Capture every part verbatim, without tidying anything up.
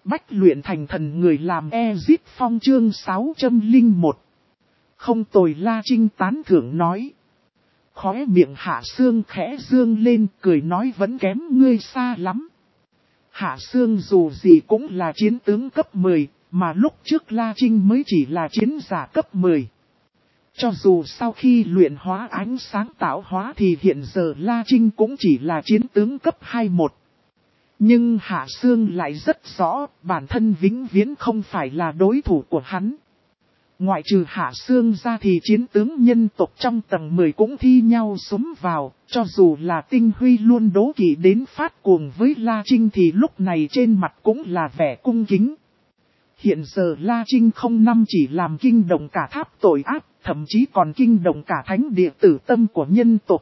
Bách luyện thành thần người làm Ezip Phong chương sáu trăm lẻ một. Không tồi, La Trinh tán thưởng nói. Khóe miệng Hạ Sương khẽ dương lên, cười nói vẫn kém ngươi xa lắm. Hạ Sương dù gì cũng là chiến tướng cấp mười, mà lúc trước La Trinh mới chỉ là chiến giả cấp mười. Cho dù sau khi luyện hóa ánh sáng tạo hóa thì hiện giờ La Trinh cũng chỉ là chiến tướng cấp hai một. Nhưng Hạ Sương lại rất rõ, bản thân vĩnh viễn không phải là đối thủ của hắn. Ngoại trừ Hạ Sương ra thì chiến tướng nhân tộc trong tầng mười cũng thi nhau xúm vào, cho dù là Tinh Huy luôn đố kỵ đến phát cuồng với La Trinh thì lúc này trên mặt cũng là vẻ cung kính. Hiện giờ La Trinh không năm chỉ làm kinh động cả tháp tội ác, thậm chí còn kinh động cả thánh địa tử tâm của nhân tộc.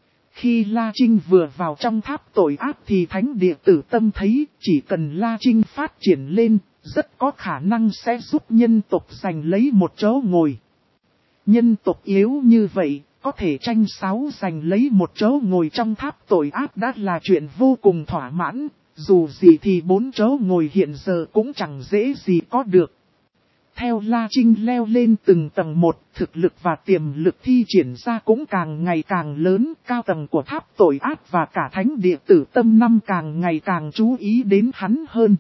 Khi La Trinh vừa vào trong tháp tội ác thì thánh địa tử tâm thấy chỉ cần La Trinh phát triển lên, rất có khả năng sẽ giúp nhân tộc giành lấy một chỗ ngồi. Nhân tộc yếu như vậy, có thể tranh sáo giành lấy một chỗ ngồi trong tháp tội ác đã là chuyện vô cùng thỏa mãn, dù gì thì bốn chỗ ngồi hiện giờ cũng chẳng dễ gì có được. Theo La Trinh leo lên từng tầng một, thực lực và tiềm lực thi triển ra cũng càng ngày càng lớn, cao tầng của tháp tội ác và cả thánh địa tử tâm năm càng ngày càng chú ý đến hắn hơn.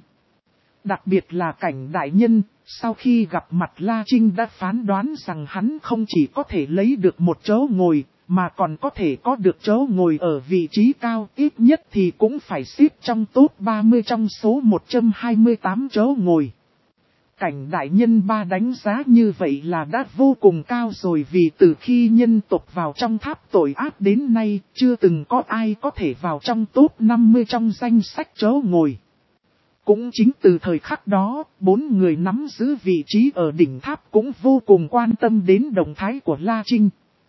Đặc biệt là Cảnh đại nhân, sau khi gặp mặt La Trinh đã phán đoán rằng hắn không chỉ có thể lấy được một chỗ ngồi, mà còn có thể có được chỗ ngồi ở vị trí cao, ít nhất thì cũng phải xếp trong top ba mươi trong số một trăm hai mươi tám chỗ ngồi. Cảnh đại nhân ba đánh giá như vậy là đã vô cùng cao rồi, vì từ khi nhân tộc vào trong tháp tội ác đến nay, chưa từng có ai có thể vào trong top năm mươi trong danh sách chỗ ngồi. Cũng chính từ thời khắc đó, bốn người nắm giữ vị trí ở đỉnh tháp cũng vô cùng quan tâm đến động thái của La Trinh.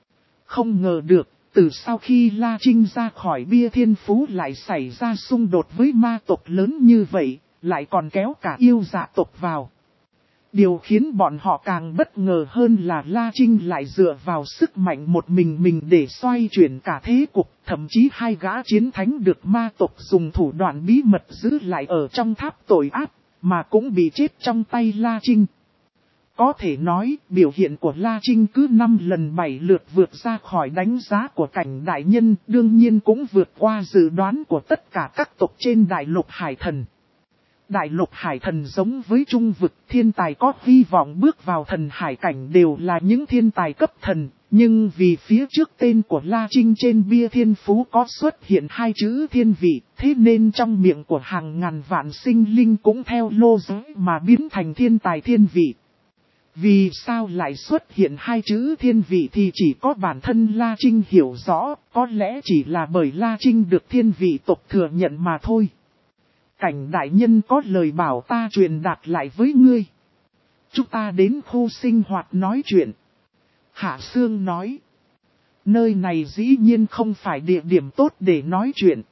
Không ngờ được, từ sau khi La Trinh ra khỏi bia thiên phú lại xảy ra xung đột với ma tộc lớn như vậy, lại còn kéo cả yêu dạ tộc vào. Điều khiến bọn họ càng bất ngờ hơn là La Trinh lại dựa vào sức mạnh một mình mình để xoay chuyển cả thế cục, thậm chí hai gã chiến thánh được ma tộc dùng thủ đoạn bí mật giữ lại ở trong tháp tội ác, mà cũng bị chết trong tay La Trinh. Có thể nói, biểu hiện của La Trinh cứ năm lần bảy lượt vượt ra khỏi đánh giá của Cảnh đại nhân, đương nhiên cũng vượt qua dự đoán của tất cả các tộc trên đại lục Hải Thần. Đại lục Hải Thần giống với trung vực, thiên tài có hy vọng bước vào thần hải cảnh đều là những thiên tài cấp thần, nhưng vì phía trước tên của La Trinh trên bia thiên phú có xuất hiện hai chữ thiên vị, thế nên trong miệng của hàng ngàn vạn sinh linh cũng theo lô giới mà biến thành thiên tài thiên vị. Vì sao lại xuất hiện hai chữ thiên vị thì chỉ có bản thân La Trinh hiểu rõ, có lẽ chỉ là bởi La Trinh được thiên vị tộc thừa nhận mà thôi. Cảnh đại nhân có lời bảo ta truyền đạt lại với ngươi. Chúng ta đến khu sinh hoạt nói chuyện. Hạ Sương nói. Nơi này dĩ nhiên không phải địa điểm tốt để nói chuyện.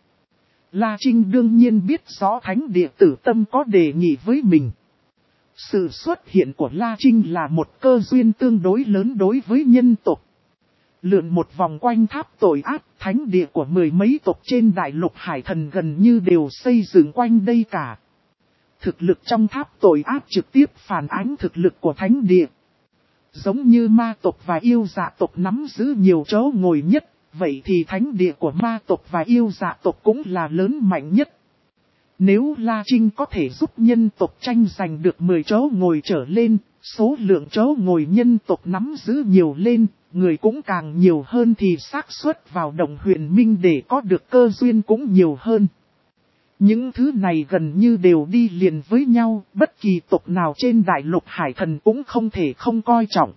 La Trinh đương nhiên biết rõ thánh địa tử tâm có đề nghị với mình. Sự xuất hiện của La Trinh là một cơ duyên tương đối lớn đối với nhân tộc. Lượn một vòng quanh tháp tội ác, thánh địa của mười mấy tộc trên đại lục Hải Thần gần như đều xây dựng quanh đây cả. Thực lực trong tháp tội ác trực tiếp phản ánh thực lực của thánh địa. Giống như ma tộc và yêu dạ tộc nắm giữ nhiều chỗ ngồi nhất, vậy thì thánh địa của ma tộc và yêu dạ tộc cũng là lớn mạnh nhất. Nếu La Trinh có thể giúp nhân tộc tranh giành được mười chỗ ngồi trở lên, số lượng chỗ ngồi nhân tộc nắm giữ nhiều lên, người cũng càng nhiều hơn thì xác suất vào Đồng Huyền Minh để có được cơ duyên cũng nhiều hơn. Những thứ này gần như đều đi liền với nhau, bất kỳ tộc nào trên đại lục Hải Thần cũng không thể không coi trọng.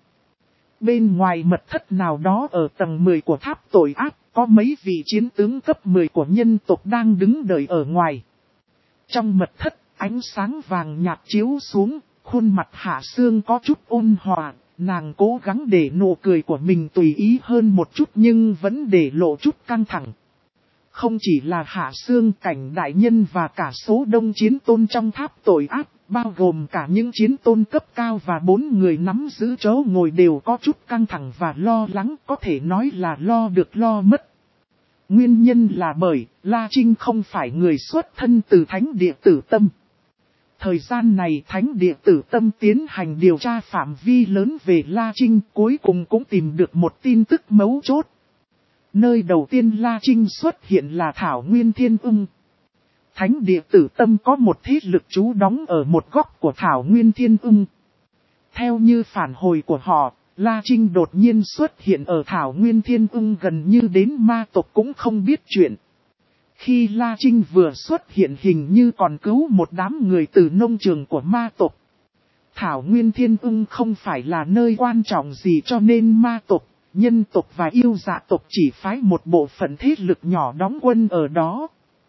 Bên ngoài mật thất nào đó ở tầng mười của tháp tội ác, có mấy vị chiến tướng cấp mười của nhân tộc đang đứng đợi ở ngoài. Trong mật thất, ánh sáng vàng nhạt chiếu xuống, khuôn mặt Hạ Sương có chút ôn hòa, nàng cố gắng để nụ cười của mình tùy ý hơn một chút nhưng vẫn để lộ chút căng thẳng. Không chỉ là Hạ Sương, Cảnh đại nhân và cả số đông chiến tôn trong tháp tội ác, bao gồm cả những chiến tôn cấp cao và bốn người nắm giữ chỗ ngồi đều có chút căng thẳng và lo lắng, có thể nói là lo được lo mất. Nguyên nhân là bởi La Trinh không phải người xuất thân từ thánh địa tử tâm. Thời gian này thánh địa tử tâm tiến hành điều tra phạm vi lớn về La Trinh, cuối cùng cũng tìm được một tin tức mấu chốt. Nơi đầu tiên La Trinh xuất hiện là Thảo Nguyên Thiên Ưng. Thánh địa tử tâm có một thế lực trú đóng ở một góc của Thảo Nguyên Thiên Ưng. Theo như phản hồi của họ, La Trinh đột nhiên xuất hiện ở Thảo Nguyên Thiên Ưng gần như đến ma tộc cũng không biết chuyện. Khi La Trinh vừa xuất hiện hình như còn cứu một đám người từ nông trường của ma tộc. Thảo Nguyên Thiên Ưng không phải là nơi quan trọng gì cho nên ma tộc, nhân tộc và yêu dạ tộc chỉ phái một bộ phận thế lực nhỏ đóng quân ở đó.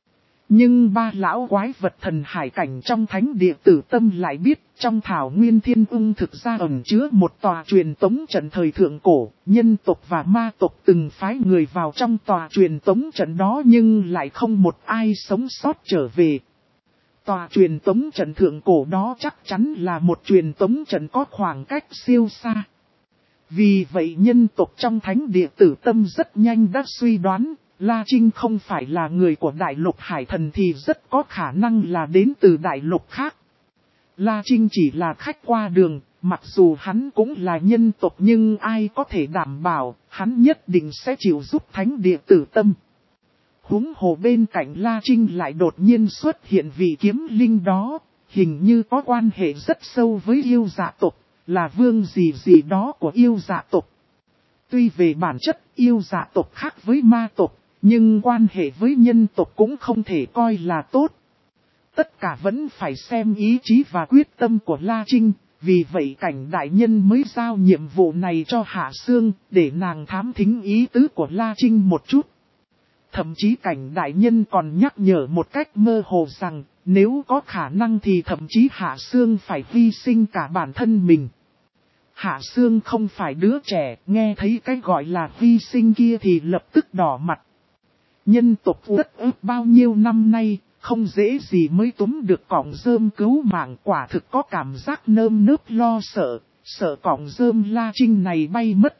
Nhưng ba lão quái vật thần hải cảnh trong thánh địa tử tâm lại biết trong Thảo Nguyên Thiên Ưng thực ra ẩn chứa một tòa truyền tống trận thời thượng cổ, nhân tộc và ma tộc từng phái người vào trong tòa truyền tống trận đó nhưng lại không một ai sống sót trở về. Tòa truyền tống trận thượng cổ đó chắc chắn là một truyền tống trận có khoảng cách siêu xa. Vì vậy nhân tộc trong thánh địa tử tâm rất nhanh đã suy đoán, La Trinh không phải là người của đại lục hải thần thì rất có khả năng là đến từ đại lục khác. La Trinh chỉ là khách qua đường, mặc dù hắn cũng là nhân tộc nhưng ai có thể đảm bảo hắn nhất định sẽ chịu giúp thánh địa tử tâm. Huống hồ bên cạnh La Trinh lại đột nhiên xuất hiện vị kiếm linh đó, hình như có quan hệ rất sâu với yêu dạ tộc, là vương gì gì đó của yêu dạ tộc. Tuy về bản chất yêu dạ tộc khác với ma tộc, nhưng quan hệ với nhân tộc cũng không thể coi là tốt. Tất cả vẫn phải xem ý chí và quyết tâm của La Trinh, vì vậy cảnh đại nhân mới giao nhiệm vụ này cho Hạ Sương, để nàng thám thính ý tứ của La Trinh một chút. Thậm chí cảnh đại nhân còn nhắc nhở một cách mơ hồ rằng, nếu có khả năng thì thậm chí Hạ Sương phải hy sinh cả bản thân mình. Hạ Sương không phải đứa trẻ, nghe thấy cái gọi là hy sinh kia thì lập tức đỏ mặt. Nhân tộc đất ức bao nhiêu năm nay, không dễ gì mới túm được cọng rơm cứu mạng, quả thực có cảm giác nơm nớp lo sợ, sợ cọng rơm La Trinh này bay mất.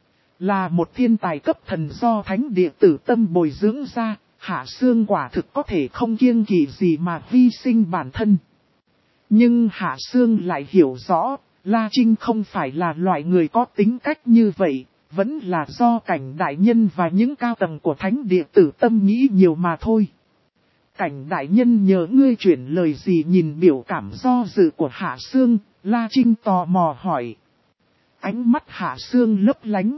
Là một thiên tài cấp thần do thánh địa tử tâm bồi dưỡng ra, Hạ Sương quả thực có thể không kiêng kỵ gì mà hy sinh bản thân. Nhưng Hạ Sương lại hiểu rõ, La Trinh không phải là loại người có tính cách như vậy, vẫn là do cảnh đại nhân và những cao tầng của thánh địa tử tâm nghĩ nhiều mà thôi. Cảnh đại nhân nhờ ngươi chuyển lời gì nhìn biểu cảm do dự của Hạ Sương, La Trinh tò mò hỏi. Ánh mắt Hạ Sương lấp lánh.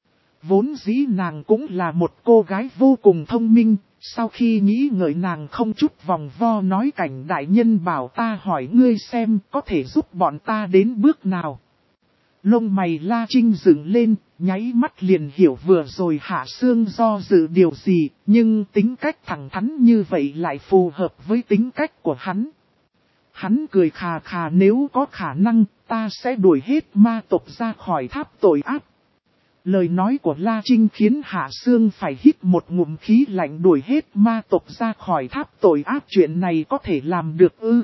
Vốn dĩ nàng cũng là một cô gái vô cùng thông minh, sau khi nghĩ ngợi nàng không chút vòng vo nói cảnh đại nhân bảo ta hỏi ngươi xem có thể giúp bọn ta đến bước nào. Lông mày La Trinh dựng lên, nháy mắt liền hiểu vừa rồi Hạ Sương do dự điều gì, nhưng tính cách thẳng thắn như vậy lại phù hợp với tính cách của hắn. Hắn cười khà khà nếu có khả năng, ta sẽ đuổi hết ma tộc ra khỏi tháp tội ác. Lời nói của La Trinh khiến Hạ Sương phải hít một ngụm khí lạnh đuổi hết ma tộc ra khỏi tháp tội ác, chuyện này có thể làm được ư.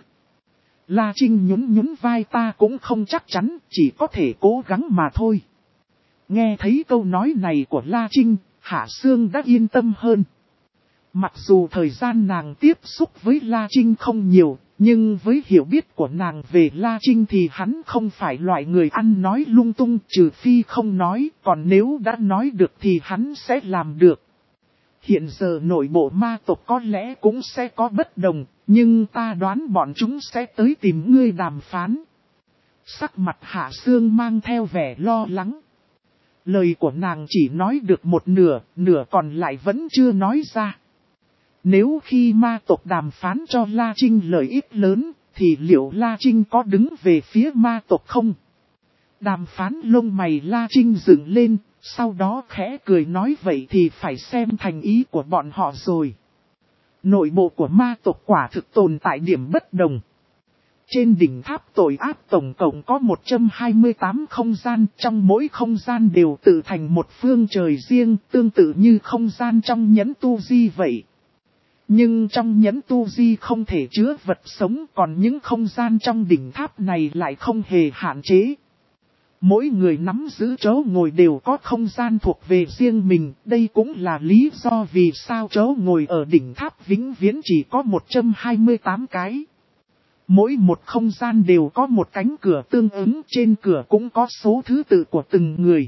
La Trinh nhún nhún vai ta cũng không chắc chắn, chỉ có thể cố gắng mà thôi. Nghe thấy câu nói này của La Trinh, Hạ Sương đã yên tâm hơn. Mặc dù thời gian nàng tiếp xúc với La Trinh không nhiều, nhưng với hiểu biết của nàng về La Trinh thì hắn không phải loại người ăn nói lung tung, trừ phi không nói, còn nếu đã nói được thì hắn sẽ làm được. Hiện giờ nội bộ ma tộc có lẽ cũng sẽ có bất đồng, nhưng ta đoán bọn chúng sẽ tới tìm ngươi đàm phán. Sắc mặt Hạ Sương mang theo vẻ lo lắng. Lời của nàng chỉ nói được một nửa, nửa còn lại vẫn chưa nói ra. Nếu khi ma tộc đàm phán cho La Trinh lợi ích lớn, thì liệu La Trinh có đứng về phía ma tộc không? Đàm phán lông mày La Trinh dựng lên, sau đó khẽ cười nói vậy thì phải xem thành ý của bọn họ rồi. Nội bộ của ma tộc quả thực tồn tại điểm bất đồng. Trên đỉnh tháp tội ác tổng cộng có một trăm hai mươi tám không gian, trong mỗi không gian đều tự thành một phương trời riêng, tương tự như không gian trong nhẫn tu di vậy. Nhưng trong nhẫn tu di không thể chứa vật sống, còn những không gian trong đỉnh tháp này lại không hề hạn chế. Mỗi người nắm giữ chỗ ngồi đều có không gian thuộc về riêng mình, đây cũng là lý do vì sao chỗ ngồi ở đỉnh tháp vĩnh viễn chỉ có một trăm hai mươi tám cái. Mỗi một không gian đều có một cánh cửa tương ứng, trên cửa cũng có số thứ tự của từng người.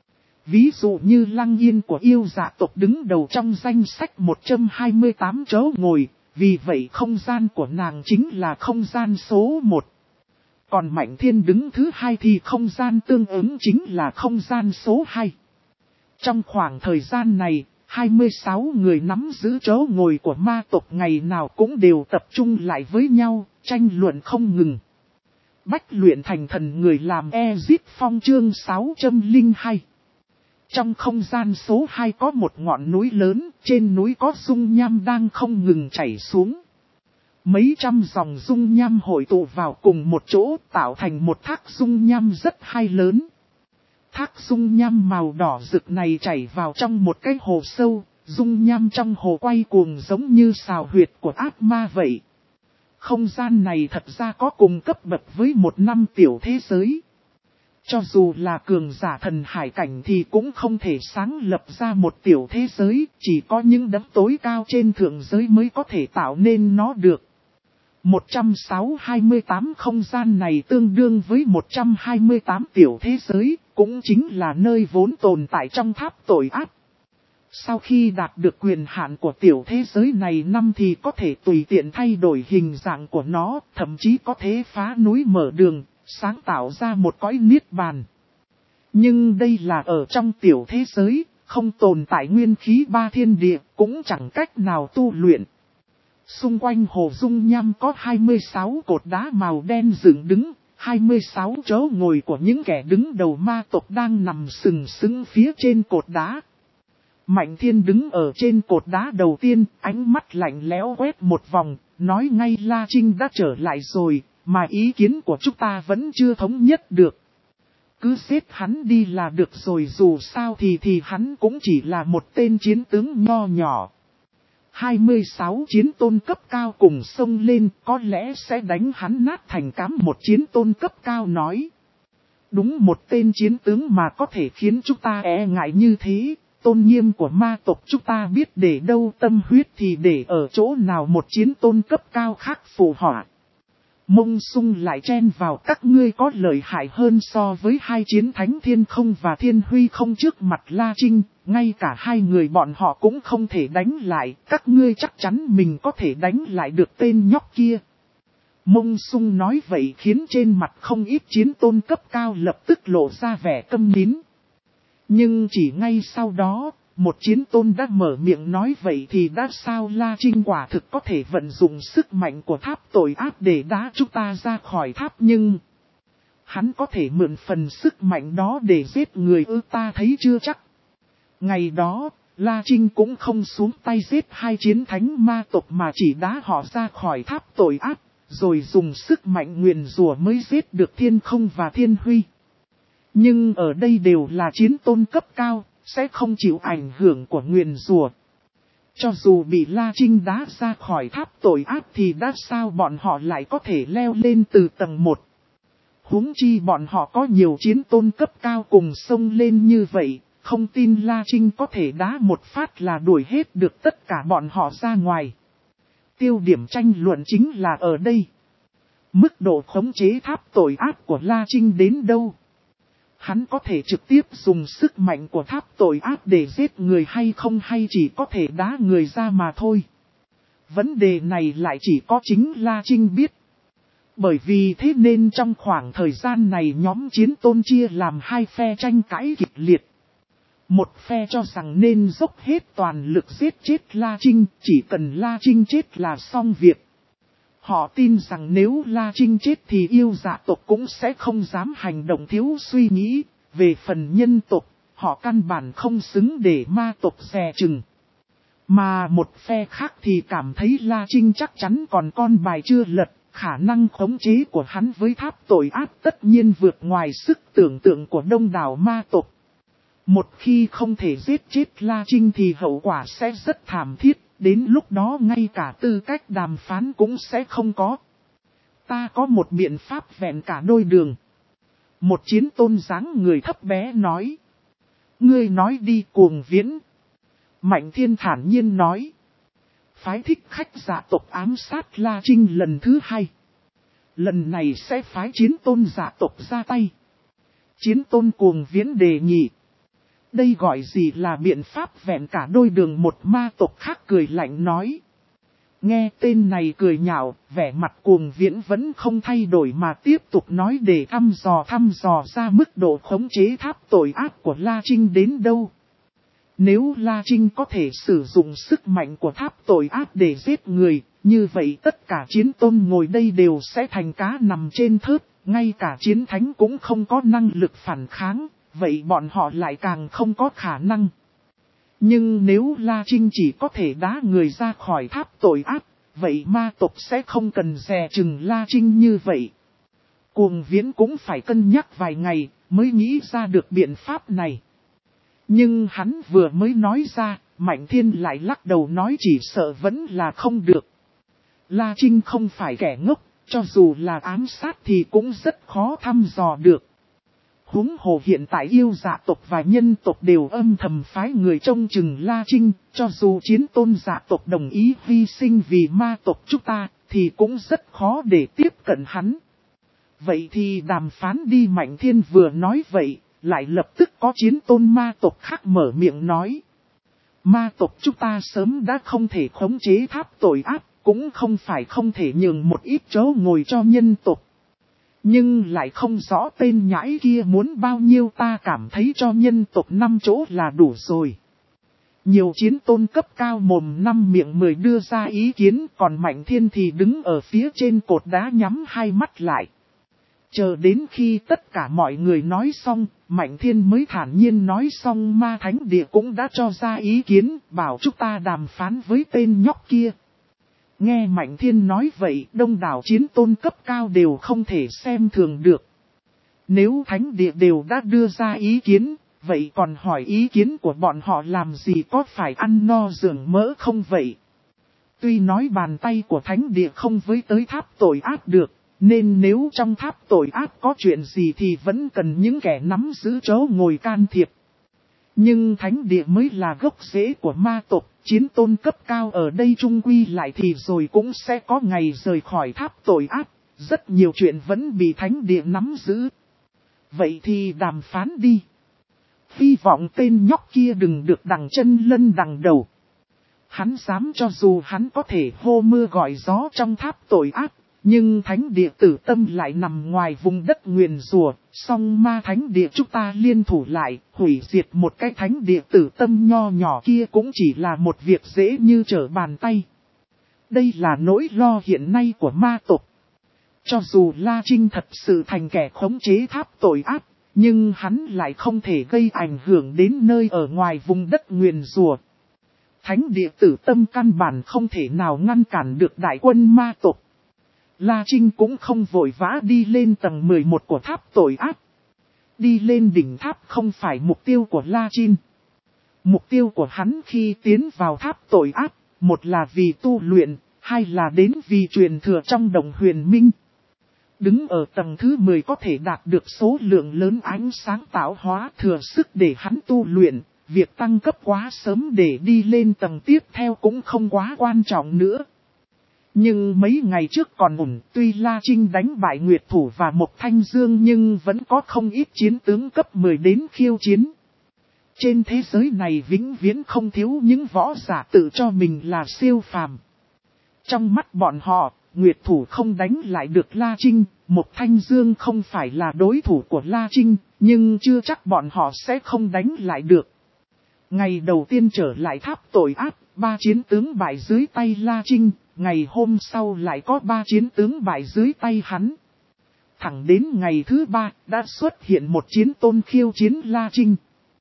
Ví dụ như Lăng Yên của yêu dạ tộc đứng đầu trong danh sách một trăm hai mươi tám chỗ ngồi, vì vậy không gian của nàng chính là không gian số một. Còn Mạnh Thiên đứng thứ hai thì không gian tương ứng chính là không gian số hai. Trong khoảng thời gian này, hai mươi sáu người nắm giữ chỗ ngồi của ma tộc ngày nào cũng đều tập trung lại với nhau, tranh luận không ngừng. Bách luyện thành thần người làm Ezip Phong chương sáu trăm lẻ hai. Trong không gian số hai có một ngọn núi lớn, trên núi có dung nham đang không ngừng chảy xuống. Mấy trăm dòng dung nham hội tụ vào cùng một chỗ tạo thành một thác dung nham rất hay lớn. Thác dung nham màu đỏ rực này chảy vào trong một cái hồ sâu, dung nham trong hồ quay cuồng giống như xào huyệt của ác ma vậy. Không gian này thật ra có cùng cấp bậc với một năm tiểu thế giới. Cho dù là cường giả thần hải cảnh thì cũng không thể sáng lập ra một tiểu thế giới, chỉ có những đấng tối cao trên thượng giới mới có thể tạo nên nó được. một trăm hai mươi tám không gian này tương đương với một trăm hai mươi tám tiểu thế giới, cũng chính là nơi vốn tồn tại trong tháp tội ác. Sau khi đạt được quyền hạn của tiểu thế giới này năm thì có thể tùy tiện thay đổi hình dạng của nó, thậm chí có thể phá núi mở đường, sáng tạo ra một cõi niết bàn. Nhưng đây là ở trong tiểu thế giới, không tồn tại nguyên khí ba thiên địa, cũng chẳng cách nào tu luyện. Xung quanh hồ dung nham có hai mươi sáu cột đá màu đen dựng đứng, hai mươi sáu chỗ ngồi của những kẻ đứng đầu ma tộc đang nằm sừng sững phía trên cột đá. Mạnh Thiên đứng ở trên cột đá đầu tiên, ánh mắt lạnh lẽo quét một vòng, nói ngay La Trinh đã trở lại rồi, mà ý kiến của chúng ta vẫn chưa thống nhất được. Cứ xếp hắn đi là được rồi, dù sao thì thì hắn cũng chỉ là một tên chiến tướng nho nhỏ. hai mươi sáu chiến tôn cấp cao cùng xông lên, có lẽ sẽ đánh hắn nát thành cám. Một chiến tôn cấp cao nói. Đúng, một tên chiến tướng mà có thể khiến chúng ta e ngại như thế, tôn nghiêm của ma tộc chúng ta biết để đâu, tâm huyết thì để ở chỗ nào? Một chiến tôn cấp cao khác phù họa. Mông Sung lại chen vào, các ngươi có lợi hại hơn so với hai chiến thánh Thiên Không và Thiên Huy không trước mặt La Trinh, ngay cả hai người bọn họ cũng không thể đánh lại, các ngươi chắc chắn mình có thể đánh lại được tên nhóc kia. Mông Sung nói vậy khiến trên mặt không ít chiến tôn cấp cao lập tức lộ ra vẻ câm nín. Nhưng chỉ ngay sau đó, một chiến tôn đã mở miệng nói vậy thì đã sao? La Trinh quả thực có thể vận dụng sức mạnh của tháp tội ác để đá chúng ta ra khỏi tháp, nhưng hắn có thể mượn phần sức mạnh đó để giết người ư? Ta thấy chưa chắc. Ngày đó, La Trinh cũng không xuống tay giết hai chiến thánh ma tộc mà chỉ đá họ ra khỏi tháp tội ác, rồi dùng sức mạnh nguyền rủa mới giết được Thiên Không và Thiên Huy. Nhưng ở đây đều là chiến tôn cấp cao, sẽ không chịu ảnh hưởng của nguyền rủa. Cho dù bị La Trinh đá ra khỏi tháp tội ác thì đã sao bọn họ lại có thể leo lên từ tầng một. Huống chi bọn họ có nhiều chiến tôn cấp cao cùng xông lên như vậy, không tin La Trinh có thể đá một phát là đuổi hết được tất cả bọn họ ra ngoài. Tiêu điểm tranh luận chính là ở đây. Mức độ khống chế tháp tội ác của La Trinh đến đâu? Hắn có thể trực tiếp dùng sức mạnh của tháp tội ác để giết người hay không, hay chỉ có thể đá người ra mà thôi? Vấn đề này lại chỉ có chính La Trinh biết. Bởi vì thế nên trong khoảng thời gian này nhóm chiến tôn chia làm hai phe tranh cãi kịch liệt. Một phe cho rằng nên dốc hết toàn lực giết chết La Trinh, chỉ cần La Trinh chết là xong việc. Họ tin rằng nếu La Trinh chết thì yêu dạ tộc cũng sẽ không dám hành động thiếu suy nghĩ. Về phần nhân tộc, họ căn bản không xứng để ma tộc dè chừng. Mà một phe khác thì cảm thấy La Trinh chắc chắn còn con bài chưa lật, khả năng khống chế của hắn với tháp tội ác tất nhiên vượt ngoài sức tưởng tượng của đông đảo ma tộc. Một khi không thể giết chết La Trinh thì hậu quả sẽ rất thảm thiết. Đến lúc đó ngay cả tư cách đàm phán cũng sẽ không có. Ta có một biện pháp vẹn cả đôi đường. Một chiến tôn dáng người thấp bé nói. Ngươi nói đi Cuồng Viễn. Mạnh Thiên thản nhiên nói. Phái thích khách dạ tộc ám sát La Trinh lần thứ hai. lần này sẽ phái chiến tôn giả tộc ra tay. Chiến tôn Cuồng Viễn đề nghị. Đây gọi gì là biện pháp vẹn cả đôi đường, một ma tộc khác cười lạnh nói. Nghe tên này cười nhạo, vẻ mặt Cuồng Viễn vẫn không thay đổi mà tiếp tục nói để thăm dò thăm dò ra mức độ khống chế tháp tội ác của La Trinh đến đâu. Nếu La Trinh có thể sử dụng sức mạnh của tháp tội ác để giết người, như vậy tất cả chiến tôn ngồi đây đều sẽ thành cá nằm trên thớt, ngay cả chiến thánh cũng không có năng lực phản kháng, vậy bọn họ lại càng không có khả năng. Nhưng nếu La Trinh chỉ có thể đá người ra khỏi tháp tội ác, vậy ma tộc sẽ không cần dè chừng La Trinh như vậy. Cuồng Viễn cũng phải cân nhắc vài ngày mới nghĩ ra được biện pháp này. Nhưng hắn vừa mới nói ra, Mạnh Thiên lại lắc đầu nói chỉ sợ vẫn là không được. La Trinh không phải kẻ ngốc, cho dù là ám sát thì cũng rất khó thăm dò được. Huống hồ hiện tại yêu dạ tộc và nhân tộc đều âm thầm phái người trông chừng La Trinh, cho dù chiến tôn dạ tộc đồng ý hy sinh vì ma tộc chúng ta, thì cũng rất khó để tiếp cận hắn. Vậy thì đàm phán đi. Mạnh Thiên vừa nói vậy, lại lập tức có chiến tôn ma tộc khác mở miệng nói. Ma tộc chúng ta sớm đã không thể khống chế tháp tội ác, cũng không phải không thể nhường một ít chỗ ngồi cho nhân tộc. Nhưng lại không rõ tên nhãi kia muốn bao nhiêu, ta cảm thấy cho nhân tộc năm chỗ là đủ rồi. Nhiều chiến tôn cấp cao mồm năm miệng mười đưa ra ý kiến, còn Mạnh Thiên thì đứng ở phía trên cột đá nhắm hai mắt lại. Chờ đến khi tất cả mọi người nói xong, Mạnh Thiên mới thản nhiên nói xong ma thánh địa cũng đã cho ra ý kiến, bảo chúng ta đàm phán với tên nhóc kia. Nghe Mạnh Thiên nói vậy, đông đảo chiến tôn cấp cao đều không thể xem thường được. Nếu thánh địa đều đã đưa ra ý kiến, vậy còn hỏi ý kiến của bọn họ làm gì, có phải ăn no dưỡng mỡ không vậy? Tuy nói bàn tay của thánh địa không với tới tháp tội ác được, nên nếu trong tháp tội ác có chuyện gì thì vẫn cần những kẻ nắm giữ chỗ ngồi can thiệp. Nhưng thánh địa mới là gốc rễ của ma tộc, chiến tôn cấp cao ở đây chung quy lại thì rồi cũng sẽ có ngày rời khỏi tháp tội ác, rất nhiều chuyện vẫn bị thánh địa nắm giữ. Vậy thì đàm phán đi. Hy vọng tên nhóc kia đừng được đằng chân lân đằng đầu. Hắn dám, cho dù hắn có thể hô mưa gọi gió trong tháp tội ác, nhưng thánh địa tử tâm lại nằm ngoài vùng đất nguyền rủa, song ma thánh địa chúng ta liên thủ lại, hủy diệt một cái thánh địa tử tâm nho nhỏ kia cũng chỉ là một việc dễ như trở bàn tay. Đây là nỗi lo hiện nay của ma tộc. Cho dù La Trinh thật sự thành kẻ khống chế tháp tội ác, nhưng hắn lại không thể gây ảnh hưởng đến nơi ở ngoài vùng đất nguyền rủa. Thánh địa tử tâm căn bản không thể nào ngăn cản được đại quân ma tộc. La Trinh cũng không vội vã đi lên tầng mười một của tháp tội ác. Đi lên đỉnh tháp không phải mục tiêu của La Trinh. Mục tiêu của hắn khi tiến vào tháp tội ác, một là vì tu luyện, hai là đến vì truyền thừa trong đồng huyền minh. Đứng ở tầng thứ mười có thể đạt được số lượng lớn ánh sáng tạo hóa thừa sức để hắn tu luyện, việc tăng cấp quá sớm để đi lên tầng tiếp theo cũng không quá quan trọng nữa. Nhưng mấy ngày trước còn ổn, tuy La Trinh đánh bại Nguyệt Thủ và Mộc Thanh Dương nhưng vẫn có không ít chiến tướng cấp mười đến khiêu chiến. Trên thế giới này vĩnh viễn không thiếu những võ giả tự cho mình là siêu phàm. Trong mắt bọn họ, Nguyệt Thủ không đánh lại được La Trinh, Mộc Thanh Dương không phải là đối thủ của La Trinh, nhưng chưa chắc bọn họ sẽ không đánh lại được. Ngày đầu tiên trở lại tháp tội ác, ba chiến tướng bại dưới tay La Trinh, ngày hôm sau lại có ba chiến tướng bại dưới tay hắn. Thẳng đến ngày thứ ba, đã xuất hiện một chiến tôn khiêu chiến La Trinh.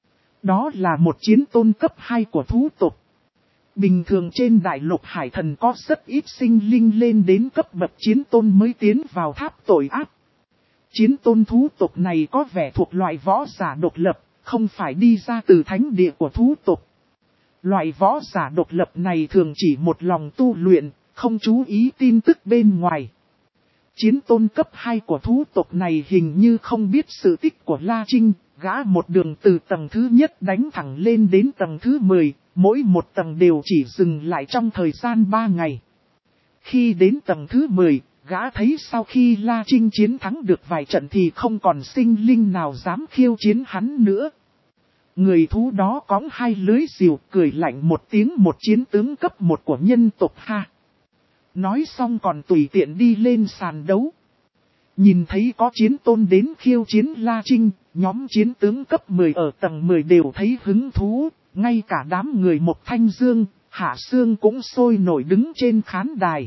Đó là một chiến tôn cấp hai của thú tộc. Bình thường trên đại lục hải thần có rất ít sinh linh lên đến cấp bậc chiến tôn mới tiến vào tháp tội ác. Chiến tôn thú tộc này có vẻ thuộc loại võ giả độc lập, không phải đi ra từ thánh địa của thú tộc. Loại võ giả độc lập này thường chỉ một lòng tu luyện, không chú ý tin tức bên ngoài. Chiến tôn cấp hai của thú tộc này hình như không biết sự tích của La Trinh, gã một đường từ tầng thứ nhất đánh thẳng lên đến tầng thứ mười, mỗi một tầng đều chỉ dừng lại trong thời gian ba ngày. Khi đến tầng thứ mười, gã thấy sau khi La Trinh chiến thắng được vài trận thì không còn sinh linh nào dám khiêu chiến hắn nữa. Người thú đó cõng hai lưới rìu cười lạnh một tiếng, một chiến tướng cấp một của nhân tộc ha. Nói xong còn tùy tiện đi lên sàn đấu. Nhìn thấy có chiến tôn đến khiêu chiến La Trinh, nhóm chiến tướng cấp mười ở tầng mười đều thấy hứng thú, ngay cả đám người Một Thanh Dương, Hạ Sương cũng sôi nổi đứng trên khán đài.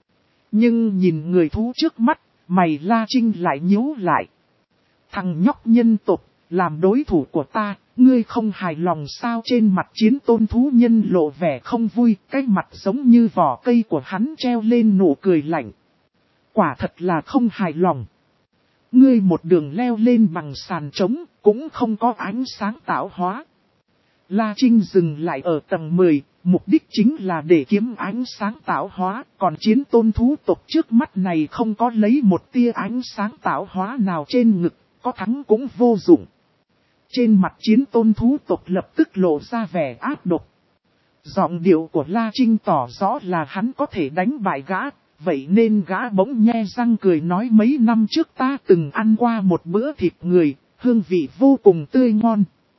Nhưng nhìn người thú trước mắt, mày La Trinh lại nhíu lại. Thằng nhóc nhân tộc, làm đối thủ của ta, ngươi không hài lòng sao? Trên mặt chiến tôn thú nhân lộ vẻ không vui, cái mặt giống như vỏ cây của hắn treo lên nụ cười lạnh. Quả thật là không hài lòng. Ngươi một đường leo lên bằng sàn trống, cũng không có ánh sáng tạo hóa. La Trinh dừng lại ở tầng mười, mục đích chính là để kiếm ánh sáng tạo hóa, còn chiến tôn thú tộc trước mắt này không có lấy một tia ánh sáng tạo hóa nào trên ngực, có thắng cũng vô dụng. Trên mặt chiến tôn thú tộc lập tức lộ ra vẻ ác độc. Giọng điệu của La Trinh tỏ rõ là hắn có thể đánh bại gã, vậy nên gã bỗng nhe răng cười nói mấy năm trước ta từng ăn qua một bữa thịt người, hương vị vô cùng tươi ngon.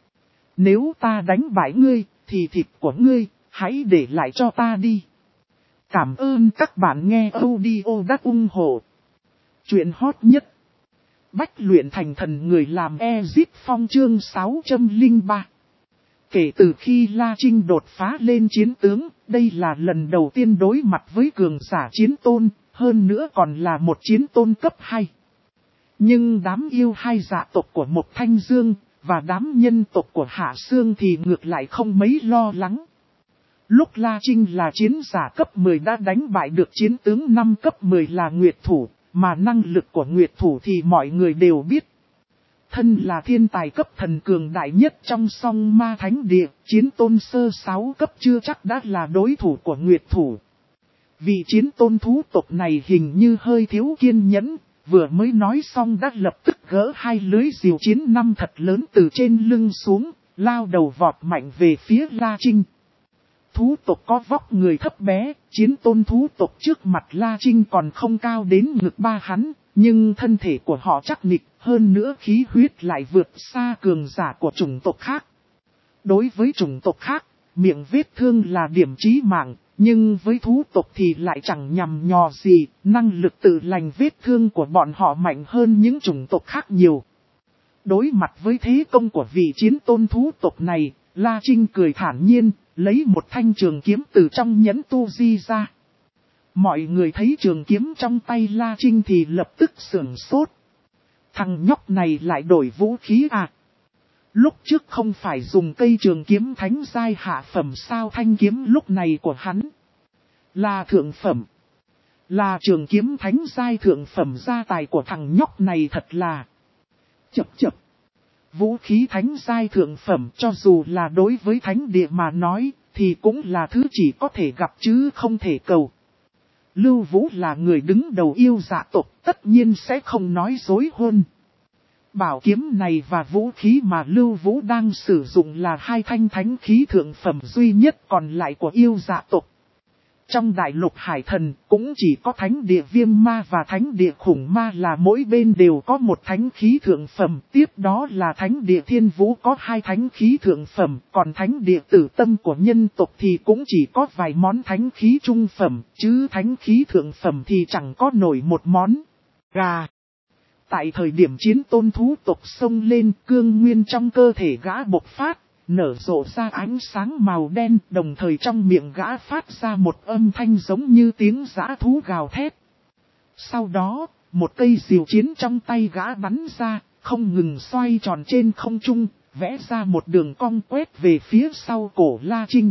Nếu ta đánh bại ngươi, thì thịt của ngươi, hãy để lại cho ta đi. Cảm ơn các bạn nghe audio đắc ủng hộ. Chuyện hot nhất. Bách luyện thành thần người làm Ezip Phong chương sáu trăm lẻ ba. Kể từ khi La Trinh đột phá lên chiến tướng, đây là lần đầu tiên đối mặt với cường giả chiến tôn, hơn nữa còn là một chiến tôn cấp hai. Nhưng đám yêu hai dạ tộc của Một Thanh Dương, và đám nhân tộc của Hạ Sương thì ngược lại không mấy lo lắng. Lúc La Trinh là chiến giả cấp mười đã đánh bại được chiến tướng năm cấp mười là Nguyệt Thủ, mà năng lực của Nguyệt Thủ thì mọi người đều biết. Thân là thiên tài cấp thần cường đại nhất trong song ma thánh địa, chiến tôn sơ sáu cấp chưa chắc đã là đối thủ của Nguyệt Thủ. Vì chiến tôn thú tộc này hình như hơi thiếu kiên nhẫn, vừa mới nói xong đã lập tức gỡ hai lưới diều chiến năm thật lớn từ trên lưng xuống, lao đầu vọt mạnh về phía La Trinh. Thú tộc có vóc người thấp bé, chiến tôn thú tộc trước mặt La Trinh còn không cao đến ngực ba hắn, nhưng thân thể của họ chắc nịch, hơn nữa khí huyết lại vượt xa cường giả của chủng tộc khác. Đối với chủng tộc khác, miệng vết thương là điểm chí mạng, nhưng với thú tộc thì lại chẳng nhằm nhò gì, năng lực tự lành vết thương của bọn họ mạnh hơn những chủng tộc khác nhiều. Đối mặt với thế công của vị chiến tôn thú tộc này, La Trinh cười thản nhiên, lấy một thanh trường kiếm từ trong nhẫn tu di ra. Mọi người thấy trường kiếm trong tay La Trinh thì lập tức sửng sốt. Thằng nhóc này lại đổi vũ khí à? Lúc trước không phải dùng cây trường kiếm thánh giai hạ phẩm sao? Thanh kiếm lúc này của hắn là thượng phẩm. Là trường kiếm thánh giai thượng phẩm, gia tài của thằng nhóc này thật là chập chập. Vũ khí thánh giai thượng phẩm cho dù là đối với thánh địa mà nói thì cũng là thứ chỉ có thể gặp chứ không thể cầu. Lưu Vũ là người đứng đầu yêu dạ tộc, tất nhiên sẽ không nói dối hơn. Bảo kiếm này và vũ khí mà Lưu Vũ đang sử dụng là hai thanh thánh khí thượng phẩm duy nhất còn lại của yêu dạ tộc. Trong đại lục hải thần cũng chỉ có thánh địa viêm ma và thánh địa khủng ma là mỗi bên đều có một thánh khí thượng phẩm. Tiếp đó là thánh địa thiên vũ có hai thánh khí thượng phẩm. Còn thánh địa tử tâm của nhân tộc thì cũng chỉ có vài món thánh khí trung phẩm. Chứ thánh khí thượng phẩm thì chẳng có nổi một món. Gà. Tại thời điểm chiến tôn thú tộc xông lên, cương nguyên trong cơ thể gã bộc phát, nở rộ ra ánh sáng màu đen, đồng thời trong miệng gã phát ra một âm thanh giống như tiếng dã thú gào thét. Sau đó, một cây diều chiến trong tay gã bắn ra, không ngừng xoay tròn trên không trung, vẽ ra một đường cong quét về phía sau cổ La Trinh.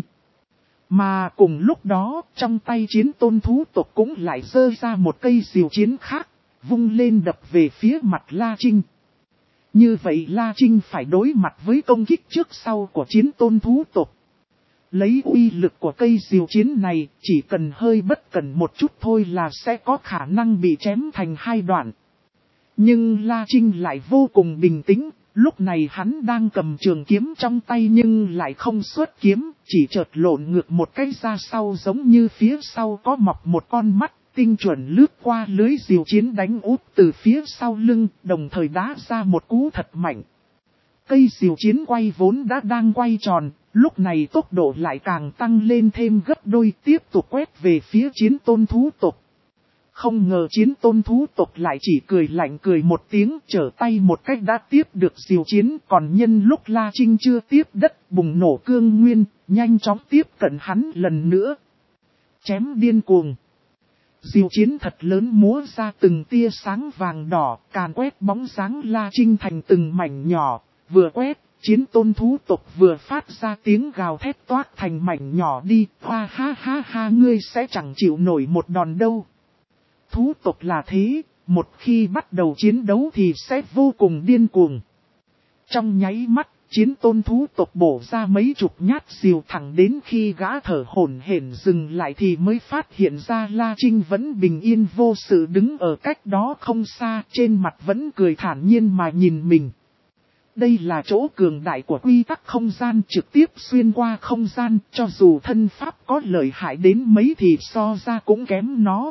Mà cùng lúc đó, trong tay chiến tôn thú tộc cũng lại giơ ra một cây diều chiến khác, vung lên đập về phía mặt La Trinh. Như vậy La Trinh phải đối mặt với công kích trước sau của chiến tôn thú tộc. Lấy uy lực của cây diều chiến này, chỉ cần hơi bất cẩn một chút thôi là sẽ có khả năng bị chém thành hai đoạn. Nhưng La Trinh lại vô cùng bình tĩnh, lúc này hắn đang cầm trường kiếm trong tay nhưng lại không xuất kiếm, chỉ chợt lộn ngược một cái ra sau giống như phía sau có mọc một con mắt, tinh chuẩn lướt qua lưới diều chiến đánh úp từ phía sau lưng, đồng thời đá ra một cú thật mạnh. Cây diều chiến quay vốn đã đang quay tròn, lúc này tốc độ lại càng tăng lên thêm gấp đôi, tiếp tục quét về phía chiến tôn thú tộc. Không ngờ chiến tôn thú tộc lại chỉ cười lạnh cười một tiếng, trở tay một cách đã tiếp được diều chiến, còn nhân lúc La Trinh chưa tiếp đất bùng nổ cương nguyên, nhanh chóng tiếp cận hắn lần nữa. Chém điên cuồng. Diều chiến thật lớn múa ra từng tia sáng vàng đỏ, càn quét bóng dáng La Trinh thành từng mảnh nhỏ, vừa quét, chiến tôn thú tộc vừa phát ra tiếng gào thét toát thành mảnh nhỏ đi, hoa ha ha ha ngươi sẽ chẳng chịu nổi một đòn đâu. Thú tộc là thế, một khi bắt đầu chiến đấu thì sẽ vô cùng điên cuồng. Trong nháy mắt, chiến tôn thú tộc bổ ra mấy chục nhát diều thẳng đến khi gã thở hổn hển dừng lại thì mới phát hiện ra La Trinh vẫn bình yên vô sự đứng ở cách đó không xa, trên mặt vẫn cười thản nhiên mà nhìn mình. Đây là chỗ cường đại của quy tắc không gian, trực tiếp xuyên qua không gian, cho dù thân pháp có lợi hại đến mấy thì so ra cũng kém nó.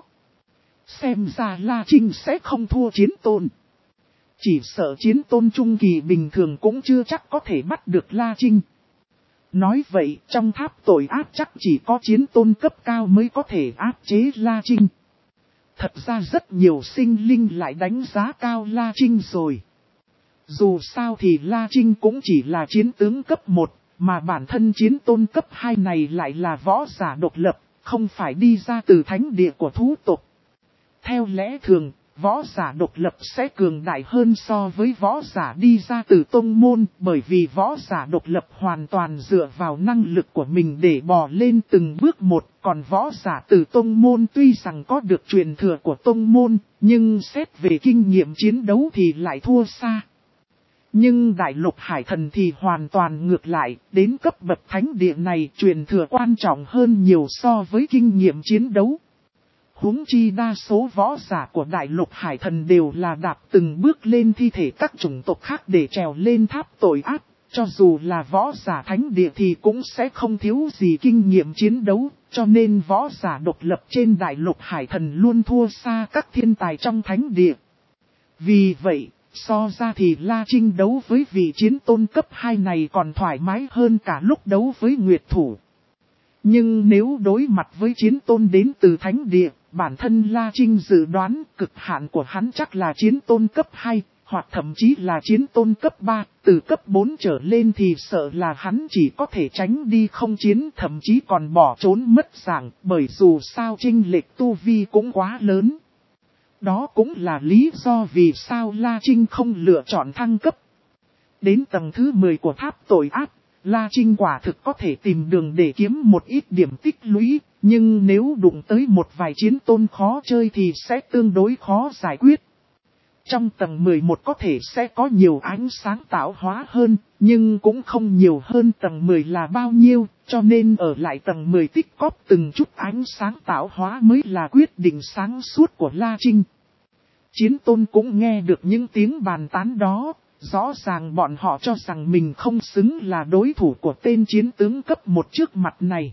Xem ra La Trinh sẽ không thua chiến tôn. Chỉ sợ chiến tôn trung kỳ bình thường cũng chưa chắc có thể bắt được La Trinh. Nói vậy, trong tháp tội ác chắc chỉ có chiến tôn cấp cao mới có thể áp chế La Trinh. Thật ra rất nhiều sinh linh lại đánh giá cao La Trinh rồi. Dù sao thì La Trinh cũng chỉ là chiến tướng cấp một, mà bản thân chiến tôn cấp hai này lại là võ giả độc lập, không phải đi ra từ thánh địa của thú tộc. Theo lẽ thường, võ giả độc lập sẽ cường đại hơn so với võ giả đi ra từ tông môn, bởi vì võ giả độc lập hoàn toàn dựa vào năng lực của mình để bò lên từng bước một, còn võ giả từ tông môn tuy rằng có được truyền thừa của tông môn, nhưng xét về kinh nghiệm chiến đấu thì lại thua xa. Nhưng đại lục hải thần thì hoàn toàn ngược lại, đến cấp bậc thánh địa này truyền thừa quan trọng hơn nhiều so với kinh nghiệm chiến đấu. Huống chi đa số võ giả của đại lục hải thần đều là đạp từng bước lên thi thể các chủng tộc khác để trèo lên tháp tội ác, cho dù là võ giả thánh địa thì cũng sẽ không thiếu gì kinh nghiệm chiến đấu, cho nên võ giả độc lập trên đại lục hải thần luôn thua xa các thiên tài trong thánh địa. Vì vậy, so ra thì La Trinh đấu với vị chiến tôn cấp hai này còn thoải mái hơn cả lúc đấu với Nguyệt Thủ. Nhưng nếu đối mặt với chiến tôn đến từ thánh địa, bản thân La Trinh dự đoán cực hạn của hắn chắc là chiến tôn cấp hai, hoặc thậm chí là chiến tôn cấp ba, từ cấp bốn trở lên thì sợ là hắn chỉ có thể tránh đi không chiến, thậm chí còn bỏ trốn mất dạng, bởi dù sao chênh lệch tu vi cũng quá lớn. Đó cũng là lý do vì sao La Trinh không lựa chọn thăng cấp. Đến tầng thứ mười của tháp tội ác, La Trinh quả thực có thể tìm đường để kiếm một ít điểm tích lũy, nhưng nếu đụng tới một vài chiến tôn khó chơi thì sẽ tương đối khó giải quyết. Trong tầng mười một có thể sẽ có nhiều ánh sáng tạo hóa hơn, nhưng cũng không nhiều hơn tầng mười là bao nhiêu, cho nên ở lại tầng mười tích cóp từng chút ánh sáng tạo hóa mới là quyết định sáng suốt của La Trinh. Chiến tôn cũng nghe được những tiếng bàn tán đó, rõ ràng bọn họ cho rằng mình không xứng là đối thủ của tên chiến tướng cấp một trước mặt này.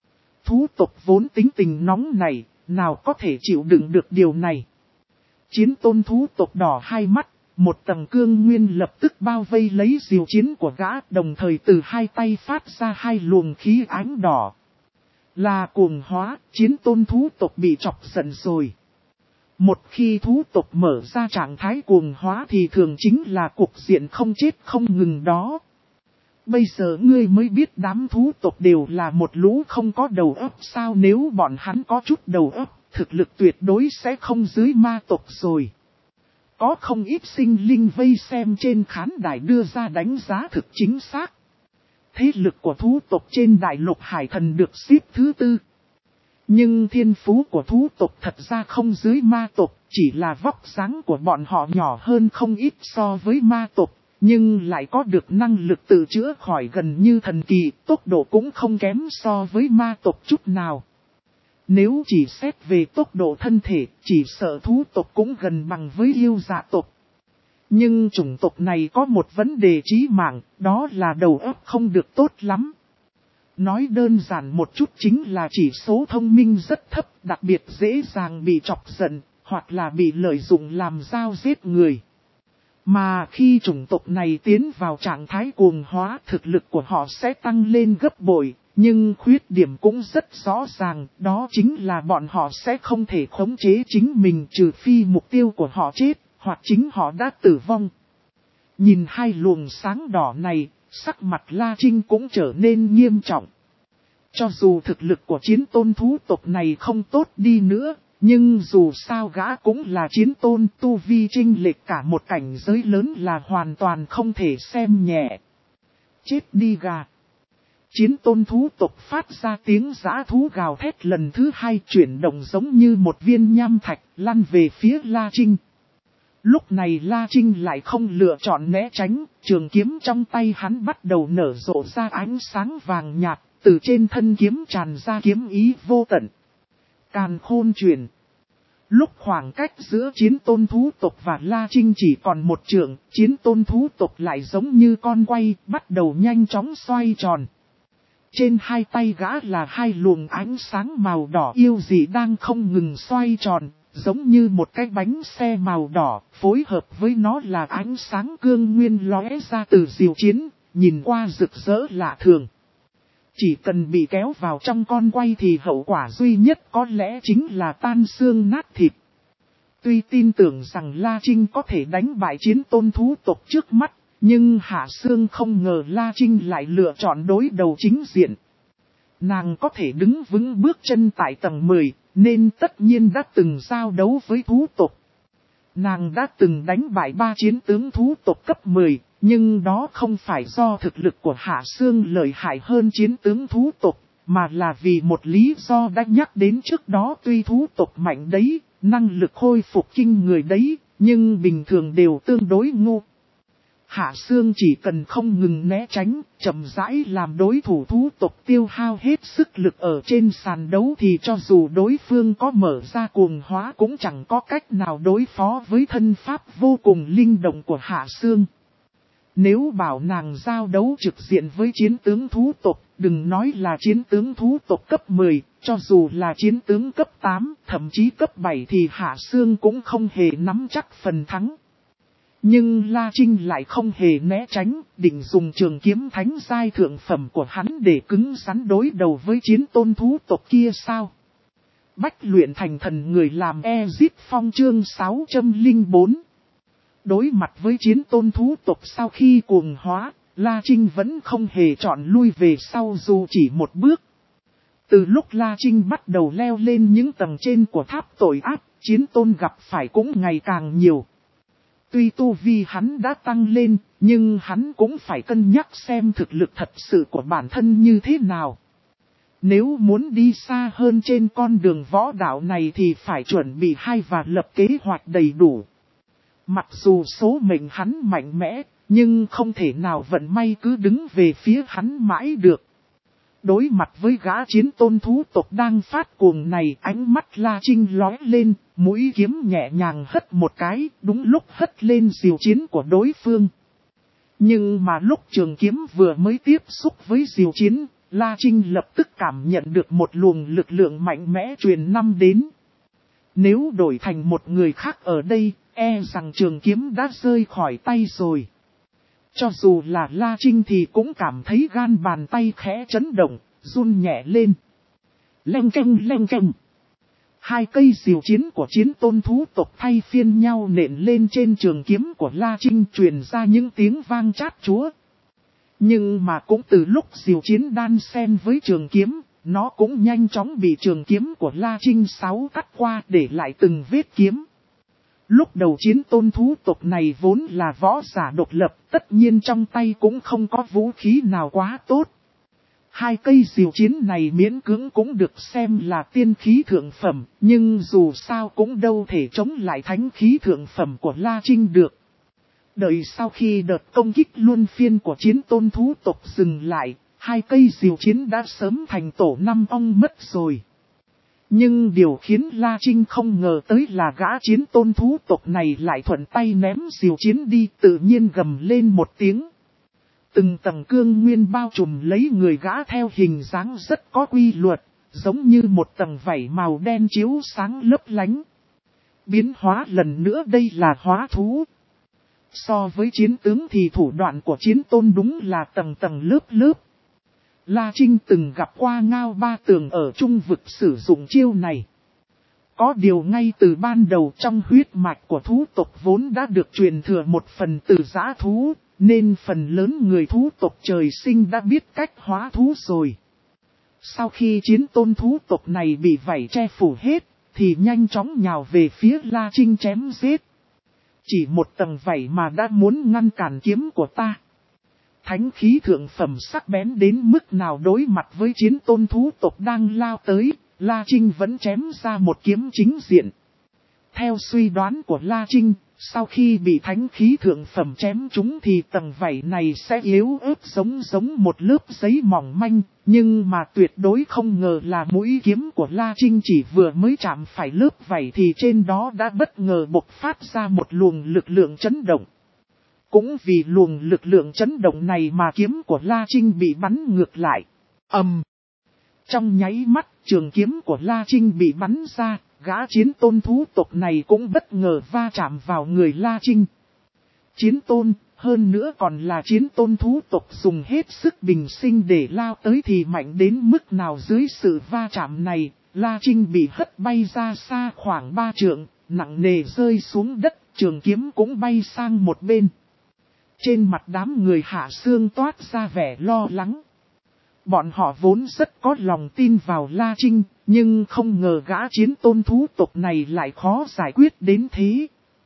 Thú tộc vốn tính tình nóng này, nào có thể chịu đựng được điều này. Chiến tôn thú tộc đỏ hai mắt, một tầng cương nguyên lập tức bao vây lấy diều chiến của gã, đồng thời từ hai tay phát ra hai luồng khí ánh đỏ. Là cuồng hóa, chiến tôn thú tộc bị chọc giận rồi. Một khi thú tộc mở ra trạng thái cuồng hóa thì thường chính là cục diện không chết không ngừng đó. Bây giờ ngươi mới biết đám thú tộc đều là một lũ không có đầu óc sao, nếu bọn hắn có chút đầu óc, thực lực tuyệt đối sẽ không dưới ma tộc rồi. Có không ít sinh linh vây xem trên khán đài đưa ra đánh giá thực chính xác. Thế lực của thú tộc trên đại lục hải thần được xếp thứ tư. Nhưng thiên phú của thú tộc thật ra không dưới ma tộc, chỉ là vóc dáng của bọn họ nhỏ hơn không ít so với ma tộc, nhưng lại có được năng lực tự chữa khỏi gần như thần kỳ, tốc độ cũng không kém so với ma tộc chút nào. Nếu chỉ xét về tốc độ thân thể, chỉ sợ thú tộc cũng gần bằng với yêu dạ tộc. Nhưng chủng tộc này có một vấn đề chí mạng, đó là đầu óc không được tốt lắm. Nói đơn giản một chút chính là chỉ số thông minh rất thấp, đặc biệt dễ dàng bị chọc giận, hoặc là bị lợi dụng làm dao giết người. Mà khi chủng tộc này tiến vào trạng thái cuồng hóa, thực lực của họ sẽ tăng lên gấp bội, nhưng khuyết điểm cũng rất rõ ràng, đó chính là bọn họ sẽ không thể khống chế chính mình trừ phi mục tiêu của họ chết, hoặc chính họ đã tử vong. Nhìn hai luồng sáng đỏ này, sắc mặt La Trinh cũng trở nên nghiêm trọng. Cho dù thực lực của chiến tôn thú tộc này không tốt đi nữa, nhưng dù sao gã cũng là chiến tôn, tu vi chênh lệch cả một cảnh giới lớn là hoàn toàn không thể xem nhẹ. Chết đi gà! Chiến tôn thú tộc phát ra tiếng giã thú gào thét lần thứ hai, chuyển động giống như một viên nham thạch lăn về phía La Trinh. Lúc này La Trinh lại không lựa chọn né tránh, trường kiếm trong tay hắn bắt đầu nở rộ ra ánh sáng vàng nhạt, từ trên thân kiếm tràn ra kiếm ý vô tận. Càn khôn truyền. Lúc khoảng cách giữa chiến tôn thú tộc và La Trinh chỉ còn một trượng, chiến tôn thú tộc lại giống như con quay, bắt đầu nhanh chóng xoay tròn. Trên hai tay gã là hai luồng ánh sáng màu đỏ yêu dị đang không ngừng xoay tròn, giống như một cái bánh xe màu đỏ, phối hợp với nó là ánh sáng cương nguyên lóe ra từ diều chiến, nhìn qua rực rỡ lạ thường. Chỉ cần bị kéo vào trong con quay thì hậu quả duy nhất có lẽ chính là tan xương nát thịt. Tuy tin tưởng rằng La Trinh có thể đánh bại chiến tôn thú tộc trước mắt, nhưng Hạ Sương không ngờ La Trinh lại lựa chọn đối đầu chính diện. Nàng có thể đứng vững bước chân tại tầng mười, nên tất nhiên đã từng giao đấu với thú tộc. Nàng đã từng đánh bại ba chiến tướng thú tộc cấp mười, nhưng đó không phải do thực lực của Hạ Sương lợi hại hơn chiến tướng thú tộc, mà là vì một lý do đã nhắc đến trước đó. Tuy thú tộc mạnh đấy, năng lực khôi phục kinh người đấy, nhưng bình thường đều tương đối ngu. Hạ Sương chỉ cần không ngừng né tránh, chậm rãi làm đối thủ thú tộc tiêu hao hết sức lực ở trên sàn đấu thì cho dù đối phương có mở ra cuồng hóa cũng chẳng có cách nào đối phó với thân pháp vô cùng linh động của Hạ Sương. Nếu bảo nàng giao đấu trực diện với chiến tướng thú tộc, đừng nói là chiến tướng thú tộc cấp mười, cho dù là chiến tướng cấp tám, thậm chí cấp bảy thì Hạ Sương cũng không hề nắm chắc phần thắng. Nhưng La Trinh lại không hề né tránh, định dùng trường kiếm thánh giai thượng phẩm của hắn để cứng rắn đối đầu với chiến tôn thú tộc kia sao? Bách luyện thành thần người làm Ezip Phong chương sáu trăm lẻ bốn. Đối mặt với chiến tôn thú tộc sau khi cuồng hóa, La Trinh vẫn không hề chọn lui về sau dù chỉ một bước. Từ lúc La Trinh bắt đầu leo lên những tầng trên của tháp tội ác, chiến tôn gặp phải cũng ngày càng nhiều. Tuy tu vi hắn đã tăng lên, nhưng hắn cũng phải cân nhắc xem thực lực thật sự của bản thân như thế nào. Nếu muốn đi xa hơn trên con đường võ đạo này thì phải chuẩn bị hay và lập kế hoạch đầy đủ. Mặc dù số mệnh hắn mạnh mẽ, nhưng không thể nào vận may cứ đứng về phía hắn mãi được. Đối mặt với gã chiến tôn thú tộc đang phát cuồng này, ánh mắt La Trinh lóe lên, mũi kiếm nhẹ nhàng hất một cái, đúng lúc hất lên diều chiến của đối phương. Nhưng mà lúc trường kiếm vừa mới tiếp xúc với diều chiến, La Trinh lập tức cảm nhận được một luồng lực lượng mạnh mẽ truyền năm đến. Nếu đổi thành một người khác ở đây, e rằng trường kiếm đã rơi khỏi tay rồi. Cho dù là La Trinh thì cũng cảm thấy gan bàn tay khẽ chấn động, run nhẹ lên. Leng keng leng keng. Hai cây diều chiến của chiến tôn thú tộc thay phiên nhau nện lên trên trường kiếm của La Trinh, truyền ra những tiếng vang chát chúa. Nhưng mà cũng từ lúc diều chiến đan xen với trường kiếm, nó cũng nhanh chóng bị trường kiếm của La Trinh sáu cắt qua để lại từng vết kiếm. Lúc đầu chiến tôn thú tộc này vốn là võ giả độc lập, tất nhiên trong tay cũng không có vũ khí nào quá tốt. Hai cây diều chiến này miễn cưỡng cũng được xem là tiên khí thượng phẩm, nhưng dù sao cũng đâu thể chống lại thánh khí thượng phẩm của La Trinh được. Đợi sau khi đợt công kích luân phiên của chiến tôn thú tộc dừng lại, hai cây diều chiến đã sớm thành tổ năm ong mất rồi. Nhưng điều khiến La Trinh không ngờ tới là gã chiến tôn thú tộc này lại thuận tay ném diều chiến đi, tự nhiên gầm lên một tiếng. Từng tầng cương nguyên bao trùm lấy người gã theo hình dáng rất có quy luật, giống như một tầng vảy màu đen chiếu sáng lấp lánh. Biến hóa lần nữa đây là hóa thú. So với chiến tướng thì thủ đoạn của chiến tôn đúng là tầng tầng lớp lớp. La Trinh từng gặp qua Ngao Ba Tường ở trung vực sử dụng chiêu này. Có điều ngay từ ban đầu trong huyết mạch của thú tộc vốn đã được truyền thừa một phần từ dã thú, nên phần lớn người thú tộc trời sinh đã biết cách hóa thú rồi. Sau khi chiến tôn thú tộc này bị vảy che phủ hết, thì nhanh chóng nhào về phía La Trinh chém giết. Chỉ một tầng vảy mà đã muốn ngăn cản kiếm của ta. Thánh khí thượng phẩm sắc bén đến mức nào đối mặt với chiến tôn thú tộc đang lao tới, La Trinh vẫn chém ra một kiếm chính diện. Theo suy đoán của La Trinh, sau khi bị thánh khí thượng phẩm chém trúng thì tầng vảy này sẽ yếu ớt giống giống một lớp giấy mỏng manh, nhưng mà tuyệt đối không ngờ là mũi kiếm của La Trinh chỉ vừa mới chạm phải lớp vảy thì trên đó đã bất ngờ bộc phát ra một luồng lực lượng chấn động. Cũng vì luồng lực lượng chấn động này mà kiếm của La Trinh bị bắn ngược lại. Ầm! Trong nháy mắt, trường kiếm của La Trinh bị bắn ra, gã chiến tôn thú tộc này cũng bất ngờ va chạm vào người La Trinh. Chiến tôn, hơn nữa còn là chiến tôn thú tộc dùng hết sức bình sinh để lao tới thì mạnh đến mức nào dưới sự va chạm này, La Trinh bị hất bay ra xa khoảng ba trượng, nặng nề rơi xuống đất, trường kiếm cũng bay sang một bên. Trên mặt đám người Hạ Xương toát ra vẻ lo lắng. Bọn họ vốn rất có lòng tin vào La Trinh, nhưng không ngờ gã chiến tôn thú tộc này lại khó giải quyết đến thế.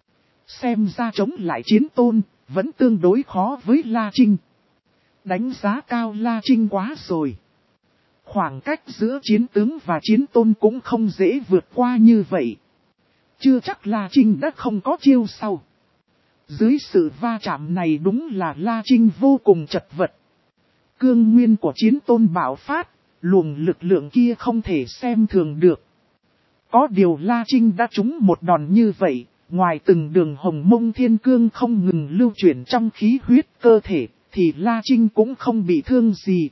Xem ra chống lại chiến tôn, vẫn tương đối khó với La Trinh. Đánh giá cao La Trinh quá rồi. Khoảng cách giữa chiến tướng và chiến tôn cũng không dễ vượt qua như vậy. Chưa chắc La Trinh đã không có chiêu sau. Dưới sự va chạm này đúng là La Trinh vô cùng chật vật. Cương nguyên của chiến tôn bạo phát, luồng lực lượng kia không thể xem thường được. Có điều La Trinh đã trúng một đòn như vậy, ngoài từng đường hồng mông thiên cương không ngừng lưu chuyển trong khí huyết cơ thể, thì La Trinh cũng không bị thương gì.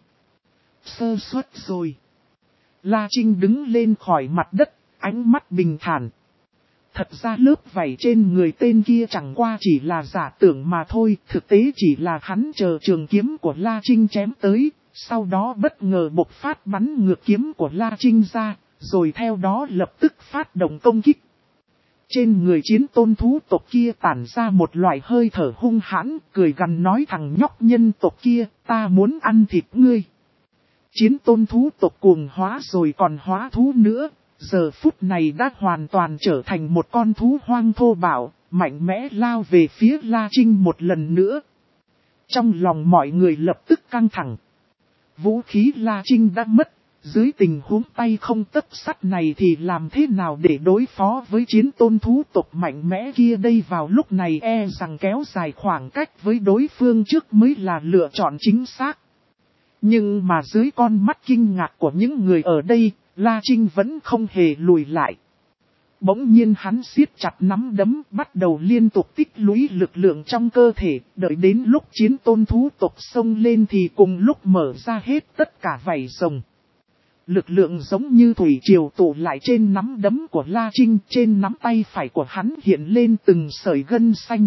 Sơ suất rồi. La Trinh đứng lên khỏi mặt đất, ánh mắt bình thản. Thật ra lớp vảy trên người tên kia chẳng qua chỉ là giả tưởng mà thôi, thực tế chỉ là hắn chờ trường kiếm của La Trinh chém tới, sau đó bất ngờ bộc phát bắn ngược kiếm của La Trinh ra, rồi theo đó lập tức phát động công kích. Trên người chiến tôn thú tộc kia tản ra một loại hơi thở hung hãn, cười gằn nói thằng nhóc nhân tộc kia, ta muốn ăn thịt ngươi. Chiến tôn thú tộc cuồng hóa rồi còn hóa thú nữa. Giờ phút này đã hoàn toàn trở thành một con thú hoang thô bạo, mạnh mẽ lao về phía La Trinh một lần nữa. Trong lòng mọi người lập tức căng thẳng. Vũ khí La Trinh đã mất, dưới tình huống tay không tấc sắt này thì làm thế nào để đối phó với chiến tôn thú tộc mạnh mẽ kia đây vào lúc này e rằng kéo dài khoảng cách với đối phương trước mới là lựa chọn chính xác. Nhưng mà dưới con mắt kinh ngạc của những người ở đây, La Trinh vẫn không hề lùi lại. Bỗng nhiên hắn siết chặt nắm đấm bắt đầu liên tục tích lũy lực lượng trong cơ thể, đợi đến lúc chiến tôn thú tộc xông lên thì cùng lúc mở ra hết tất cả vảy rồng. Lực lượng giống như thủy triều tụ lại trên nắm đấm của La Trinh, trên nắm tay phải của hắn hiện lên từng sợi gân xanh.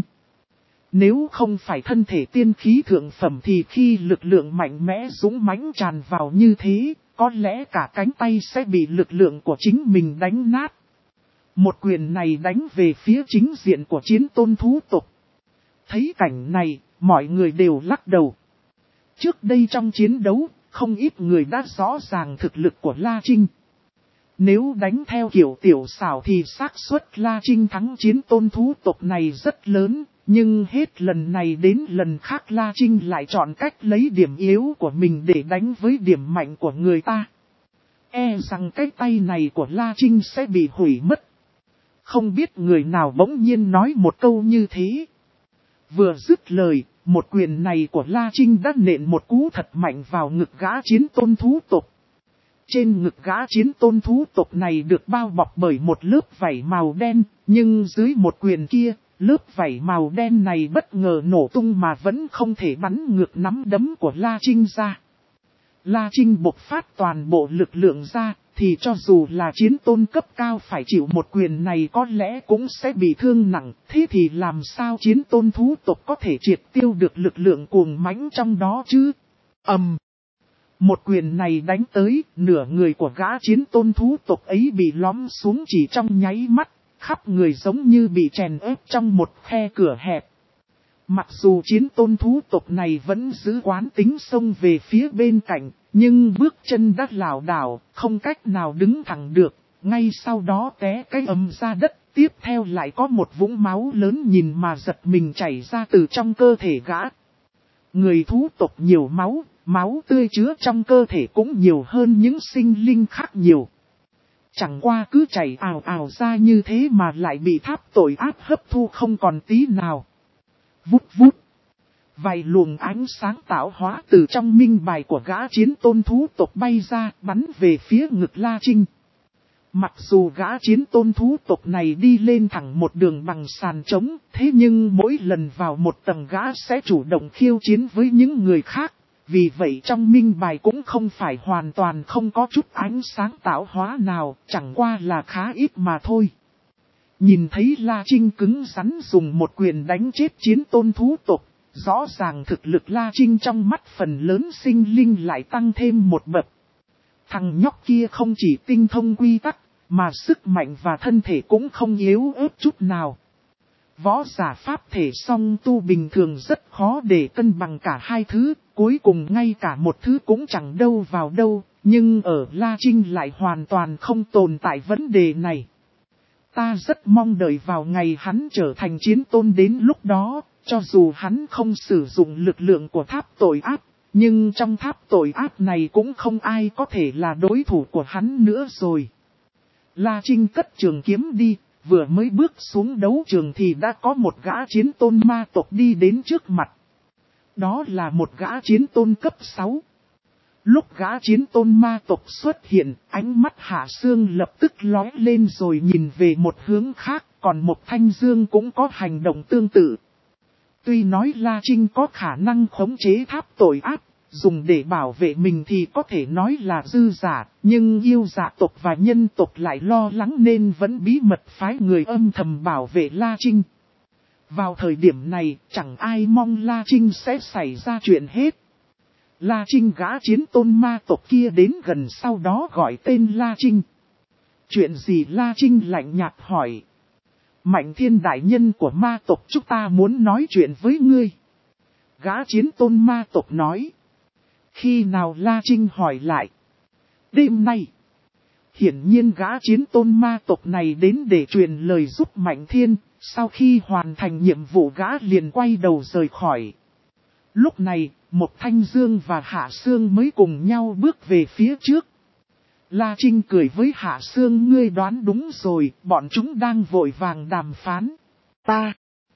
Nếu không phải thân thể tiên khí thượng phẩm thì khi lực lượng mạnh mẽ dũng mãnh tràn vào như thế, có lẽ cả cánh tay sẽ bị lực lượng của chính mình đánh nát. Một quyền này đánh về phía chính diện của chiến tôn thú tộc. Thấy cảnh này, mọi người đều lắc đầu. Trước đây trong chiến đấu, không ít người đã rõ ràng thực lực của La Trinh. Nếu đánh theo kiểu tiểu xảo thì xác suất La Trinh thắng chiến tôn thú tộc này rất lớn. Nhưng hết lần này đến lần khác La Trinh lại chọn cách lấy điểm yếu của mình để đánh với điểm mạnh của người ta. E rằng cái tay này của La Trinh sẽ bị hủy mất. Không biết người nào bỗng nhiên nói một câu như thế. Vừa dứt lời, một quyền này của La Trinh đã nện một cú thật mạnh vào ngực gã chiến tôn thú tộc. Trên ngực gã chiến tôn thú tộc này được bao bọc bởi một lớp vảy màu đen, nhưng dưới một quyền kia, lớp vảy màu đen này bất ngờ nổ tung mà vẫn không thể bắn ngược nắm đấm của La Trinh ra. La Trinh bộc phát toàn bộ lực lượng ra, thì cho dù là chiến tôn cấp cao phải chịu một quyền này có lẽ cũng sẽ bị thương nặng, thế thì làm sao chiến tôn thú tộc có thể triệt tiêu được lực lượng cuồng mãnh trong đó chứ? Ầm! Um, một quyền này đánh tới, nửa người của gã chiến tôn thú tộc ấy bị lõm xuống chỉ trong nháy mắt, khắp người giống như bị chèn ép trong một khe cửa hẹp. Mặc dù chiến tôn thú tộc này vẫn giữ quán tính xông về phía bên cạnh, nhưng bước chân đã lảo đảo, không cách nào đứng thẳng được, ngay sau đó té cái ầm ra đất, tiếp theo lại có một vũng máu lớn nhìn mà giật mình chảy ra từ trong cơ thể gã. Người thú tộc nhiều máu, máu tươi chứa trong cơ thể cũng nhiều hơn những sinh linh khác nhiều. Chẳng qua cứ chảy ào ào ra như thế mà lại bị tháp tội ác hấp thu không còn tí nào. Vút vút. Vài luồng ánh sáng tạo hóa từ trong minh bài của gã chiến tôn thú tộc bay ra bắn về phía ngực La Trinh. Mặc dù gã chiến tôn thú tộc này đi lên thẳng một đường bằng sàn trống, thế nhưng mỗi lần vào một tầng gã sẽ chủ động khiêu chiến với những người khác. Vì vậy trong minh bài cũng không phải hoàn toàn không có chút ánh sáng tạo hóa nào, chẳng qua là khá ít mà thôi. Nhìn thấy La Trinh cứng rắn dùng một quyền đánh chết chiến tôn thú tộc, rõ ràng thực lực La Trinh trong mắt phần lớn sinh linh lại tăng thêm một bậc. Thằng nhóc kia không chỉ tinh thông quy tắc, mà sức mạnh và thân thể cũng không yếu ớt chút nào. Võ giả pháp thể song tu bình thường rất khó để cân bằng cả hai thứ, cuối cùng ngay cả một thứ cũng chẳng đâu vào đâu, nhưng ở La Trinh lại hoàn toàn không tồn tại vấn đề này. Ta rất mong đợi vào ngày hắn trở thành chiến tôn, đến lúc đó, cho dù hắn không sử dụng lực lượng của tháp tội ác, nhưng trong tháp tội ác này cũng không ai có thể là đối thủ của hắn nữa rồi. La Trinh cất trường kiếm đi, vừa mới bước xuống đấu trường thì đã có một gã chiến tôn ma tộc đi đến trước mặt. Đó là một gã chiến tôn cấp sáu. Lúc gã chiến tôn ma tộc xuất hiện, ánh mắt Hạ Sương lập tức lóe lên rồi nhìn về một hướng khác, còn một Thanh Dương cũng có hành động tương tự. Tuy nói La Trinh có khả năng khống chế tháp tội ác, dùng để bảo vệ mình thì có thể nói là dư giả, nhưng yêu dạ tộc và nhân tộc lại lo lắng nên vẫn bí mật phái người âm thầm bảo vệ La Trinh. Vào thời điểm này, chẳng ai mong La Trinh sẽ xảy ra chuyện hết. La Trinh gã chiến tôn ma tộc kia đến gần sau đó gọi tên La Trinh. Chuyện gì? La Trinh lạnh nhạt hỏi. Mạnh Thiên đại nhân của ma tộc chúng ta muốn nói chuyện với ngươi. Gã chiến tôn ma tộc nói. Khi nào? La Trinh hỏi lại. Đêm nay. Hiển nhiên gã chiến tôn ma tộc này đến để truyền lời giúp Mạnh Thiên, sau khi hoàn thành nhiệm vụ gã liền quay đầu rời khỏi. Lúc này, một Thanh Dương và Hạ Sương mới cùng nhau bước về phía trước. La Trinh cười với Hạ Sương, ngươi đoán đúng rồi, bọn chúng đang vội vàng đàm phán. Ta,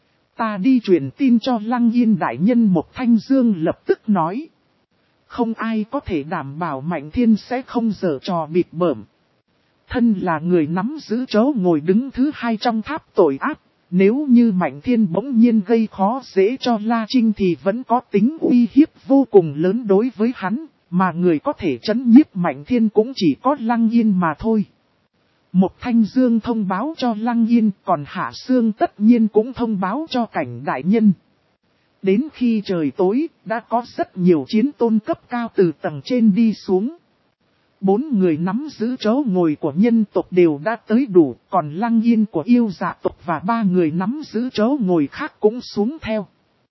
ta đi truyền tin cho Lăng Yên đại nhân, một Thanh Dương lập tức nói. Không ai có thể đảm bảo Mạnh Thiên sẽ không giở trò bịp bợm. Thân là người nắm giữ chỗ ngồi đứng thứ hai trong tháp tội ác, nếu như Mạnh Thiên bỗng nhiên gây khó dễ cho La Trinh thì vẫn có tính uy hiếp vô cùng lớn đối với hắn, mà người có thể trấn nhiếp Mạnh Thiên cũng chỉ có Lăng Yên mà thôi. Một Thanh Dương thông báo cho Lăng Yên, còn Hạ Sương tất nhiên cũng thông báo cho Cảnh đại nhân. Đến khi trời tối, đã có rất nhiều chiến tôn cấp cao từ tầng trên đi xuống. Bốn người nắm giữ chỗ ngồi của nhân tộc đều đã tới đủ, còn Lăng Yên của yêu dạ tộc và ba người nắm giữ chỗ ngồi khác cũng xuống theo.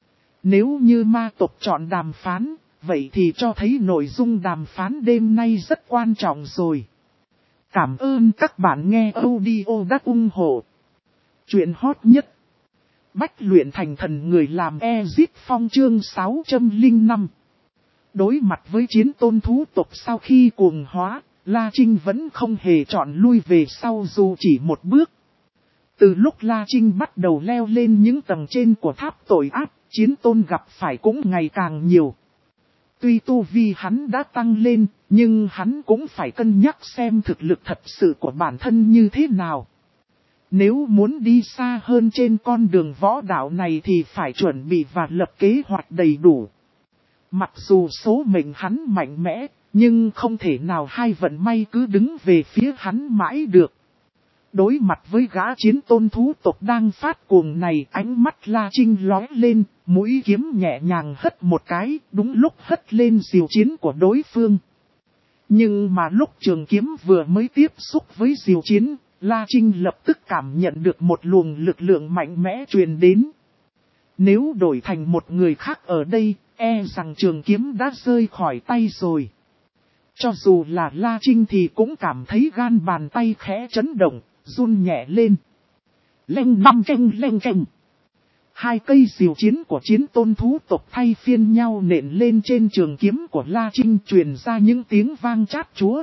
Nếu như ma tộc chọn đàm phán, vậy thì cho thấy nội dung đàm phán đêm nay rất quan trọng rồi. Cảm ơn các bạn nghe audio đắc ủng hộ. Chuyện hot nhất. Bách luyện thành thần người làm Exit Phong chương sáu trăm lẻ năm. Đối mặt với chiến tôn thú tộc sau khi cuồng hóa, La Trinh vẫn không hề chọn lui về sau dù chỉ một bước. Từ lúc La Trinh bắt đầu leo lên những tầng trên của tháp tội ác, chiến tôn gặp phải cũng ngày càng nhiều. Tuy tu vi hắn đã tăng lên, nhưng hắn cũng phải cân nhắc xem thực lực thật sự của bản thân như thế nào. Nếu muốn đi xa hơn trên con đường võ đạo này thì phải chuẩn bị và lập kế hoạch đầy đủ. Mặc dù số mệnh hắn mạnh mẽ, nhưng không thể nào hai vận may cứ đứng về phía hắn mãi được. Đối mặt với gã chiến tôn thú tộc đang phát cuồng này, ánh mắt La Trinh lóe lên, mũi kiếm nhẹ nhàng hất một cái, đúng lúc hất lên diều chiến của đối phương. Nhưng mà lúc trường kiếm vừa mới tiếp xúc với diều chiến, La Trinh lập tức cảm nhận được một luồng lực lượng mạnh mẽ truyền đến. Nếu đổi thành một người khác ở đây, e rằng trường kiếm đã rơi khỏi tay rồi. Cho dù là La Trinh thì cũng cảm thấy gan bàn tay khẽ chấn động, run nhẹ lên. Leng năm canh leng canh. Hai cây diều chiến của chiến tôn thú tộc thay phiên nhau nện lên trên trường kiếm của La Trinh, truyền ra những tiếng vang chát chúa.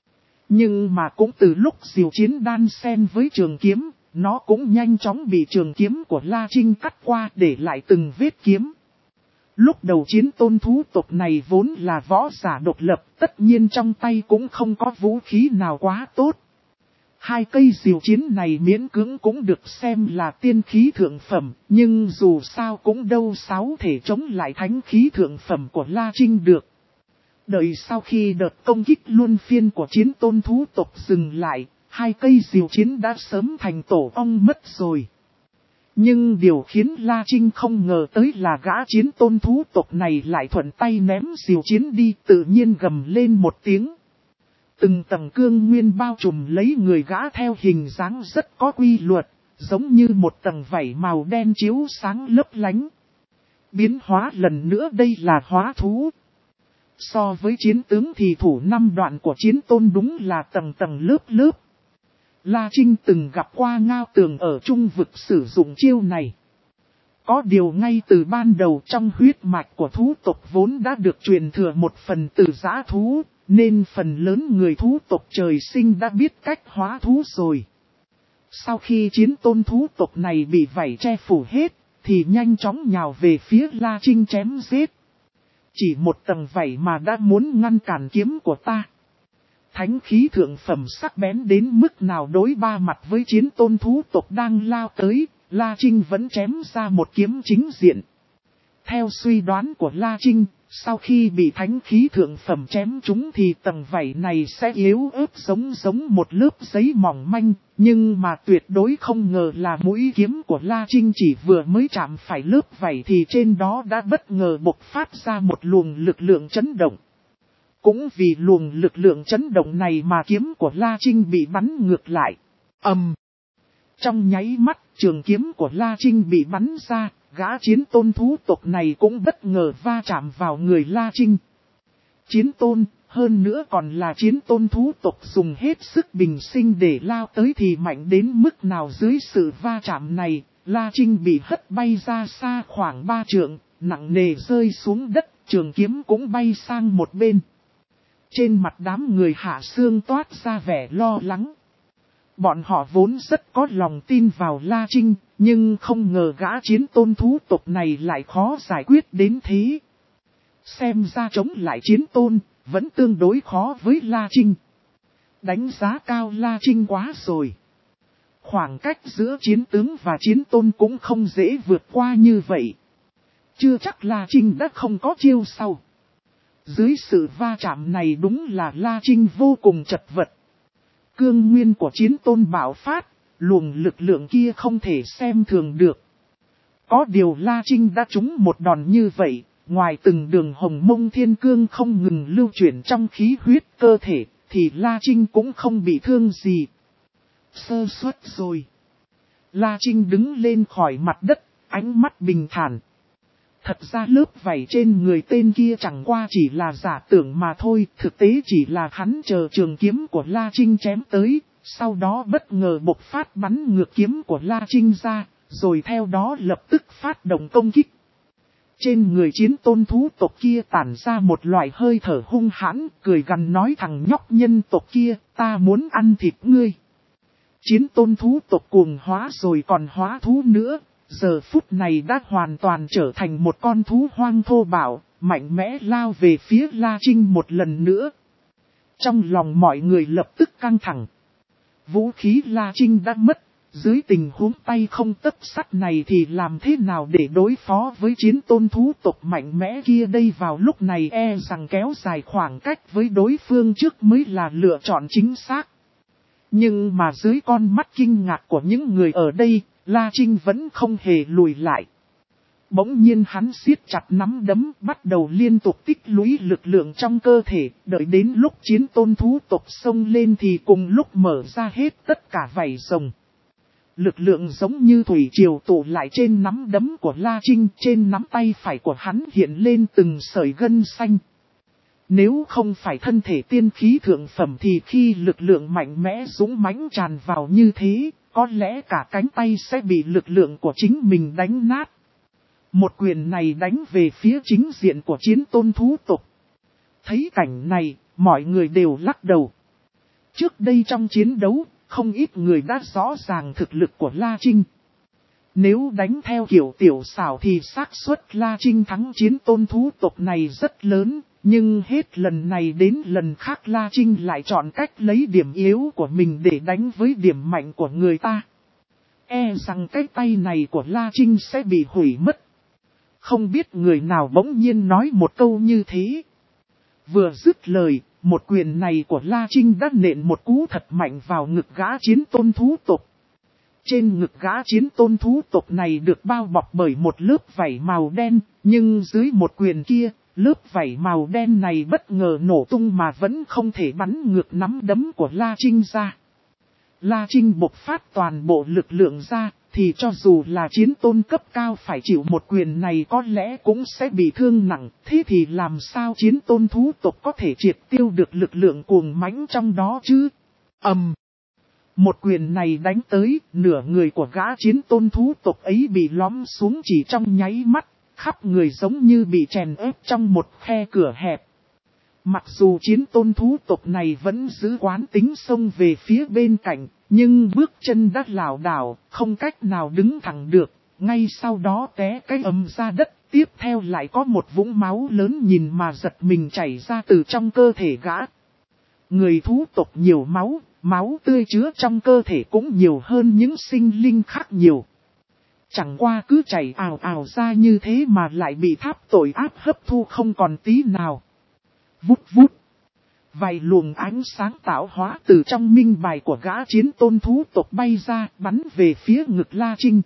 Nhưng mà cũng từ lúc diều chiến đan xen với trường kiếm, nó cũng nhanh chóng bị trường kiếm của La Trinh cắt qua để lại từng vết kiếm. Lúc đầu chiến tôn thú tộc này vốn là võ giả độc lập, tất nhiên trong tay cũng không có vũ khí nào quá tốt. Hai cây diều chiến này miễn cưỡng cũng được xem là tiên khí thượng phẩm, nhưng dù sao cũng đâu sáu thể chống lại thánh khí thượng phẩm của La Trinh được. Đợi sau khi đợt công kích luân phiên của chiến tôn thú tộc dừng lại, hai cây diều chiến đã sớm thành tổ ong mất rồi. Nhưng điều khiến La Trinh không ngờ tới là gã chiến tôn thú tộc này lại thuận tay ném diều chiến đi, tự nhiên gầm lên một tiếng. Từng tầng cương nguyên bao trùm lấy người gã theo hình dáng rất có quy luật, giống như một tầng vảy màu đen chiếu sáng lấp lánh. Biến hóa lần nữa đây là hóa thú. So với chiến tướng thì thủ năm đoạn của chiến tôn đúng là tầng tầng lớp lớp. La Trinh từng gặp qua Ngao Tường ở trung vực sử dụng chiêu này. Có điều ngay từ ban đầu trong huyết mạch của thú tộc vốn đã được truyền thừa một phần từ dã thú, nên phần lớn người thú tộc trời sinh đã biết cách hóa thú rồi. Sau khi chiến tôn thú tộc này bị vảy che phủ hết, thì nhanh chóng nhào về phía La Trinh chém giết. Chỉ một tầng vảy mà đã muốn ngăn cản kiếm của ta. Thánh khí thượng phẩm sắc bén đến mức nào đối ba mặt với chiến tôn thú tộc đang lao tới, La Trinh vẫn chém ra một kiếm chính diện. Theo suy đoán của La Trinh, sau khi bị thánh khí thượng phẩm chém trúng thì tầng vảy này sẽ yếu ớt giống giống một lớp giấy mỏng manh, nhưng mà tuyệt đối không ngờ là mũi kiếm của La Trinh chỉ vừa mới chạm phải lớp vảy thì trên đó đã bất ngờ bộc phát ra một luồng lực lượng chấn động. Cũng vì luồng lực lượng chấn động này mà kiếm của La Trinh bị bắn ngược lại. ầm! Um. Trong nháy mắt, trường kiếm của La Trinh bị bắn ra, gã chiến tôn thú tộc này cũng bất ngờ va chạm vào người La Trinh. Chiến tôn, hơn nữa còn là chiến tôn thú tộc dùng hết sức bình sinh để lao tới thì mạnh đến mức nào dưới sự va chạm này, La Trinh bị hất bay ra xa khoảng ba trượng, nặng nề rơi xuống đất, trường kiếm cũng bay sang một bên. Trên mặt đám người Hạ Xương toát ra vẻ lo lắng. Bọn họ vốn rất có lòng tin vào La Trinh, nhưng không ngờ gã chiến tôn thú tộc này lại khó giải quyết đến thế. Xem ra chống lại chiến tôn, vẫn tương đối khó với La Trinh. Đánh giá cao La Trinh quá rồi. Khoảng cách giữa chiến tướng và chiến tôn cũng không dễ vượt qua như vậy. Chưa chắc La Trinh đã không có chiêu sau. Dưới sự va chạm này đúng là La Trinh vô cùng chật vật. Cương nguyên của chiến tôn bạo phát, luồng lực lượng kia không thể xem thường được. Có điều La Trinh đã trúng một đòn như vậy, ngoài từng đường hồng mông thiên cương không ngừng lưu chuyển trong khí huyết cơ thể, thì La Trinh cũng không bị thương gì. Sơ suất rồi. La Trinh đứng lên khỏi mặt đất, ánh mắt bình thản. Thật ra lớp vảy trên người tên kia chẳng qua chỉ là giả tưởng mà thôi, thực tế chỉ là hắn chờ trường kiếm của La Trinh chém tới, sau đó bất ngờ bộc phát bắn ngược kiếm của La Trinh ra, rồi theo đó lập tức phát động công kích. Trên người chiến tôn thú tộc kia tản ra một loại hơi thở hung hãn, cười gằn nói thằng nhóc nhân tộc kia, ta muốn ăn thịt ngươi. Chiến tôn thú tộc cuồng hóa rồi còn hóa thú nữa. Giờ phút này đã hoàn toàn trở thành một con thú hoang thô bạo, mạnh mẽ lao về phía La Trinh một lần nữa. Trong lòng mọi người lập tức căng thẳng. Vũ khí La Trinh đã mất, Dưới tình huống tay không tấc sắt này thì làm thế nào để đối phó với chiến tôn thú tộc mạnh mẽ kia đây? Vào lúc này e rằng kéo dài khoảng cách với đối phương trước mới là lựa chọn chính xác. Nhưng mà dưới con mắt kinh ngạc của những người ở đây, La Trinh vẫn không hề lùi lại. Bỗng nhiên hắn siết chặt nắm đấm, bắt đầu liên tục tích lũy lực lượng trong cơ thể, đợi đến lúc chiến tôn thú tộc xông lên thì cùng lúc mở ra hết tất cả vảy rồng. Lực lượng giống như thủy triều tụ lại trên nắm đấm của La Trinh, trên nắm tay phải của hắn hiện lên từng sợi gân xanh. Nếu không phải thân thể tiên khí thượng phẩm thì khi lực lượng mạnh mẽ dũng mãnh tràn vào như thế, có lẽ cả cánh tay sẽ bị lực lượng của chính mình đánh nát. Một quyền này đánh về phía chính diện của chiến tôn thú tộc. Thấy cảnh này, mọi người đều lắc đầu. Trước đây trong chiến đấu, không ít người đã rõ ràng thực lực của La Trinh. Nếu đánh theo kiểu tiểu xảo thì xác suất La Trinh thắng chiến tôn thú tộc này rất lớn. Nhưng hết lần này đến lần khác La Trinh lại chọn cách lấy điểm yếu của mình để đánh với điểm mạnh của người ta. E rằng cái tay này của La Trinh sẽ bị hủy mất. Không biết người nào bỗng nhiên nói một câu như thế. Vừa dứt lời, một quyền này của La Trinh đã nện một cú thật mạnh vào ngực gã chiến tôn thú tộc. Trên ngực gã chiến tôn thú tộc này được bao bọc bởi một lớp vảy màu đen, nhưng dưới một quyền kia, lớp vảy màu đen này bất ngờ nổ tung mà vẫn không thể bắn ngược nắm đấm của La Trinh ra. La Trinh bộc phát toàn bộ lực lượng ra, thì cho dù là chiến tôn cấp cao phải chịu một quyền này có lẽ cũng sẽ bị thương nặng. Thế thì làm sao chiến tôn thú tộc có thể triệt tiêu được lực lượng cuồng mãnh trong đó chứ? Ầm! Um, một quyền này đánh tới, nửa người của gã chiến tôn thú tộc ấy bị lõm xuống chỉ trong nháy mắt. Khắp người giống như bị chèn ép trong một khe cửa hẹp. Mặc dù chiến tôn thú tộc này vẫn giữ quán tính xông về phía bên cạnh, nhưng bước chân đã lảo đảo, không cách nào đứng thẳng được, ngay sau đó té cái ầm ra đất, tiếp theo lại có một vũng máu lớn nhìn mà giật mình chảy ra từ trong cơ thể gã. Người thú tộc nhiều máu, máu tươi chứa trong cơ thể cũng nhiều hơn những sinh linh khác nhiều. Chẳng qua cứ chảy ào ào ra như thế mà lại bị tháp tội áp hấp thu không còn tí nào. Vút vút. Vài luồng ánh sáng tạo hóa từ trong minh bài của gã chiến tôn thú tộc bay ra bắn về phía ngực La Trinh.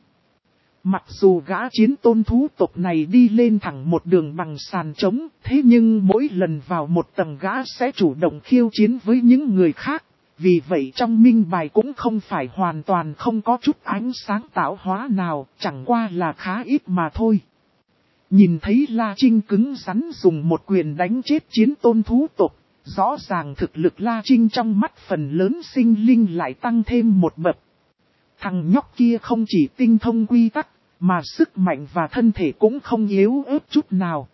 Mặc dù gã chiến tôn thú tộc này đi lên thẳng một đường bằng sàn trống, thế nhưng mỗi lần vào một tầng gã sẽ chủ động khiêu chiến với những người khác. Vì vậy trong minh bài cũng không phải hoàn toàn không có chút ánh sáng tạo hóa nào, chẳng qua là khá ít mà thôi. Nhìn thấy La Trinh cứng rắn dùng một quyền đánh chết chiến tôn thú tộc, rõ ràng thực lực La Trinh trong mắt phần lớn sinh linh lại tăng thêm một bậc. Thằng nhóc kia không chỉ tinh thông quy tắc, mà sức mạnh và thân thể cũng không yếu ớt chút nào.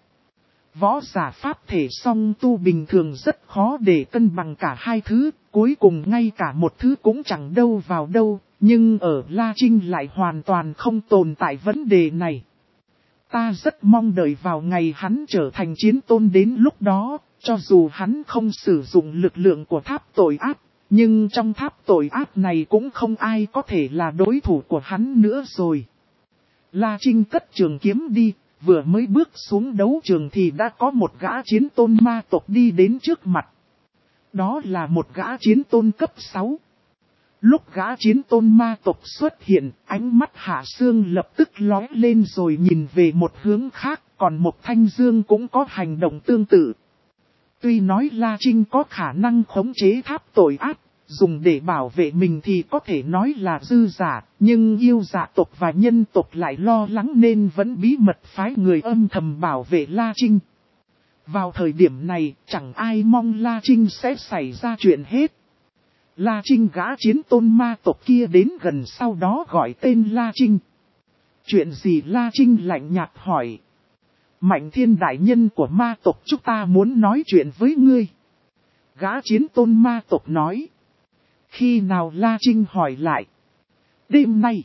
Võ giả pháp thể song tu bình thường rất khó để cân bằng cả hai thứ, cuối cùng ngay cả một thứ cũng chẳng đâu vào đâu, nhưng ở La Trinh lại hoàn toàn không tồn tại vấn đề này. Ta rất mong đợi vào ngày hắn trở thành chiến tôn, đến lúc đó, cho dù hắn không sử dụng lực lượng của tháp tội ác, nhưng trong tháp tội ác này cũng không ai có thể là đối thủ của hắn nữa rồi. La Trinh cất trường kiếm đi. Vừa mới bước xuống đấu trường thì đã có một gã chiến tôn ma tộc đi đến trước mặt. Đó là một gã chiến tôn cấp sáu. Lúc gã chiến tôn ma tộc xuất hiện, ánh mắt Hạ Sương lập tức lóe lên rồi nhìn về một hướng khác, còn một Thanh Dương cũng có hành động tương tự. Tuy nói La Trinh có khả năng khống chế tháp tội ác, dùng để bảo vệ mình thì có thể nói là dư giả, nhưng yêu dạ tộc và nhân tộc lại lo lắng nên vẫn bí mật phái người âm thầm bảo vệ La Trinh. Vào thời điểm này, chẳng ai mong La Trinh sẽ xảy ra chuyện hết. La Trinh gã chiến tôn ma tộc kia đến gần sau đó gọi tên La Trinh. Chuyện gì? La Trinh lạnh nhạt hỏi. Mạnh Thiên đại nhân của ma tộc chúng ta muốn nói chuyện với ngươi. Gã chiến tôn ma tộc nói. Khi nào? La Trinh hỏi lại. Đêm nay.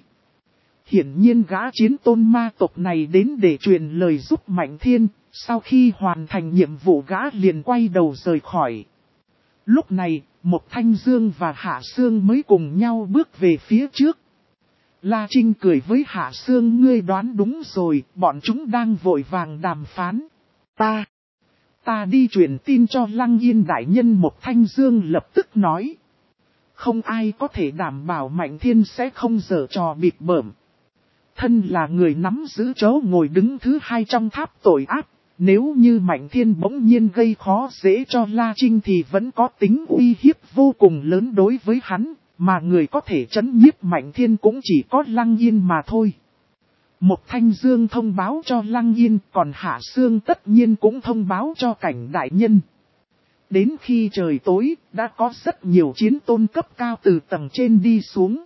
Hiển nhiên gã chiến tôn ma tộc này đến để truyền lời giúp Mạnh Thiên, sau khi hoàn thành nhiệm vụ gã liền quay đầu rời khỏi. Lúc này, một Thanh Dương và Hạ Sương mới cùng nhau bước về phía trước. La Trinh cười với Hạ Sương, ngươi đoán đúng rồi, bọn chúng đang vội vàng đàm phán. Ta, ta đi truyền tin cho Lăng Yên đại nhân. Một Thanh Dương lập tức nói. Không ai có thể đảm bảo Mạnh Thiên sẽ không giở trò bịp bợm. Thân là người nắm giữ chỗ ngồi đứng thứ hai trong tháp tội ác, nếu như Mạnh Thiên bỗng nhiên gây khó dễ cho La Trinh thì vẫn có tính uy hiếp vô cùng lớn đối với hắn, mà người có thể trấn nhiếp Mạnh Thiên cũng chỉ có Lăng Yên mà thôi. Một Thanh Dương thông báo cho Lăng Yên, còn Hạ Sương tất nhiên cũng thông báo cho Cảnh đại nhân. Đến khi trời tối, đã có rất nhiều chiến tôn cấp cao từ tầng trên đi xuống.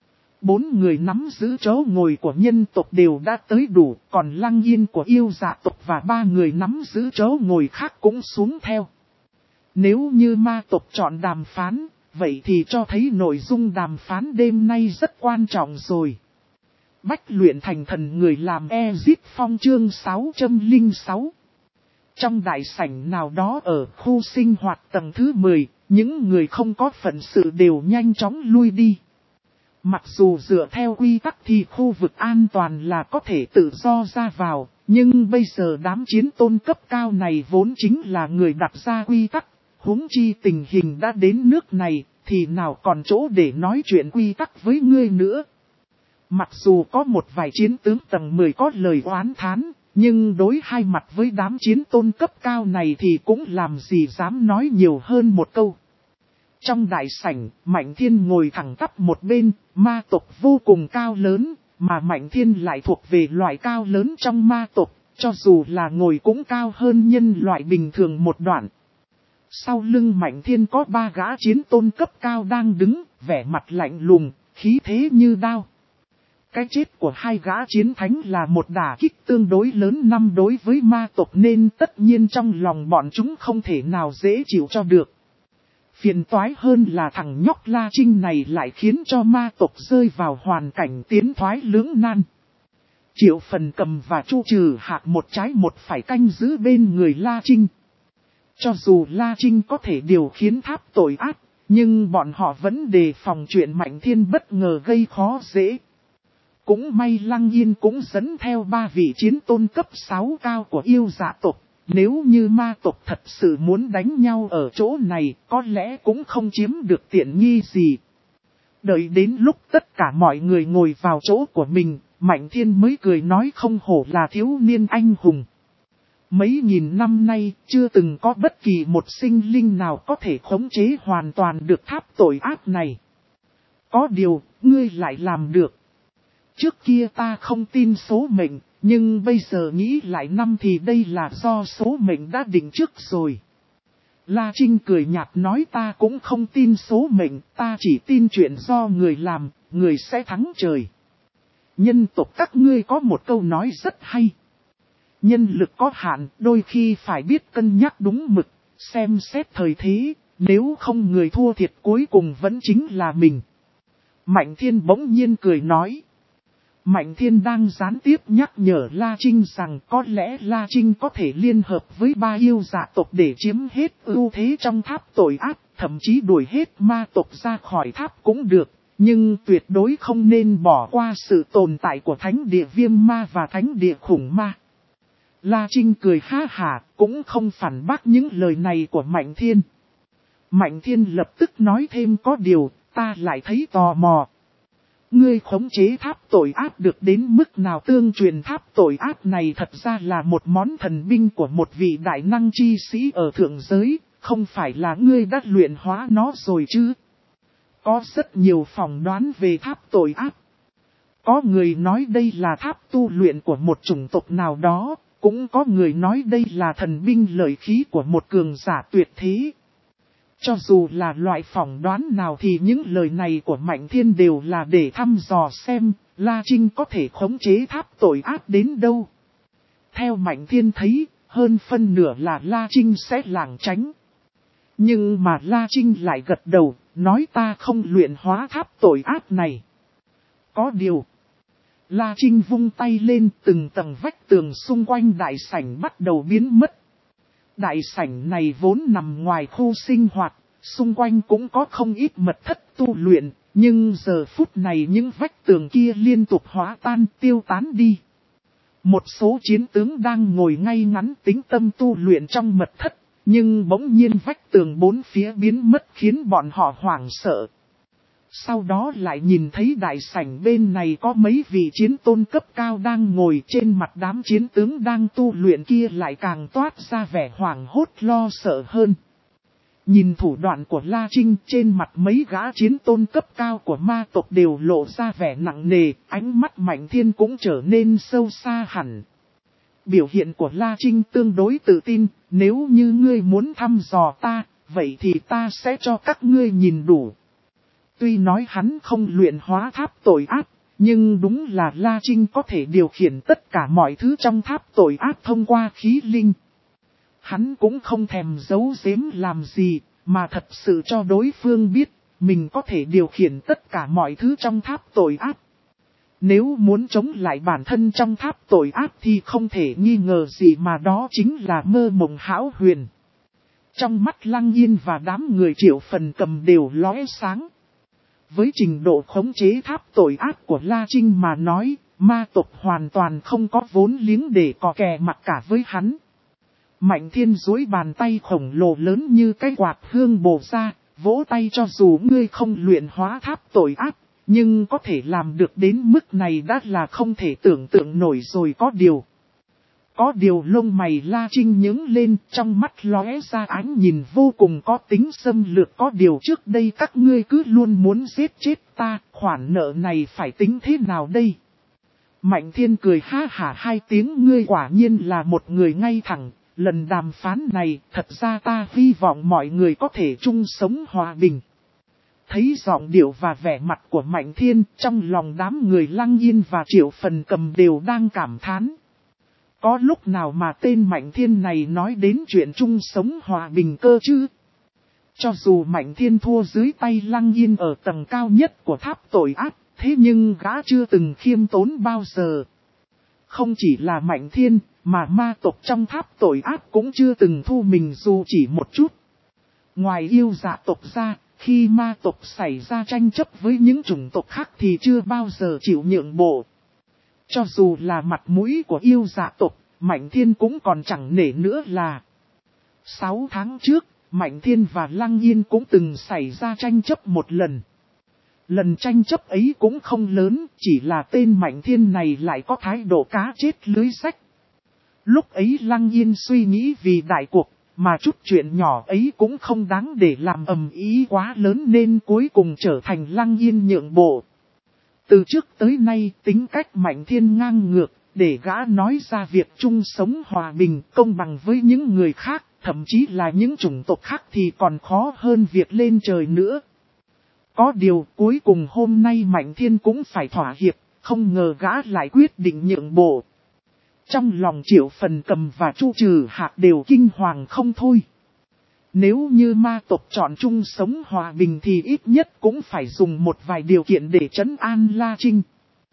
Bốn người nắm giữ chỗ ngồi của nhân tộc đều đã tới đủ, còn Lăng Yên của yêu dạ tộc và ba người nắm giữ chỗ ngồi khác cũng xuống theo. Nếu như ma tộc chọn đàm phán, vậy thì cho thấy nội dung đàm phán đêm nay rất quan trọng rồi. Bách luyện thành thần người làm Ezip Phong chương sáu trăm lẻ sáu. Trong đại sảnh nào đó ở khu sinh hoạt tầng thứ mười, những người không có phận sự đều nhanh chóng lui đi. Mặc dù dựa theo quy tắc thì khu vực an toàn là có thể tự do ra vào, nhưng bây giờ đám chiến tôn cấp cao này vốn chính là người đặt ra quy tắc, huống chi tình hình đã đến nước này, thì nào còn chỗ để nói chuyện quy tắc với ngươi nữa. Mặc dù có một vài chiến tướng tầng mười có lời oán thán, nhưng đối hai mặt với đám chiến tôn cấp cao này thì cũng làm gì dám nói nhiều hơn một câu. Trong đại sảnh, Mạnh Thiên ngồi thẳng tắp một bên, ma tộc vô cùng cao lớn, mà Mạnh Thiên lại thuộc về loại cao lớn trong ma tộc, cho dù là ngồi cũng cao hơn nhân loại bình thường một đoạn. Sau lưng Mạnh Thiên có ba gã chiến tôn cấp cao đang đứng, vẻ mặt lạnh lùng, khí thế như đao. Cái chết của hai gã chiến thánh là một đả kích tương đối lớn năm đối với ma tộc nên tất nhiên trong lòng bọn chúng không thể nào dễ chịu cho được. Phiền toái hơn là thằng nhóc La Trinh này lại khiến cho ma tộc rơi vào hoàn cảnh tiến thoái lưỡng nan. Triệu Phần Cầm và Chu Trừ Hạc một trái một phải canh giữ bên người La Trinh. Cho dù La Trinh có thể điều khiển tháp tội ác, nhưng bọn họ vẫn đề phòng chuyện Mạnh Thiên bất ngờ gây khó dễ. Cũng may Lăng Yên cũng dẫn theo ba vị chiến tôn cấp sáu cao của yêu dạ tộc. Nếu như ma tộc thật sự muốn đánh nhau ở chỗ này, có lẽ cũng không chiếm được tiện nghi gì. Đợi đến lúc tất cả mọi người ngồi vào chỗ của mình, Mạnh Thiên mới cười nói không hổ là thiếu niên anh hùng. Mấy nghìn năm nay, chưa từng có bất kỳ một sinh linh nào có thể khống chế hoàn toàn được tháp tội ác này. Có điều, ngươi lại làm được. Trước kia ta không tin số mệnh, nhưng bây giờ nghĩ lại năm thì đây là do số mệnh đã định trước rồi. La Trinh cười nhạt nói ta cũng không tin số mệnh, ta chỉ tin chuyện do người làm, người sẽ thắng trời. Nhân tộc các ngươi có một câu nói rất hay. Nhân lực có hạn, đôi khi phải biết cân nhắc đúng mực, xem xét thời thế, nếu không người thua thiệt cuối cùng vẫn chính là mình. Mạnh Thiên bỗng nhiên cười nói. Mạnh Thiên đang gián tiếp nhắc nhở La Trinh rằng có lẽ La Trinh có thể liên hợp với ba yêu dạ tộc để chiếm hết ưu thế trong tháp tội ác, thậm chí đuổi hết ma tộc ra khỏi tháp cũng được, nhưng tuyệt đối không nên bỏ qua sự tồn tại của thánh địa viêm ma và thánh địa khủng ma. La Trinh cười ha hả, cũng không phản bác những lời này của Mạnh Thiên. Mạnh Thiên lập tức nói thêm có điều, ta lại thấy tò mò. Ngươi khống chế tháp tội ác được đến mức nào? Tương truyền tháp tội ác này thật ra là một món thần binh của một vị đại năng chi sĩ ở thượng giới, không phải là ngươi đã luyện hóa nó rồi chứ? Có rất nhiều phỏng đoán về tháp tội ác. Có người nói đây là tháp tu luyện của một chủng tộc nào đó, cũng có người nói đây là thần binh lợi khí của một cường giả tuyệt thế. Cho dù là loại phỏng đoán nào thì những lời này của Mạnh Thiên đều là để thăm dò xem La Trinh có thể khống chế tháp tội ác đến đâu. Theo Mạnh Thiên thấy, hơn phân nửa là La Trinh sẽ lảng tránh. Nhưng mà La Trinh lại gật đầu, nói ta không luyện hóa tháp tội ác này. Có điều, La Trinh vung tay lên, từng tầng vách tường xung quanh đại sảnh bắt đầu biến mất. Đại sảnh này vốn nằm ngoài khu sinh hoạt, Xung quanh cũng có không ít mật thất tu luyện, nhưng giờ phút này những vách tường kia liên tục hóa tan tiêu tán đi. Một số chiến tướng đang ngồi ngay ngắn tĩnh tâm tu luyện trong mật thất, nhưng bỗng nhiên vách tường bốn phía biến mất khiến bọn họ hoảng sợ. Sau đó lại nhìn thấy đại sảnh bên này có mấy vị chiến tôn cấp cao đang ngồi, trên mặt đám chiến tướng đang tu luyện kia lại càng toát ra vẻ hoảng hốt lo sợ hơn. Nhìn thủ đoạn của La Trinh, trên mặt mấy gã chiến tôn cấp cao của ma tộc đều lộ ra vẻ nặng nề, ánh mắt Mạnh Thiên cũng trở nên sâu xa hẳn. Biểu hiện của La Trinh tương đối tự tin, nếu như ngươi muốn thăm dò ta, vậy thì ta sẽ cho các ngươi nhìn đủ. Tuy nói hắn không luyện hóa tháp tội ác, nhưng đúng là La Trinh có thể điều khiển tất cả mọi thứ trong tháp tội ác thông qua khí linh. Hắn cũng không thèm giấu giếm làm gì, mà thật sự cho đối phương biết, mình có thể điều khiển tất cả mọi thứ trong tháp tội ác. Nếu muốn chống lại bản thân trong tháp tội ác thì không thể nghi ngờ gì mà đó chính là mơ mộng hão huyền. Trong mắt Lăng Yên và đám người Triệu Phần Cầm đều lóe sáng. Với trình độ khống chế tháp tội ác của La Trinh mà nói, ma tộc hoàn toàn không có vốn liếng để cò kè mặt cả với hắn. Mạnh Thiên duỗi bàn tay khổng lồ lớn như cái quạt hương bổ ra, vỗ tay cho dù ngươi không luyện hóa tháp tội ác, nhưng có thể làm được đến mức này đã là không thể tưởng tượng nổi rồi. Có điều. Có điều lông mày La Trinh nhướng lên, trong mắt lóe ra ánh nhìn vô cùng có tính xâm lược. Có điều trước đây các ngươi cứ luôn muốn giết chết ta, khoản nợ này phải tính thế nào đây? Mạnh Thiên cười ha hả hai tiếng, ngươi quả nhiên là một người ngay thẳng. Lần đàm phán này, thật ra ta hy vọng mọi người có thể chung sống hòa bình. Thấy giọng điệu và vẻ mặt của Mạnh Thiên, trong lòng đám người Lăng Yên và Triệu Phần Cầm đều đang cảm thán. Có lúc nào mà tên Mạnh Thiên này nói đến chuyện chung sống hòa bình cơ chứ? Cho dù Mạnh Thiên thua dưới tay Lăng Yên ở tầng cao nhất của tháp tội ác, thế nhưng gã chưa từng khiêm tốn bao giờ. Không chỉ là Mạnh Thiên, mà ma tộc trong tháp tội ác cũng chưa từng thu mình dù chỉ một chút. Ngoài yêu dạ tộc ra, khi ma tộc xảy ra tranh chấp với những chủng tộc khác thì chưa bao giờ chịu nhượng bộ. Cho dù là mặt mũi của yêu dạ tộc, Mạnh Thiên cũng còn chẳng nể nữa là. Sáu tháng trước, Mạnh Thiên và Lăng Yên cũng từng xảy ra tranh chấp một lần. Lần tranh chấp ấy cũng không lớn, chỉ là tên Mạnh Thiên này lại có thái độ cá chết lưới rách. Lúc ấy Lăng Yên suy nghĩ vì đại cuộc, mà chút chuyện nhỏ ấy cũng không đáng để làm ầm ĩ quá lớn nên cuối cùng trở thành Lăng Yên nhượng bộ. Từ trước tới nay tính cách Mạnh Thiên ngang ngược, để gã nói ra việc chung sống hòa bình công bằng với những người khác, thậm chí là những chủng tộc khác thì còn khó hơn việc lên trời nữa. Có điều cuối cùng hôm nay Mạnh Thiên cũng phải thỏa hiệp, không ngờ gã lại quyết định nhượng bộ. Trong lòng Triệu Phần Cầm và Chu Trừ Hạc đều kinh hoàng không thôi. Nếu như ma tộc chọn chung sống hòa bình thì ít nhất cũng phải dùng một vài điều kiện để trấn an La Trinh.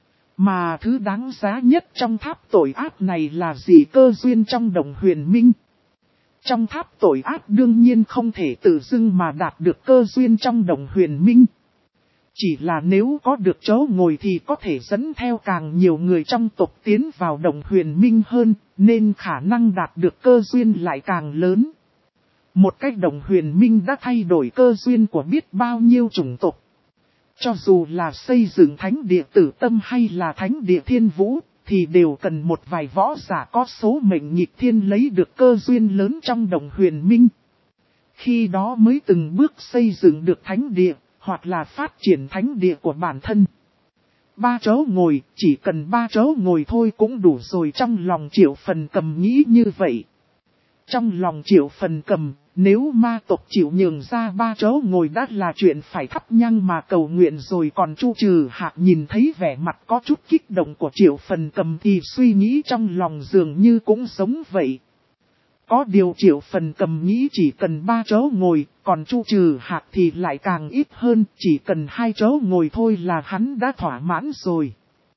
Mà thứ đáng giá nhất trong tháp tội ác này là gì? Cơ duyên trong Đồng Huyền Minh. Trong tháp tội ác đương nhiên không thể tự dưng mà đạt được cơ duyên trong Đồng Huyền Minh. Chỉ là nếu có được chỗ ngồi thì có thể dẫn theo càng nhiều người trong tộc tiến vào Đồng Huyền Minh hơn, nên khả năng đạt được cơ duyên lại càng lớn. Một cách Đồng Huyền Minh đã thay đổi cơ duyên của biết bao nhiêu chủng tộc. Cho dù là xây dựng thánh địa Tử Tâm hay là thánh địa Thiên Vũ, thì đều cần một vài võ giả có số mệnh nghịch thiên lấy được cơ duyên lớn trong Đồng Huyền Minh. Khi đó mới từng bước xây dựng được thánh địa, hoặc là phát triển thánh địa của bản thân. Ba chỗ ngồi, chỉ cần ba chỗ ngồi thôi cũng đủ rồi, trong lòng Triệu Phần Cầm nghĩ như vậy. Trong lòng Triệu Phần Cầm, nếu ma tộc chịu nhường ra ba chỗ ngồi đã là chuyện phải thắp nhang mà cầu nguyện rồi. Còn Chu Trừ Hạc nhìn thấy vẻ mặt có chút kích động của Triệu Phần Cầm thì suy nghĩ trong lòng dường như cũng giống vậy. Có điều Triệu Phần Cầm nghĩ chỉ cần ba chỗ ngồi, còn Chu Trừ Hạc thì lại càng ít hơn, chỉ cần hai chỗ ngồi thôi là hắn đã thỏa mãn rồi.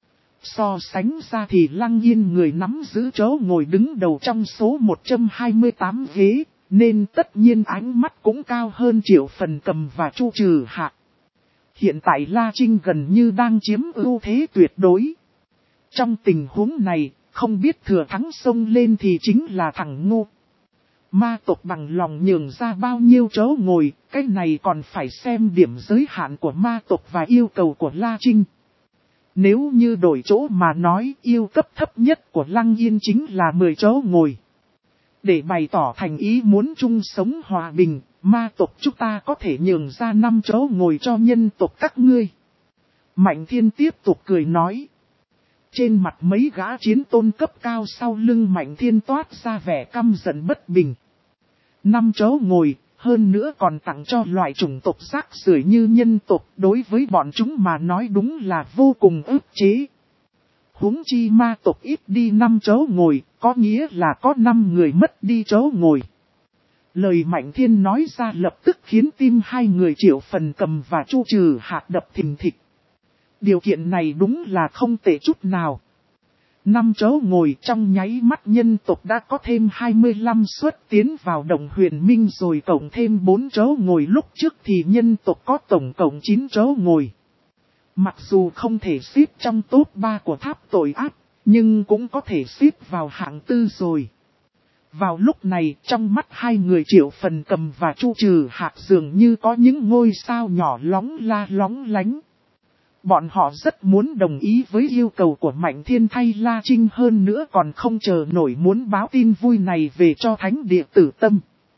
So sánh ra thì Lăng Yên người nắm giữ chỗ ngồi đứng đầu trong số một trăm hai mươi tám ghế, Nên tất nhiên ánh mắt cũng cao hơn Triệu Phần Cầm và Chu Trừ Hạc. Hiện tại La Trinh gần như đang chiếm ưu thế tuyệt đối. Trong tình huống này, không biết thừa thắng xông lên thì chính là thằng ngu. Ma tộc bằng lòng nhường ra bao nhiêu chỗ ngồi, cái này còn phải xem điểm giới hạn của ma tộc và yêu cầu của La Trinh. Nếu như đổi chỗ mà nói, yêu cấp thấp nhất của Lăng Yên chính là mười chỗ ngồi. Để bày tỏ thành ý muốn chung sống hòa bình, ma tộc chúng ta có thể nhường ra năm chỗ ngồi cho nhân tộc các ngươi. Mạnh Thiên tiếp tục cười nói. Trên mặt mấy gã chiến tôn cấp cao sau lưng Mạnh Thiên toát ra vẻ căm giận bất bình. Năm chỗ ngồi, hơn nữa còn tặng cho loại chủng tộc rác rưởi như nhân tộc, đối với bọn chúng mà nói đúng là vô cùng ức chế. Huống chi ma tộc ít đi năm chỗ ngồi, có nghĩa là có năm người mất đi chỗ ngồi. Lời Mạnh Thiên nói ra lập tức khiến tim hai người Triệu Phần Cầm và Chu Trừ Hạc đập thình thịch. Điều kiện này đúng là không tệ chút nào. Năm chỗ ngồi trong nháy mắt nhân tộc đã có thêm hai mươi lăm suất tiến vào Đồng Huyền Minh rồi cộng thêm bốn chỗ ngồi lúc trước thì nhân tộc có tổng cộng chín chỗ ngồi. Mặc dù không thể xếp trong top ba của tháp tội ác, nhưng cũng có thể xếp vào hạng tư rồi. Vào lúc này trong mắt hai người Triệu Phần Cầm và Chu Trừ Hạc dường như có những ngôi sao nhỏ lóng la lóng lánh. Bọn họ rất muốn đồng ý với yêu cầu của Mạnh Thiên thay La Trinh, hơn nữa còn không chờ nổi muốn báo tin vui này về cho Thánh Địa Tử Tâm.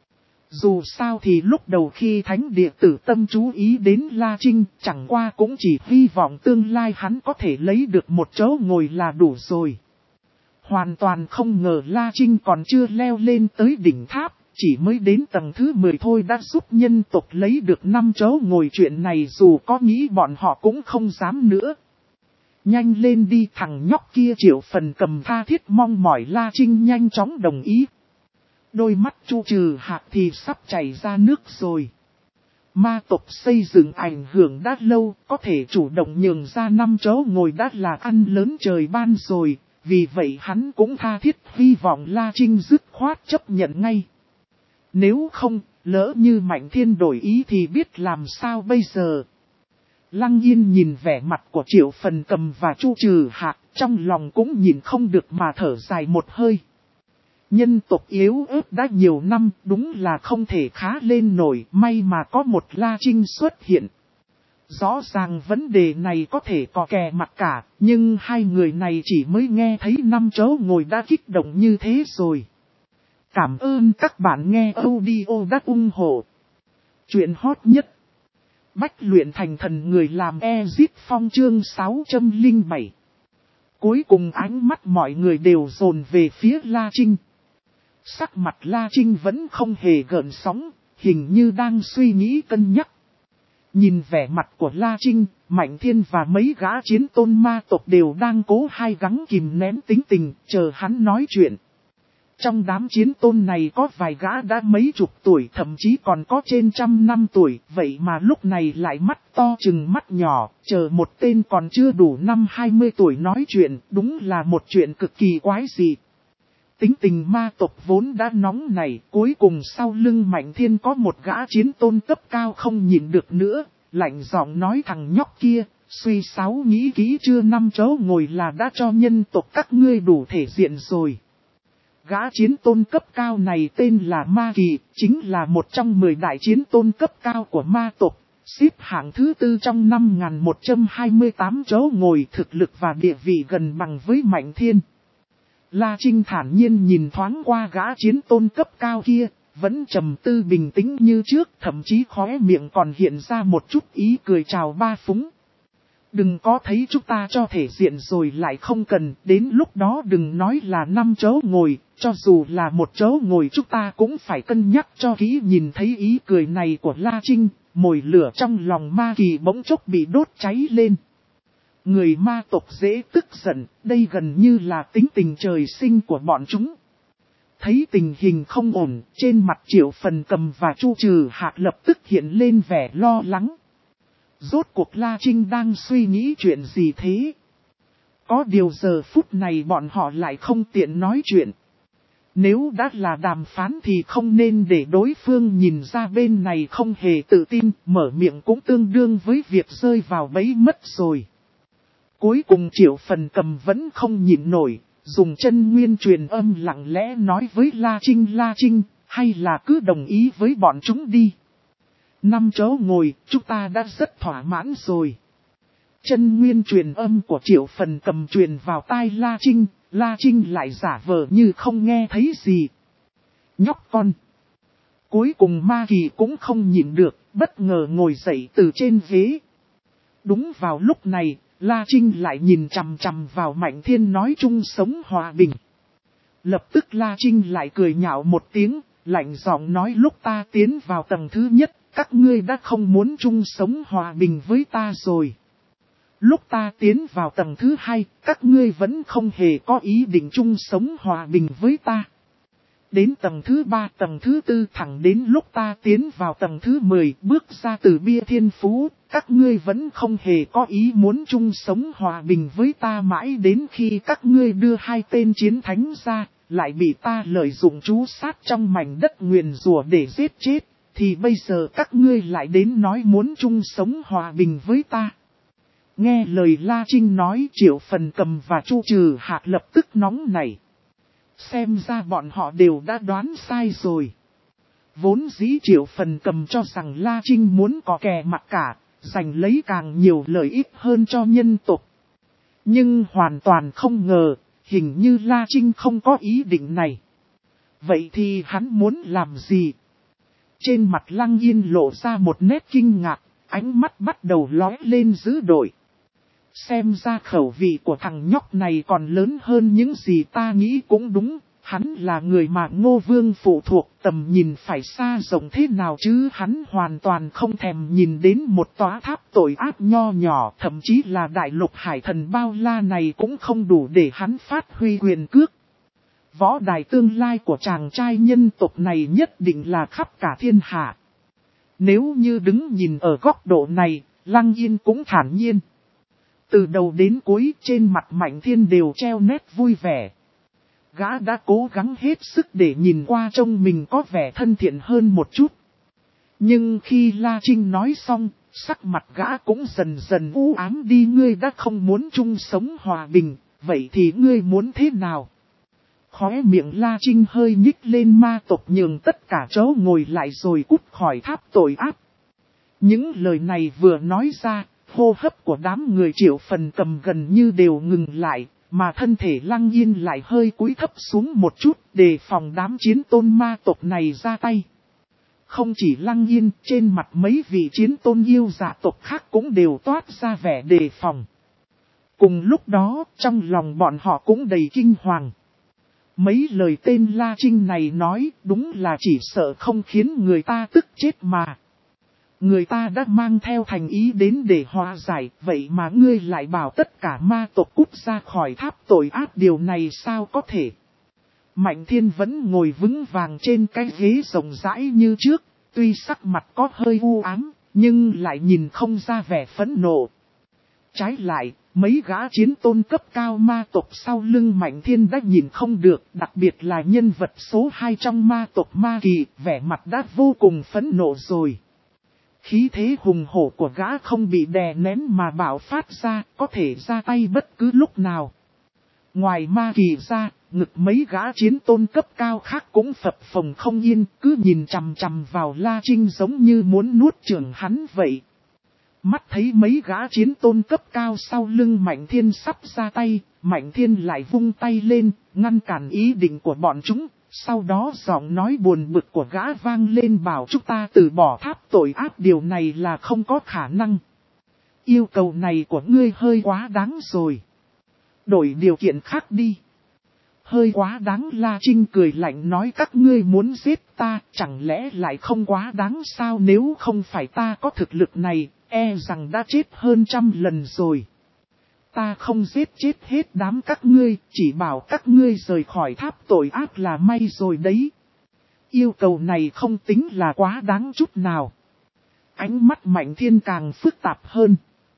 Dù sao thì lúc đầu khi Thánh Địa Tử Tâm chú ý đến La Trinh, chẳng qua cũng chỉ hy vọng tương lai hắn có thể lấy được một chỗ ngồi là đủ rồi. Hoàn toàn không ngờ La Trinh còn chưa leo lên tới đỉnh tháp, chỉ mới đến tầng thứ mười thôi đã giúp nhân tộc lấy được năm chỗ ngồi, chuyện này dù có nghĩ bọn họ cũng không dám nữa. Nhanh lên đi, thằng nhóc kia Triệu Phần Cầm tha thiết mong mỏi La Trinh nhanh chóng đồng ý. Đôi mắt Chu Trừ Hạc thì sắp chảy ra nước rồi. Ma tộc xây dựng ảnh hưởng đã lâu, có thể chủ động nhường ra năm chỗ ngồi đã là ăn lớn trời ban rồi, vì vậy hắn cũng tha thiết hy vọng La Trinh dứt khoát chấp nhận ngay. Nếu không, lỡ như Mạnh Thiên đổi ý thì biết làm sao bây giờ. Lăng Yên nhìn vẻ mặt của Triệu Phần Cầm và Chu Trừ Hạc, trong lòng cũng nhìn không được mà thở dài một hơi. Nhân tộc yếu ớt đã nhiều năm, đúng là không thể khá lên nổi, may mà có một La Trinh xuất hiện. Rõ ràng vấn đề này có thể có kè mặt cả, nhưng hai người này chỉ mới nghe thấy năm chỗ ngồi đã kích động như thế rồi. Cảm ơn các bạn nghe audio đã ủng hộ. Chuyện hot nhất. Bách luyện thành thần người làm Ezit Phong chương sáu trăm lẻ bảy. Cuối cùng ánh mắt mọi người đều dồn về phía La Trinh. Sắc mặt La Trinh vẫn không hề gợn sóng, hình như đang suy nghĩ cân nhắc. Nhìn vẻ mặt của La Trinh, Mạnh Thiên và mấy gã chiến tôn ma tộc đều đang cố hai gắng kìm nén tính tình, chờ hắn nói chuyện. Trong đám chiến tôn này có vài gã đã mấy chục tuổi, thậm chí còn có trên trăm năm tuổi, vậy mà lúc này lại mắt to chừng mắt nhỏ, chờ một tên còn chưa đủ năm hai mươi tuổi nói chuyện, đúng là một chuyện cực kỳ quái dị. Tính tình ma tộc vốn đã nóng này, cuối cùng sau lưng Mạnh Thiên có một gã chiến tôn cấp cao không nhịn được nữa, lạnh giọng nói thằng nhóc kia, suy sáu nghĩ kỹ chưa, năm chỗ ngồi là đã cho nhân tộc các ngươi đủ thể diện rồi. Gã chiến tôn cấp cao này tên là Ma Kỳ, chính là một trong mười đại chiến tôn cấp cao của ma tộc, xếp hạng thứ tư trong năm nghìn một trăm hai mươi tám chỗ ngồi, thực lực và địa vị gần bằng với Mạnh Thiên. La Trinh thản nhiên nhìn thoáng qua gã chiến tôn cấp cao kia, vẫn trầm tư bình tĩnh như trước, thậm chí khóe miệng còn hiện ra một chút ý cười chào ba phúng. Đừng có thấy chúng ta cho thể diện rồi lại không cần, đến lúc đó đừng nói là năm chỗ ngồi, cho dù là một chỗ ngồi chúng ta cũng phải cân nhắc cho kỹ. Nhìn thấy ý cười này của La Trinh, mồi lửa trong lòng Ma Kỳ bỗng chốc bị đốt cháy lên. Người ma tộc dễ tức giận, đây gần như là tính tình trời sinh của bọn chúng. Thấy tình hình không ổn, trên mặt Triệu Phần Cầm và Chu Trừ Hạc lập tức hiện lên vẻ lo lắng. Rốt cuộc La Trinh đang suy nghĩ chuyện gì thế? Có điều giờ phút này bọn họ lại không tiện nói chuyện. Nếu đã là đàm phán thì không nên để đối phương nhìn ra bên này không hề tự tin, mở miệng cũng tương đương với việc rơi vào bẫy mất rồi. Cuối cùng Triệu Phần Cầm vẫn không nhịn nổi, dùng chân nguyên truyền âm lặng lẽ nói với La Trinh La Trinh, hay là cứ đồng ý với bọn chúng đi. Năm chỗ ngồi, chúng ta đã rất thỏa mãn rồi. Chân nguyên truyền âm của Triệu Phần Cầm truyền vào tai La Trinh, La Trinh lại giả vờ như không nghe thấy gì. Nhóc con. Cuối cùng Ma Kỳ cũng không nhịn được, bất ngờ ngồi dậy từ trên ghế. Đúng vào lúc này, La Trinh lại nhìn chằm chằm vào Mạnh Thiên nói chung sống hòa bình. Lập tức La Trinh lại cười nhạo một tiếng, lạnh giọng nói lúc ta tiến vào tầng thứ nhất, các ngươi đã không muốn chung sống hòa bình với ta rồi. Lúc ta tiến vào tầng thứ hai, các ngươi vẫn không hề có ý định chung sống hòa bình với ta. Đến tầng thứ ba, tầng thứ tư thẳng đến lúc ta tiến vào tầng thứ mười, bước ra từ bia thiên phú, các ngươi vẫn không hề có ý muốn chung sống hòa bình với ta mãi đến khi các ngươi đưa hai tên chiến thánh ra, lại bị ta lợi dụng trú sát trong mảnh đất nguyền rủa để giết chết, thì bây giờ các ngươi lại đến nói muốn chung sống hòa bình với ta. Nghe lời La Trinh nói, Triệu Phần Cầm và Chu Trừ Hạc lập tức nóng nảy. Xem ra bọn họ đều đã đoán sai rồi. Vốn dĩ Triệu Phần Cầm cho rằng La Trinh muốn có kè mặt cả, giành lấy càng nhiều lợi ích hơn cho nhân tộc. Nhưng hoàn toàn không ngờ, hình như La Trinh không có ý định này. Vậy thì hắn muốn làm gì? Trên mặt Lăng Yên lộ ra một nét kinh ngạc, ánh mắt bắt đầu lóe lên dữ dội. Xem ra khẩu vị của thằng nhóc này còn lớn hơn những gì ta nghĩ cũng đúng. Hắn là người mà Ngô Vương phụ thuộc, tầm nhìn phải xa rộng thế nào chứ hắn hoàn toàn không thèm nhìn đến một tòa tháp tội ác nho nhỏ. Thậm chí là đại lục hải thần bao la này cũng không đủ để hắn phát huy quyền cước. Võ đài tương lai của chàng trai nhân tộc này nhất định là khắp cả thiên hạ. Nếu như đứng nhìn ở góc độ này, Lăng Yên cũng thản nhiên. Từ đầu đến cuối trên mặt Mạnh Thiên đều treo nét vui vẻ. Gã đã cố gắng hết sức để nhìn qua trông mình có vẻ thân thiện hơn một chút. Nhưng khi La Trinh nói xong, sắc mặt gã cũng dần dần u ám đi. Ngươi đã không muốn chung sống hòa bình, vậy thì ngươi muốn thế nào? Khóe miệng La Trinh hơi nhích lên, ma tộc nhường tất cả chỗ ngồi lại rồi cút khỏi tháp tội ác. Những lời này vừa nói ra, hô hấp của đám người Triệu Phần Cầm gần như đều ngừng lại, mà thân thể Lăng Yên lại hơi cúi thấp xuống một chút, đề phòng đám chiến tôn ma tộc này ra tay. Không chỉ Lăng Yên, trên mặt mấy vị chiến tôn yêu dạ tộc khác cũng đều toát ra vẻ đề phòng. Cùng lúc đó, trong lòng bọn họ cũng đầy kinh hoàng. Mấy lời tên La Trinh này nói, đúng là chỉ sợ không khiến người ta tức chết mà. Người ta đã mang theo thành ý đến để hòa giải, vậy mà ngươi lại bảo tất cả ma tộc cút ra khỏi tháp tội ác, điều này sao có thể? Mạnh Thiên vẫn ngồi vững vàng trên cái ghế rộng rãi như trước, tuy sắc mặt có hơi u ám, nhưng lại nhìn không ra vẻ phẫn nộ. Trái lại, mấy gã chiến tôn cấp cao ma tộc sau lưng Mạnh Thiên đã nhìn không được, đặc biệt là nhân vật số hai trong ma tộc Ma Kỳ, vẻ mặt đã vô cùng phẫn nộ rồi. Khí thế hùng hổ của gã không bị đè nén mà bạo phát ra, có thể ra tay bất cứ lúc nào. Ngoài Ma Kỳ ra, ngực mấy gã chiến tôn cấp cao khác cũng phập phồng không yên, cứ nhìn chằm chằm vào La Trinh giống như muốn nuốt chửng hắn vậy. Mắt thấy mấy gã chiến tôn cấp cao sau lưng Mạnh Thiên sắp ra tay, Mạnh Thiên lại vung tay lên, ngăn cản ý định của bọn chúng. Sau đó giọng nói buồn bực của gã vang lên bảo chúng ta từ bỏ tháp tội ác, điều này là không có khả năng. Yêu cầu này của ngươi hơi quá đáng rồi. Đổi điều kiện khác đi. Hơi quá đáng, La Trinh cười lạnh nói, các ngươi muốn giết ta, chẳng lẽ lại không quá đáng sao? Nếu không phải ta có thực lực này, e rằng đã chết hơn trăm lần rồi. Ta không giết chết hết đám các ngươi, chỉ bảo các ngươi rời khỏi tháp tội ác là may rồi đấy. Yêu cầu này không tính là quá đáng chút nào. Ánh mắt Mạnh Thiên càng phức tạp hơn.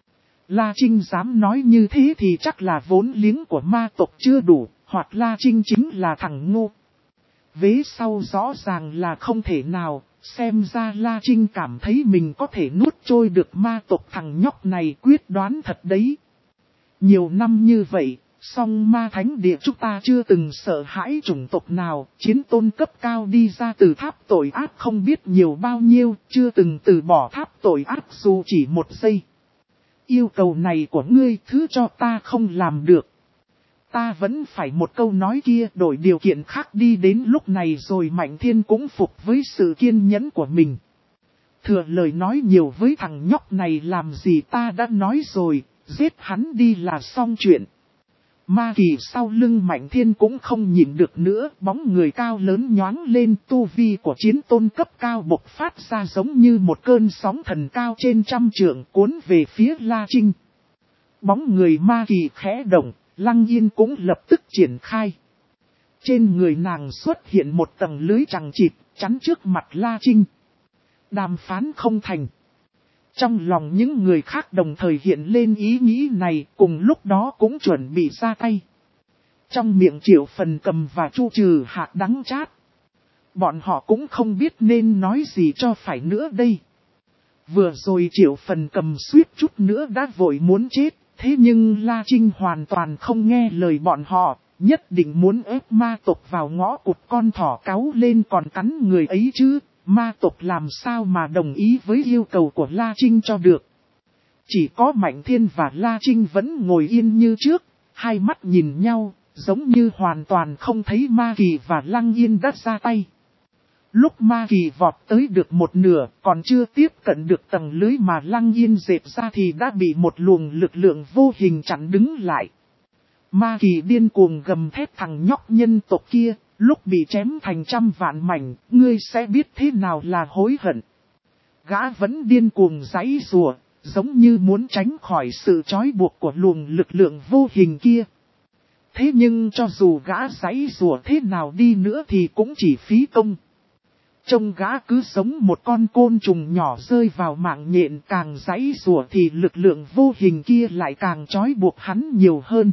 La Trinh dám nói như thế thì chắc là vốn liếng của ma tộc chưa đủ, hoặc La Trinh chính là thằng ngu. Vế sau rõ ràng là không thể nào, xem ra La Trinh cảm thấy mình có thể nuốt trôi được ma tộc, thằng nhóc này quyết đoán thật đấy. Nhiều năm như vậy, song ma thánh địa chúng ta chưa từng sợ hãi chủng tộc nào, chiến tôn cấp cao đi ra từ tháp tội ác không biết nhiều bao nhiêu, chưa từng từ bỏ tháp tội ác dù chỉ một giây. Yêu cầu này của ngươi thứ cho ta không làm được. Ta vẫn phải một câu nói kia, đổi điều kiện khác đi. Đến lúc này rồi Mạnh Thiên cũng phục với sự kiên nhẫn của mình. Thừa lời nói nhiều với thằng nhóc này làm gì, ta đã nói rồi, giết hắn đi là xong chuyện. Ma Kỳ sau lưng Mạnh Thiên cũng không nhịn được nữa, bóng người cao lớn nhoáng lên, tu vi của chiến tôn cấp cao bộc phát ra giống như một cơn sóng thần cao trên trăm trượng cuốn về phía La Trinh. Bóng người Ma Kỳ khẽ động, Lăng Yên cũng lập tức triển khai. Trên người nàng xuất hiện một tầng lưới chằng chịt, chắn trước mặt La Trinh. Đàm phán không thành. Trong lòng những người khác đồng thời hiện lên ý nghĩ này, cùng lúc đó cũng chuẩn bị ra tay. Trong miệng Triệu Phần Cầm và Chu Trừ hạt đắng chát. Bọn họ cũng không biết nên nói gì cho phải nữa đây. Vừa rồi Triệu Phần Cầm suýt chút nữa đã vội muốn chết, thế nhưng La Trinh hoàn toàn không nghe lời bọn họ, nhất định muốn ép ma tộc vào ngõ cụt, con thỏ cáu lên còn cắn người ấy chứ. Ma tộc làm sao mà đồng ý với yêu cầu của La Trinh cho được. Chỉ có Mạnh Thiên và La Trinh vẫn ngồi yên như trước, hai mắt nhìn nhau, giống như hoàn toàn không thấy Ma Kỳ và Lăng Yên đã ra tay. Lúc Ma Kỳ vọt tới được một nửa, còn chưa tiếp cận được tầng lưới mà Lăng Yên dệt ra thì đã bị một luồng lực lượng vô hình chặn đứng lại. Ma Kỳ điên cuồng gầm thét thằng nhóc nhân tộc kia. Lúc bị chém thành trăm vạn mảnh, ngươi sẽ biết thế nào là hối hận. Gã vẫn điên cuồng giãy giụa, giống như muốn tránh khỏi sự trói buộc của luồng lực lượng vô hình kia. Thế nhưng cho dù gã giãy giụa thế nào đi nữa thì cũng chỉ phí công. Trông gã cứ giống một con côn trùng nhỏ rơi vào mạng nhện, càng giãy giụa thì lực lượng vô hình kia lại càng trói buộc hắn nhiều hơn.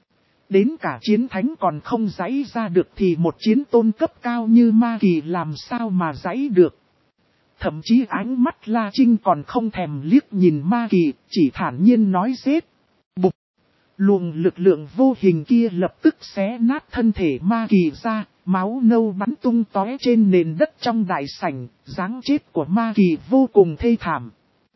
Đến cả chiến thánh còn không giãy ra được thì một chiến tôn cấp cao như Ma Kỳ làm sao mà giãy được. Thậm chí ánh mắt La Trinh còn không thèm liếc nhìn Ma Kỳ, chỉ thản nhiên nói giết. Bụp! Luồng lực lượng vô hình kia lập tức xé nát thân thể Ma Kỳ ra, máu nâu bắn tung tóe trên nền đất trong đại sảnh, dáng chết của Ma Kỳ vô cùng thê thảm.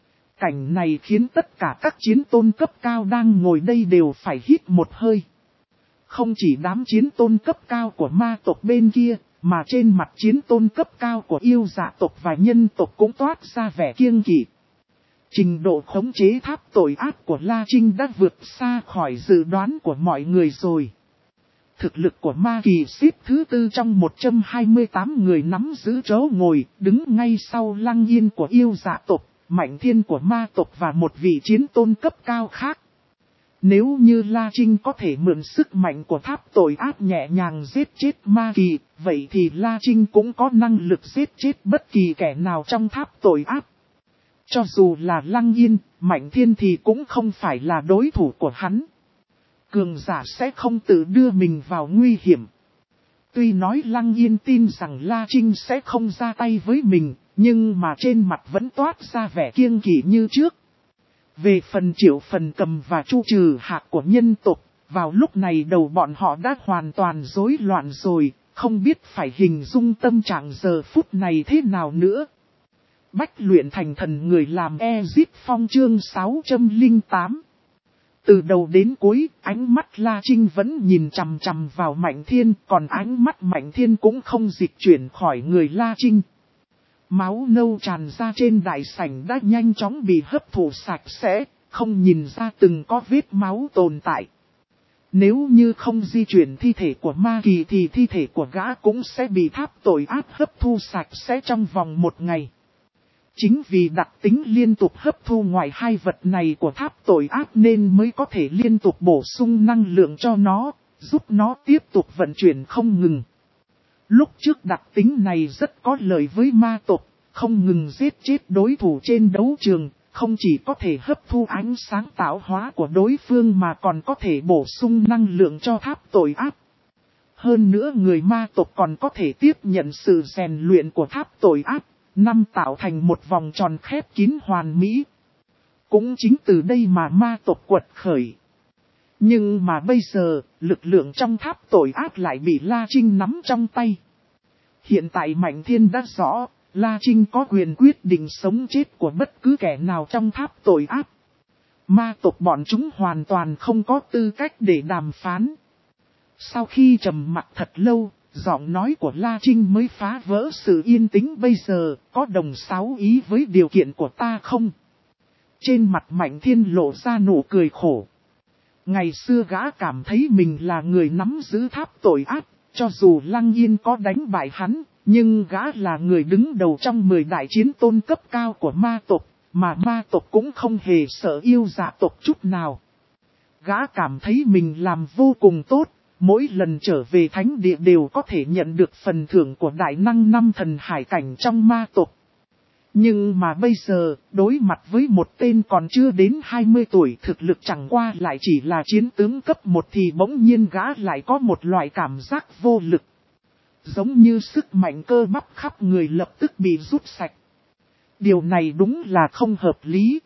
Cảnh này khiến tất cả các chiến tôn cấp cao đang ngồi đây đều phải hít một hơi. Không chỉ đám chiến tôn cấp cao của ma tộc bên kia, mà trên mặt chiến tôn cấp cao của yêu dạ tộc và nhân tộc cũng toát ra vẻ kiêng kỵ. Trình độ khống chế tháp tội ác của La Trinh đã vượt xa khỏi dự đoán của mọi người rồi. Thực lực của Ma Kỳ xếp thứ tư trong một trăm hai mươi tám người nắm giữ chỗ ngồi, đứng ngay sau Lăng Yên của yêu dạ tộc, Mạnh Thiên của ma tộc và một vị chiến tôn cấp cao khác. Nếu như La Trinh có thể mượn sức mạnh của tháp tội ác nhẹ nhàng giết chết Ma Kỳ, vậy thì La Trinh cũng có năng lực giết chết bất kỳ kẻ nào trong tháp tội ác. Cho dù là Lăng Yên, Mạnh Thiên thì cũng không phải là đối thủ của hắn. Cường giả sẽ không tự đưa mình vào nguy hiểm. Tuy nói Lăng Yên tin rằng La Trinh sẽ không ra tay với mình, nhưng mà trên mặt vẫn toát ra vẻ kiêng kỵ như trước. Về phần Triệu Phần Cầm và Chu Trừ hạt của nhân tộc, vào lúc này đầu bọn họ đã hoàn toàn rối loạn rồi, không biết phải hình dung tâm trạng giờ phút này thế nào nữa. Bách luyện thành thần người làm Ezip Phong chương sáu trăm lẻ tám. Từ đầu đến cuối, ánh mắt La Trinh vẫn nhìn chằm chằm vào Mạnh Thiên, còn ánh mắt Mạnh Thiên cũng không dịch chuyển khỏi người La Trinh. Máu nâu tràn ra trên đại sảnh đã nhanh chóng bị hấp thụ sạch sẽ, không nhìn ra từng có vết máu tồn tại. Nếu như không di chuyển thi thể của Ma Kỳ thì thi thể của gã cũng sẽ bị tháp tội ác hấp thu sạch sẽ trong vòng một ngày. Chính vì đặc tính liên tục hấp thu ngoài hai vật này của tháp tội ác nên mới có thể liên tục bổ sung năng lượng cho nó, giúp nó tiếp tục vận chuyển không ngừng. Lúc trước đặc tính này rất có lợi với ma tộc, không ngừng giết chết đối thủ trên đấu trường, không chỉ có thể hấp thu ánh sáng tạo hóa của đối phương mà còn có thể bổ sung năng lượng cho tháp tội ác. Hơn nữa người ma tộc còn có thể tiếp nhận sự rèn luyện của tháp tội ác, năm tạo thành một vòng tròn khép kín hoàn mỹ. Cũng chính từ đây mà ma tộc quật khởi. Nhưng mà bây giờ, lực lượng trong tháp tội ác lại bị La Trinh nắm trong tay. Hiện tại Mạnh Thiên đã rõ, La Trinh có quyền quyết định sống chết của bất cứ kẻ nào trong tháp tội ác. Ma tộc bọn chúng hoàn toàn không có tư cách để đàm phán. Sau khi trầm mặc thật lâu, giọng nói của La Trinh mới phá vỡ sự yên tĩnh bây giờ, có đồng sáu ý với điều kiện của ta không? Trên mặt Mạnh Thiên lộ ra nụ cười khổ. Ngày xưa gã cảm thấy mình là người nắm giữ tháp tội ác, cho dù Lăng Yên có đánh bại hắn, nhưng gã là người đứng đầu trong mười đại chiến tôn cấp cao của ma tộc, mà ma tộc cũng không hề sợ yêu dạ tộc chút nào. Gã cảm thấy mình làm vô cùng tốt, mỗi lần trở về thánh địa đều có thể nhận được phần thưởng của đại năng năm thần hải cảnh trong ma tộc. Nhưng mà bây giờ, đối mặt với một tên còn chưa đến hai mươi tuổi thực lực chẳng qua lại chỉ là chiến tướng cấp một thì bỗng nhiên gã lại có một loại cảm giác vô lực. Giống như sức mạnh cơ bắp khắp người lập tức bị rút sạch. Điều này đúng là không hợp lý.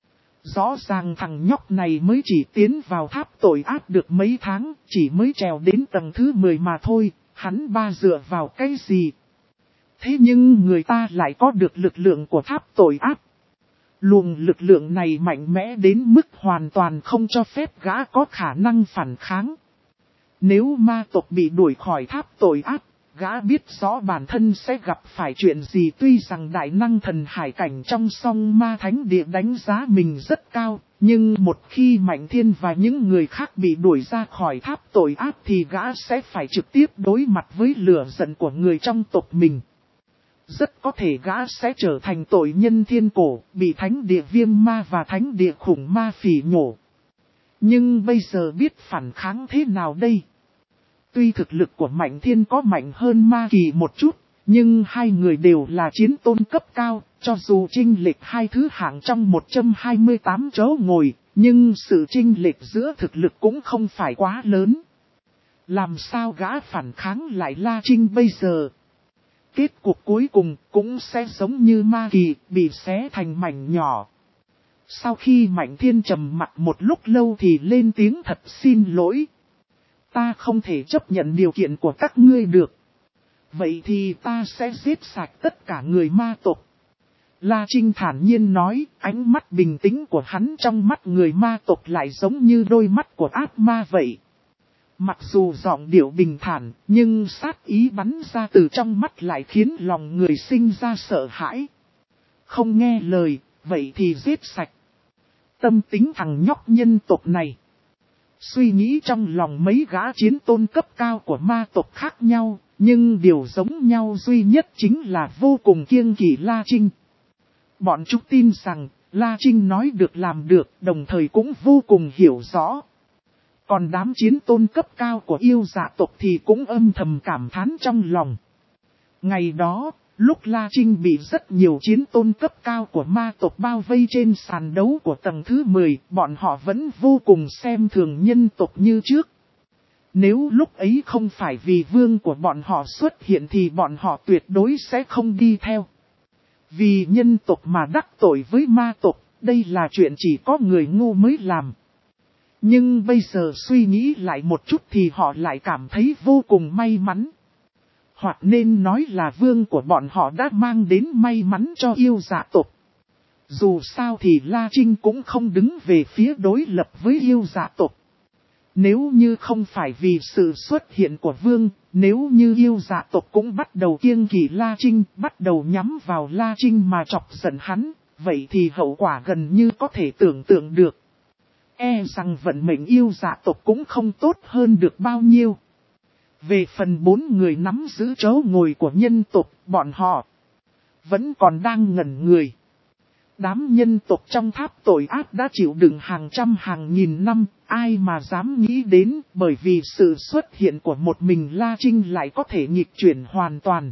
Rõ ràng thằng nhóc này mới chỉ tiến vào tháp tội ác được mấy tháng, chỉ mới trèo đến tầng thứ mười mà thôi, hắn ba dựa vào cái gì? Thế nhưng người ta lại có được lực lượng của tháp tội ác. Luồng lực lượng này mạnh mẽ đến mức hoàn toàn không cho phép gã có khả năng phản kháng. Nếu ma tộc bị đuổi khỏi tháp tội ác, gã biết rõ bản thân sẽ gặp phải chuyện gì. Tuy rằng đại năng thần hải cảnh trong song ma thánh địa đánh giá mình rất cao, nhưng một khi Mạnh Thiên và những người khác bị đuổi ra khỏi tháp tội ác thì gã sẽ phải trực tiếp đối mặt với lửa giận của người trong tộc mình. Rất có thể gã sẽ trở thành tội nhân thiên cổ, bị thánh địa viêm ma và thánh địa khủng ma phỉ nhổ. Nhưng bây giờ biết phản kháng thế nào đây? Tuy thực lực của Mạnh Thiên có mạnh hơn Ma Kỳ một chút, nhưng hai người đều là chiến tôn cấp cao, cho dù chênh lệch hai thứ hạng trong một trăm hai mươi tám chỗ ngồi, nhưng sự chênh lệch giữa thực lực cũng không phải quá lớn. Làm sao gã phản kháng lại La Trinh bây giờ? Kết cục cuối cùng cũng sẽ giống như Ma Kỳ, bị xé thành mảnh nhỏ. Sau khi Mạnh Thiên trầm mặt một lúc lâu thì lên tiếng thật xin lỗi. Ta không thể chấp nhận điều kiện của các ngươi được. Vậy thì ta sẽ giết sạch tất cả người ma tộc. La Trinh thản nhiên nói, ánh mắt bình tĩnh của hắn trong mắt người ma tộc lại giống như đôi mắt của ác ma vậy. Mặc dù giọng điệu bình thản, nhưng sát ý bắn ra từ trong mắt lại khiến lòng người sinh ra sợ hãi. Không nghe lời, vậy thì giết sạch. Tâm tính thằng nhóc nhân tộc này. Suy nghĩ trong lòng mấy gã chiến tôn cấp cao của ma tộc khác nhau, nhưng điều giống nhau duy nhất chính là vô cùng kiêng kỵ La Trinh. Bọn chúng tin rằng, La Trinh nói được làm được, đồng thời cũng vô cùng hiểu rõ. Còn đám chiến tôn cấp cao của yêu dạ tộc thì cũng âm thầm cảm thán trong lòng. Ngày đó, lúc La Trinh bị rất nhiều chiến tôn cấp cao của ma tộc bao vây trên sàn đấu của tầng thứ mười, bọn họ vẫn vô cùng xem thường nhân tộc như trước. Nếu lúc ấy không phải vì vương của bọn họ xuất hiện thì bọn họ tuyệt đối sẽ không đi theo. Vì nhân tộc mà đắc tội với ma tộc, đây là chuyện chỉ có người ngu mới làm. Nhưng bây giờ suy nghĩ lại một chút thì họ lại cảm thấy vô cùng may mắn. Hoặc nên nói là vương của bọn họ đã mang đến may mắn cho yêu dạ tộc. Dù sao thì La Trinh cũng không đứng về phía đối lập với yêu dạ tộc. Nếu như không phải vì sự xuất hiện của vương, nếu như yêu dạ tộc cũng bắt đầu kiêng kỵ La Trinh, bắt đầu nhắm vào La Trinh mà chọc giận hắn, vậy thì hậu quả gần như có thể tưởng tượng được. E rằng vận mệnh yêu dạ tộc cũng không tốt hơn được bao nhiêu. Về phần bốn người nắm giữ chỗ ngồi của nhân tộc, bọn họ vẫn còn đang ngẩn người. Đám nhân tộc trong tháp tội ác đã chịu đựng hàng trăm hàng nghìn năm, ai mà dám nghĩ đến, bởi vì sự xuất hiện của một mình La Trinh lại có thể nghịch chuyển hoàn toàn.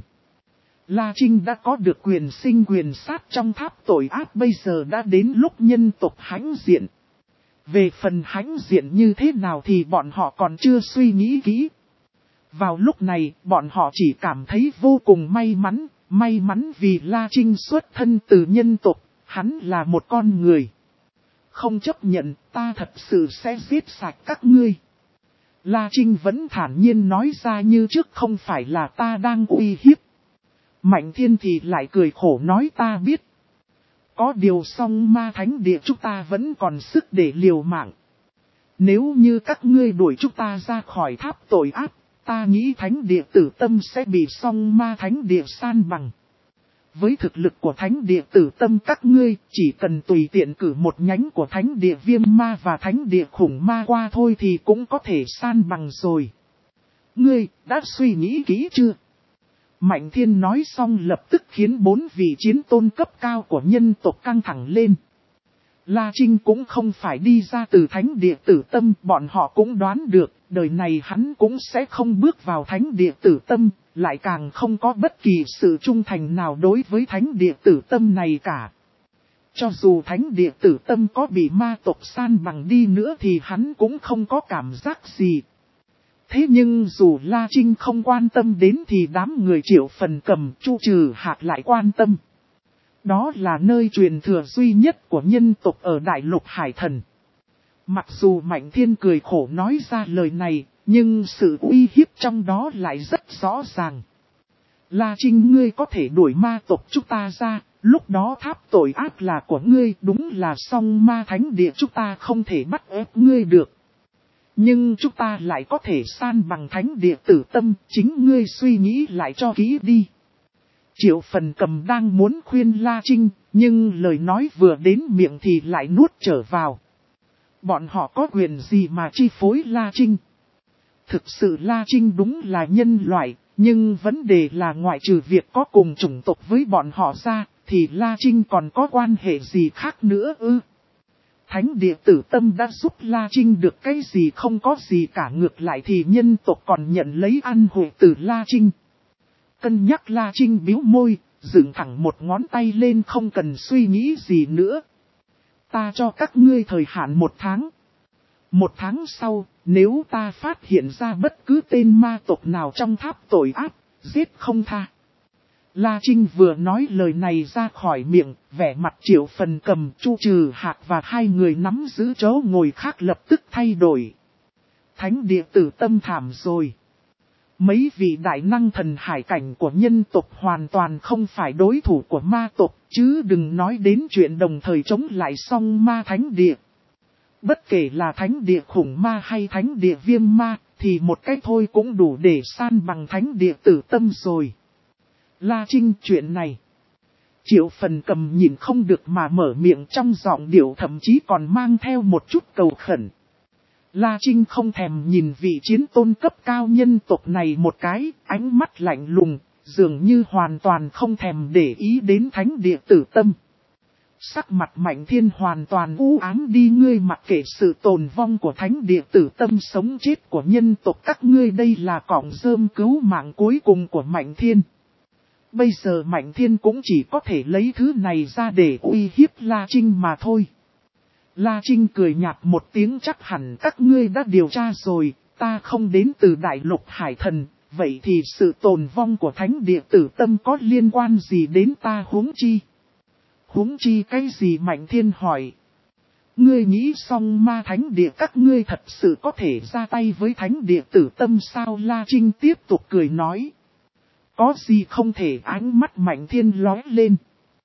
La Trinh đã có được quyền sinh quyền sát trong tháp tội ác, bây giờ đã đến lúc nhân tộc hãnh diện. Về phần hãnh diện như thế nào thì bọn họ còn chưa suy nghĩ kỹ. Vào lúc này, bọn họ chỉ cảm thấy vô cùng may mắn, may mắn vì La Trinh xuất thân từ nhân tộc, hắn là một con người. Không chấp nhận, ta thật sự sẽ giết sạch các ngươi. La Trinh vẫn thản nhiên nói ra như trước, không phải là ta đang uy hiếp. Mạnh Thiên thì lại cười khổ nói, ta biết. Có điều song ma thánh địa chúng ta vẫn còn sức để liều mạng. Nếu như các ngươi đuổi chúng ta ra khỏi tháp tội ác, ta nghĩ thánh địa tử tâm sẽ bị song ma thánh địa san bằng. Với thực lực của thánh địa tử tâm các ngươi, chỉ cần tùy tiện cử một nhánh của thánh địa viêm ma và thánh địa khủng ma qua thôi thì cũng có thể san bằng rồi. Ngươi, đã suy nghĩ kỹ chưa? Mạnh Thiên nói xong lập tức khiến bốn vị chiến tôn cấp cao của nhân tộc căng thẳng lên. La Trinh cũng không phải đi ra từ thánh địa tử tâm, bọn họ cũng đoán được, đời này hắn cũng sẽ không bước vào thánh địa tử tâm, lại càng không có bất kỳ sự trung thành nào đối với thánh địa tử tâm này cả. Cho dù thánh địa tử tâm có bị ma tộc san bằng đi nữa thì hắn cũng không có cảm giác gì. Thế nhưng dù La Trinh không quan tâm đến thì đám người Triệu Phần Cầm, Chu Trừ Hạc lại quan tâm. Đó là nơi truyền thừa duy nhất của nhân tộc ở Đại Lục Hải Thần. Mặc dù Mạnh Thiên cười khổ nói ra lời này, nhưng sự uy hiếp trong đó lại rất rõ ràng. La Trinh, ngươi có thể đuổi ma tộc chúng ta ra, lúc đó tháp tội ác là của ngươi, đúng là song ma thánh địa chúng ta không thể bắt ép ngươi được. Nhưng chúng ta lại có thể san bằng thánh địa tử tâm, chính ngươi suy nghĩ lại cho kỹ đi. Triệu Phần Cầm đang muốn khuyên La Trinh, nhưng lời nói vừa đến miệng thì lại nuốt trở vào. Bọn họ có quyền gì mà chi phối La Trinh? Thực sự La Trinh đúng là nhân loại, nhưng vấn đề là ngoại trừ việc có cùng chủng tộc với bọn họ ra, thì La Trinh còn có quan hệ gì khác nữa ư? Thánh địa tử tâm đã giúp La Trinh được cái gì không có gì cả, ngược lại thì nhân tộc còn nhận lấy ăn hội từ La Trinh. Cân nhắc La Trinh bĩu môi, dựng thẳng một ngón tay lên không cần suy nghĩ gì nữa. Ta cho các ngươi thời hạn một tháng. Một tháng sau, nếu ta phát hiện ra bất cứ tên ma tộc nào trong tháp tội ác, giết không tha. La Trinh vừa nói lời này ra khỏi miệng, vẻ mặt Triệu Phần Cầm, Chu Trừ Hạc và hai người nắm giữ chỗ ngồi khác lập tức thay đổi. Thánh địa tử tâm thảm rồi. Mấy vị đại năng thần hải cảnh của nhân tộc hoàn toàn không phải đối thủ của ma tộc, chứ đừng nói đến chuyện đồng thời chống lại song ma thánh địa. Bất kể là thánh địa khủng ma hay thánh địa viêm ma, thì một cái thôi cũng đủ để san bằng thánh địa tử tâm rồi. La Trinh, chuyện này. Triệu Phần Cầm nhìn không được mà mở miệng, trong giọng điệu thậm chí còn mang theo một chút cầu khẩn. La Trinh không thèm nhìn vị chiến tôn cấp cao nhân tộc này một cái, ánh mắt lạnh lùng, dường như hoàn toàn không thèm để ý đến thánh địa tử tâm. Sắc mặt Mạnh Thiên hoàn toàn u ám đi, ngươi mặc kệ sự tồn vong của thánh địa tử tâm, sống chết của nhân tộc các ngươi, đây là cọng rơm cứu mạng cuối cùng của Mạnh Thiên. Bây giờ Mạnh Thiên cũng chỉ có thể lấy thứ này ra để uy hiếp La Trinh mà thôi. La Trinh cười nhạt một tiếng, chắc hẳn các ngươi đã điều tra rồi, ta không đến từ Đại Lục Hải Thần, vậy thì sự tồn vong của thánh địa tử tâm có liên quan gì đến ta huống chi? Huống chi cái gì? Mạnh Thiên hỏi. Ngươi nghĩ song ma thánh địa các ngươi thật sự có thể ra tay với thánh địa tử tâm sao? La Trinh tiếp tục cười nói. Có gì không thể? Ánh mắt Mạnh Thiên lóe lên.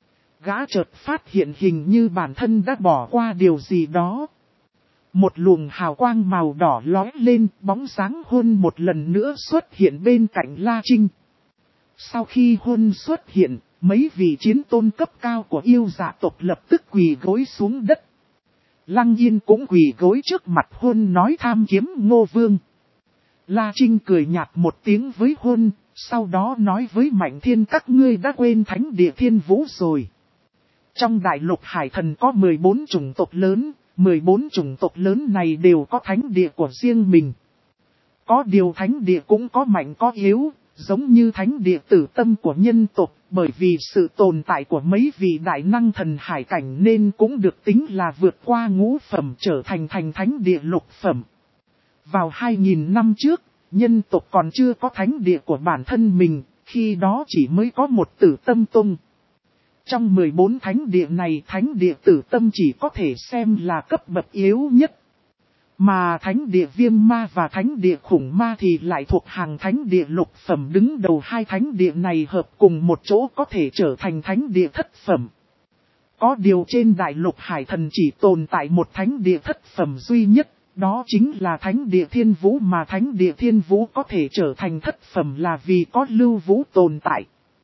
Gã chợt phát hiện hình như bản thân đã bỏ qua điều gì đó. Một luồng hào quang màu đỏ lóe lên, bóng dáng Huân một lần nữa xuất hiện bên cạnh La Trinh. Sau khi Huân xuất hiện, mấy vị chiến tôn cấp cao của yêu dạ tộc lập tức quỳ gối xuống đất. Lăng Yên cũng quỳ gối trước mặt Huân nói tham kiếm Ngô Vương. La Trinh cười nhạt một tiếng với Huân, sau đó nói với Mạnh Thiên, các ngươi đã quên thánh địa Thiên Vũ rồi. Trong Đại Lục Hải Thần có mười bốn chủng tộc lớn, mười bốn chủng tộc lớn này đều có thánh địa của riêng mình. Có điều thánh địa cũng có mạnh có yếu, giống như thánh địa tử tâm của nhân tộc, bởi vì sự tồn tại của mấy vị đại năng thần hải cảnh nên cũng được tính là vượt qua ngũ phẩm trở thành thành thánh địa lục phẩm. Vào hai nghìn năm trước, nhân tộc còn chưa có thánh địa của bản thân mình, khi đó chỉ mới có một Tử Tâm Tông. Trong mười bốn thánh địa này, thánh địa Tử Tâm chỉ có thể xem là cấp bậc yếu nhất. Mà thánh địa Viêm Ma và thánh địa Khủng Ma thì lại thuộc hàng thánh địa lục phẩm, đứng đầu hai thánh địa này hợp cùng một chỗ có thể trở thành thánh địa thất phẩm. Có điều trên đại lục Hải Thần chỉ tồn tại một thánh địa thất phẩm duy nhất, đó chính là thánh địa Thiên Vũ, mà thánh địa Thiên Vũ có thể trở thành thất phẩm là vì có Lưu Vũ tồn tại.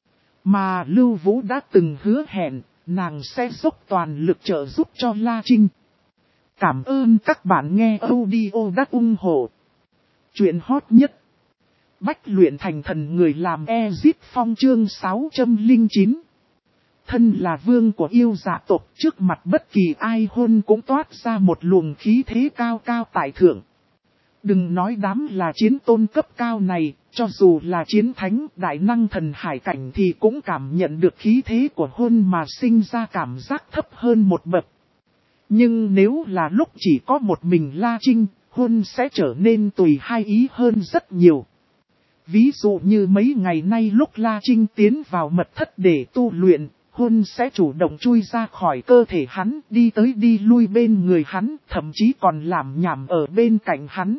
Mà Lưu Vũ đã từng hứa hẹn, nàng sẽ dốc toàn lực trợ giúp cho La Trinh. Cảm ơn các bạn nghe audio đắt ủng hộ. Chuyện hot nhất. Bách luyện thành thần người làm Ezip Phong chương sáu trăm lẻ chín. Thân là vương của yêu dạ tộc, trước mặt bất kỳ ai hôn cũng toát ra một luồng khí thế cao cao tại thượng. Đừng nói đám là chiến tôn cấp cao này, cho dù là chiến thánh đại năng thần hải cảnh thì cũng cảm nhận được khí thế của hôn mà sinh ra cảm giác thấp hơn một bậc. Nhưng nếu là lúc chỉ có một mình La Trinh, hôn sẽ trở nên tùy hai ý hơn rất nhiều. Ví dụ như mấy ngày nay lúc La Trinh tiến vào mật thất để tu luyện, hôn sẽ chủ động chui ra khỏi cơ thể hắn, đi tới đi lui bên người hắn, thậm chí còn làm nhảm ở bên cạnh hắn.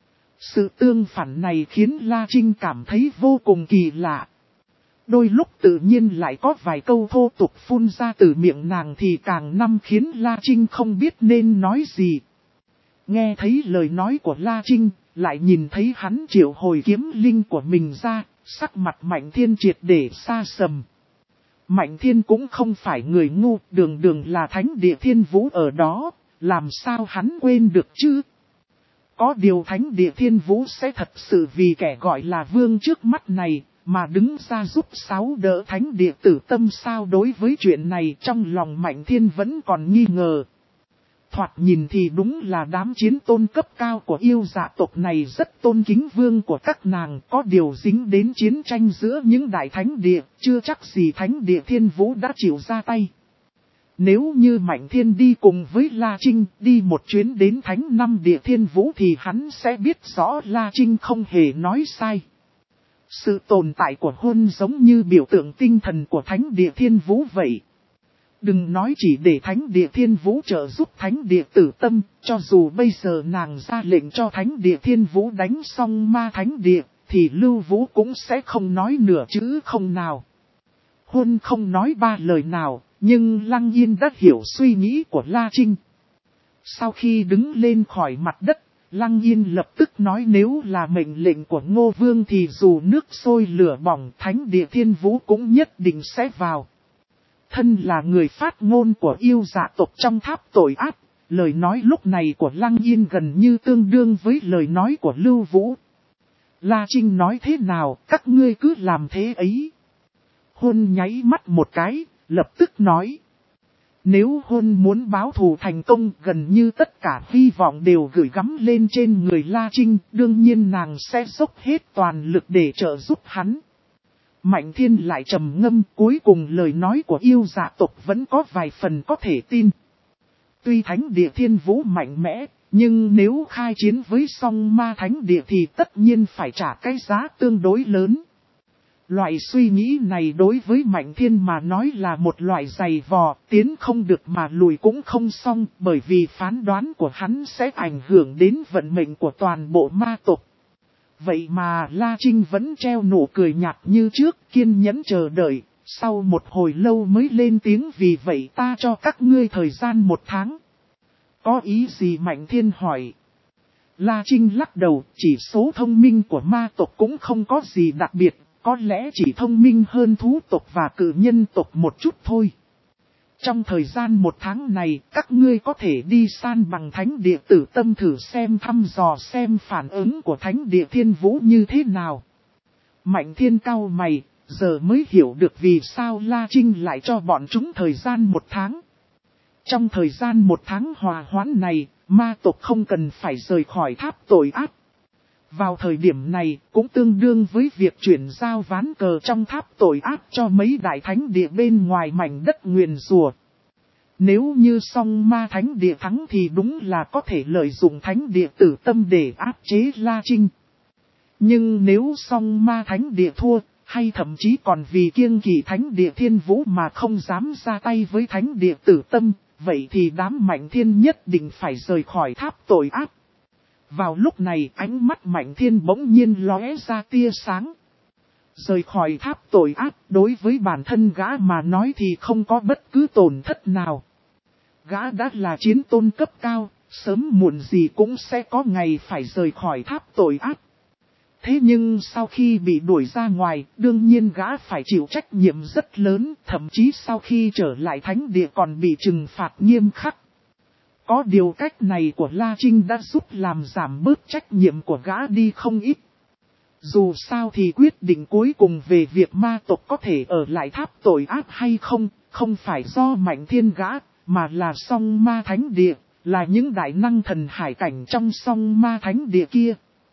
Sự tương phản này khiến La Trinh cảm thấy vô cùng kỳ lạ. Đôi lúc tự nhiên lại có vài câu thô tục phun ra từ miệng nàng thì càng năm khiến La Trinh không biết nên nói gì. Nghe thấy lời nói của La Trinh, lại nhìn thấy hắn triệu hồi kiếm linh của mình ra, sắc mặt Mạnh Thiên triệt để xa sầm. Mạnh Thiên cũng không phải người ngu, đường đường là thánh địa Thiên Vũ ở đó, làm sao hắn quên được chứ? Có điều thánh địa Thiên Vũ sẽ thật sự vì kẻ gọi là vương trước mắt này, mà đứng ra giúp sáu đỡ thánh địa Tử Tâm sao? Đối với chuyện này trong lòng Mạnh Thiên vẫn còn nghi ngờ. Thoạt nhìn thì đúng là đám chiến tôn cấp cao của yêu dạ tộc này rất tôn kính vương của các nàng, có điều dính đến chiến tranh giữa những đại thánh địa, chưa chắc gì thánh địa Thiên Vũ đã chịu ra tay. Nếu như Mạnh Thiên đi cùng với La Trinh đi một chuyến đến thánh năm địa Thiên Vũ thì hắn sẽ biết rõ La Trinh không hề nói sai. Sự tồn tại của hôn giống như biểu tượng tinh thần của thánh địa Thiên Vũ vậy. Đừng nói chỉ để thánh địa Thiên Vũ trợ giúp thánh địa Tử Tâm, cho dù bây giờ nàng ra lệnh cho thánh địa Thiên Vũ đánh xong ma thánh địa, thì Lưu Vũ cũng sẽ không nói nửa chữ không nào. Hôn không nói ba lời nào, nhưng Lăng Yên đã hiểu suy nghĩ của La Trinh. Sau khi đứng lên khỏi mặt đất, Lăng Yên lập tức nói nếu là mệnh lệnh của Ngô Vương thì dù nước sôi lửa bỏng thánh địa Thiên Vũ cũng nhất định sẽ vào. Thân là người phát ngôn của yêu dạ tộc trong tháp tội ác, lời nói lúc này của Lăng Yên gần như tương đương với lời nói của Lưu Vũ. La Trinh nói thế nào, các ngươi cứ làm thế ấy. Hôn nháy mắt một cái, lập tức nói. Nếu hôn muốn báo thù thành công, gần như tất cả hy vọng đều gửi gắm lên trên người La Trinh, đương nhiên nàng sẽ dốc hết toàn lực để trợ giúp hắn. Mạnh Thiên lại trầm ngâm, cuối cùng lời nói của yêu dạ tộc vẫn có vài phần có thể tin. Tuy thánh địa Thiên Vũ mạnh mẽ, nhưng nếu khai chiến với song ma thánh địa thì tất nhiên phải trả cái giá tương đối lớn. Loại suy nghĩ này đối với Mạnh Thiên mà nói là một loại giày vò, tiến không được mà lùi cũng không xong, bởi vì phán đoán của hắn sẽ ảnh hưởng đến vận mệnh của toàn bộ ma tộc. Vậy mà La Trinh vẫn treo nụ cười nhạt như trước, kiên nhẫn chờ đợi, sau một hồi lâu mới lên tiếng vì vậy ta cho các ngươi thời gian một tháng. Có ý gì Mạnh Thiên hỏi? La Trinh lắc đầu, chỉ số thông minh của ma tộc cũng không có gì đặc biệt, có lẽ chỉ thông minh hơn thú tộc và cự nhân tộc một chút thôi. Trong thời gian một tháng này, các ngươi có thể đi san bằng thánh địa Tử Tâm thử xem thăm dò xem phản ứng của thánh địa Thiên Vũ như thế nào. Mạnh Thiên cau mày, giờ mới hiểu được vì sao La Trinh lại cho bọn chúng thời gian một tháng. Trong thời gian một tháng hòa hoãn này, ma tộc không cần phải rời khỏi tháp tội ác. Vào thời điểm này, cũng tương đương với việc chuyển giao ván cờ trong tháp tội ác cho mấy đại thánh địa bên ngoài mảnh đất nguyền rùa. Nếu như song ma thánh địa thắng thì đúng là có thể lợi dụng thánh địa Tử Tâm để áp chế La Trinh. Nhưng nếu song ma thánh địa thua, hay thậm chí còn vì kiêng kỵ thánh địa thiên vũ mà không dám ra tay với thánh địa tử tâm, vậy thì đám Mạnh Thiên nhất định phải rời khỏi tháp tội ác. Vào lúc này ánh mắt Mạnh Thiên bỗng nhiên lóe ra tia sáng. Rời khỏi tháp tội ác đối với bản thân gã mà nói thì không có bất cứ tổn thất nào. Gã đã là chiến tôn cấp cao, sớm muộn gì cũng sẽ có ngày phải rời khỏi tháp tội ác. Thế nhưng sau khi bị đuổi ra ngoài, đương nhiên gã phải chịu trách nhiệm rất lớn, thậm chí sau khi trở lại thánh địa còn bị trừng phạt nghiêm khắc. Có điều cách này của La Trinh đã giúp làm giảm bớt trách nhiệm của gã đi không ít. Dù sao thì quyết định cuối cùng về việc ma tộc có thể ở lại tháp tội ác hay không, không phải do Mạnh Thiên gã, mà là song ma thánh địa, là những đại năng thần hải cảnh trong song ma thánh địa kia.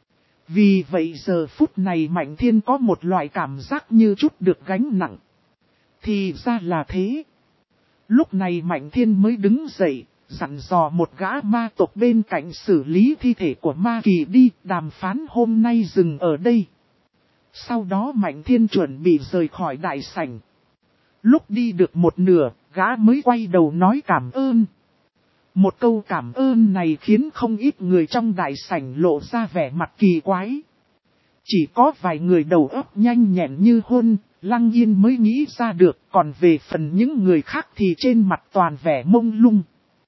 Vì vậy giờ phút này Mạnh Thiên có một loại cảm giác như chút được gánh nặng. Thì ra là thế. Lúc này Mạnh Thiên mới đứng dậy, dặn dò một gã ma tộc bên cạnh xử lý thi thể của ma kỳ đi, đàm phán hôm nay dừng ở đây. Sau đó Mạnh Thiên chuẩn bị rời khỏi đại sảnh. Lúc đi được một nửa, gã mới quay đầu nói cảm ơn. Một câu cảm ơn này khiến không ít người trong đại sảnh lộ ra vẻ mặt kỳ quái. Chỉ có vài người đầu óc nhanh nhẹn như hôn, Lăng Yên mới nghĩ ra được, còn về phần những người khác thì trên mặt toàn vẻ mông lung.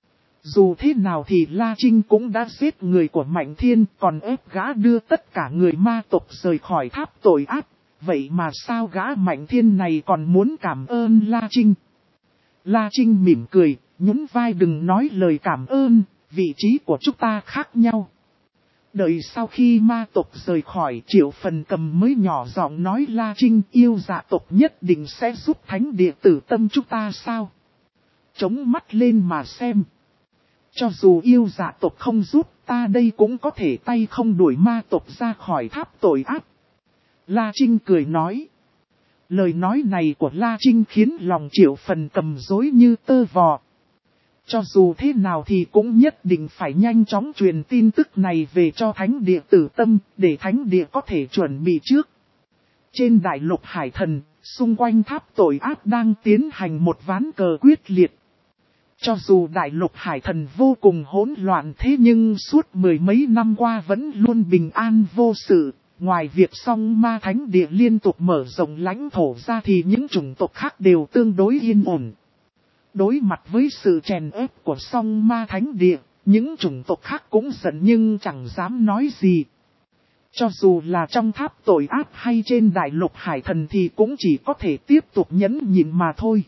Dù thế nào thì La Trinh cũng đã giết người của Mạnh Thiên, còn ép gã đưa tất cả người ma tộc rời khỏi tháp tội ác. Vậy mà sao gã Mạnh Thiên này còn muốn cảm ơn La Trinh? La Trinh mỉm cười, nhún vai đừng nói lời cảm ơn, vị trí của chúng ta khác nhau. Đợi sau khi ma tộc rời khỏi, Triệu Phần Cầm mới nhỏ giọng nói La Trinh yêu dạ tộc nhất định sẽ giúp thánh địa tử tâm chúng ta sao? Chống mắt lên mà xem. Cho dù yêu dạ tộc không giúp, ta đây cũng có thể tay không đuổi ma tộc ra khỏi tháp tội ác. La Trinh cười nói. Lời nói này của La Trinh khiến lòng Triệu Phần Cầm rối như tơ vò. Cho dù thế nào thì cũng nhất định phải nhanh chóng truyền tin tức này về cho thánh địa tử tâm, để thánh địa có thể chuẩn bị trước. Trên đại lục hải thần, xung quanh tháp tội ác đang tiến hành một ván cờ quyết liệt. Cho dù đại lục hải thần vô cùng hỗn loạn thế nhưng suốt mười mấy năm qua vẫn luôn bình an vô sự. Ngoài việc song ma thánh địa liên tục mở rộng lãnh thổ ra thì những chủng tộc khác đều tương đối yên ổn. Đối mặt với sự chèn ép của song ma thánh địa, những chủng tộc khác cũng giận nhưng chẳng dám nói gì. Cho dù là trong tháp tội ác hay trên đại lục hải thần thì cũng chỉ có thể tiếp tục nhẫn nhịn mà thôi.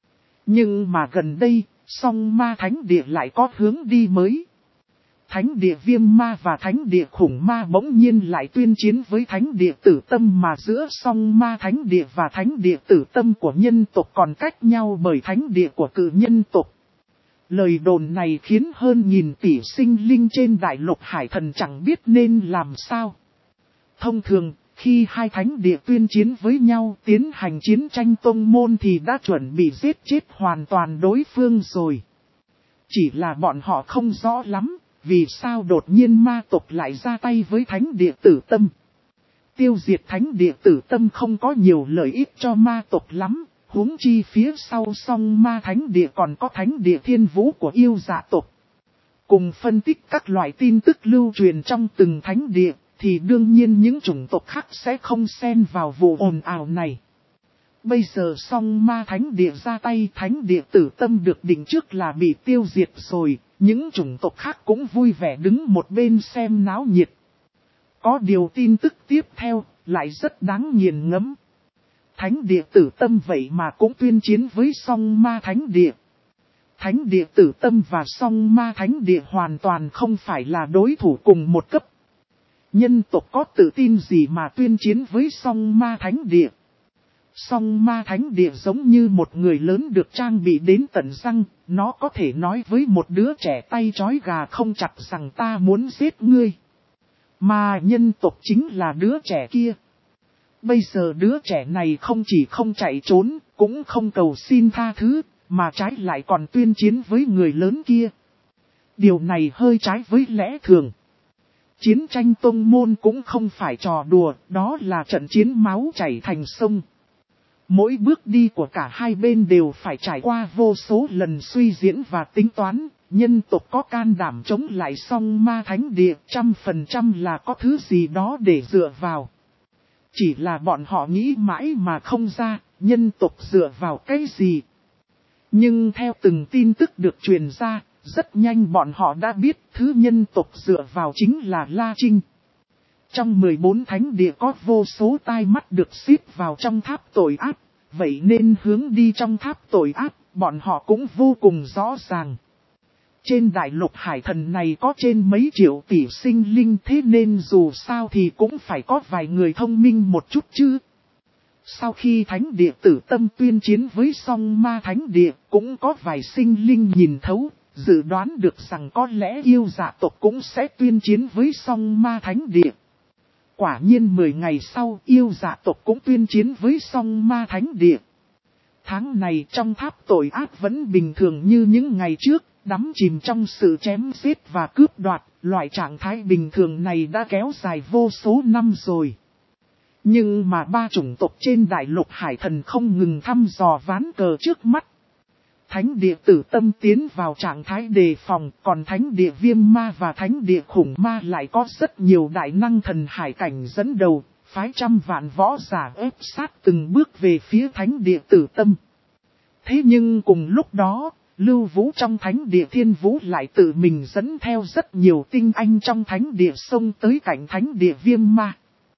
Nhưng mà gần đây, song ma thánh địa lại có hướng đi mới. Thánh địa viêm ma và thánh địa khủng ma bỗng nhiên lại tuyên chiến với thánh địa tử tâm, mà giữa song ma thánh địa và thánh địa tử tâm của nhân tộc còn cách nhau bởi thánh địa của cự nhân tộc. Lời đồn này khiến hơn nghìn tỷ sinh linh trên đại lục hải thần chẳng biết nên làm sao. Thông thường, khi hai thánh địa tuyên chiến với nhau tiến hành chiến tranh tông môn thì đã chuẩn bị giết chết hoàn toàn đối phương rồi. Chỉ là bọn họ không rõ lắm. Vì sao đột nhiên ma tộc lại ra tay với thánh địa tử tâm? Tiêu diệt thánh địa tử tâm không có nhiều lợi ích cho ma tộc lắm, huống chi phía sau song ma thánh địa còn có thánh địa thiên vũ của yêu dạ tộc. Cùng phân tích các loại tin tức lưu truyền trong từng thánh địa, thì đương nhiên những chủng tộc khác sẽ không xen vào vụ ồn ào này. Bây giờ song ma thánh địa ra tay, thánh địa tử tâm được định trước là bị tiêu diệt rồi. Những chủng tộc khác cũng vui vẻ đứng một bên xem náo nhiệt. Có điều tin tức tiếp theo lại rất đáng nghiền ngẫm. Thánh địa tử tâm vậy mà cũng tuyên chiến với song ma thánh địa. Thánh địa tử tâm và song ma thánh địa hoàn toàn không phải là đối thủ cùng một cấp. Nhân tộc có tự tin gì mà tuyên chiến với song ma thánh địa? Song ma thánh địa giống như một người lớn được trang bị đến tận răng, nó có thể nói với một đứa trẻ tay trói gà không chặt rằng ta muốn giết ngươi. Mà nhân tộc chính là đứa trẻ kia. Bây giờ đứa trẻ này không chỉ không chạy trốn, cũng không cầu xin tha thứ, mà trái lại còn tuyên chiến với người lớn kia. Điều này hơi trái với lẽ thường. Chiến tranh tông môn cũng không phải trò đùa, đó là trận chiến máu chảy thành sông. Mỗi bước đi của cả hai bên đều phải trải qua vô số lần suy diễn và tính toán. Nhân tộc có can đảm chống lại song ma thánh địa, trăm phần trăm là có thứ gì đó để dựa vào. Chỉ là bọn họ nghĩ mãi mà không ra, nhân tộc dựa vào cái gì. Nhưng theo từng tin tức được truyền ra, rất nhanh bọn họ đã biết thứ nhân tộc dựa vào chính là La Trinh. Trong mười bốn thánh địa có vô số tai mắt được xếp vào trong tháp tội ác, vậy nên hướng đi trong tháp tội ác, bọn họ cũng vô cùng rõ ràng. Trên đại lục hải thần này có trên mấy triệu tỷ sinh linh, thế nên dù sao thì cũng phải có vài người thông minh một chút chứ. Sau khi thánh địa Tử Tâm tuyên chiến với song ma thánh địa, cũng có vài sinh linh nhìn thấu, dự đoán được rằng có lẽ yêu dạ tộc cũng sẽ tuyên chiến với song ma thánh địa. Quả nhiên mười ngày sau, yêu dạ tộc cũng tuyên chiến với song ma thánh địa. Tháng này trong tháp tội ác vẫn bình thường như những ngày trước, đắm chìm trong sự chém giết và cướp đoạt. Loại trạng thái bình thường này đã kéo dài vô số năm rồi. Nhưng mà ba chủng tộc trên đại lục hải thần không ngừng thăm dò ván cờ trước mắt. Thánh địa Tử Tâm tiến vào trạng thái đề phòng, còn thánh địa Viêm Ma và thánh địa Khủng Ma lại có rất nhiều đại năng thần hải cảnh dẫn đầu, phái trăm vạn võ giả ép sát từng bước về phía thánh địa Tử Tâm. Thế nhưng cùng lúc đó, Lưu Vũ trong thánh địa Thiên Vũ lại tự mình dẫn theo rất nhiều tinh anh trong thánh địa xông tới cạnh thánh địa Viêm Ma.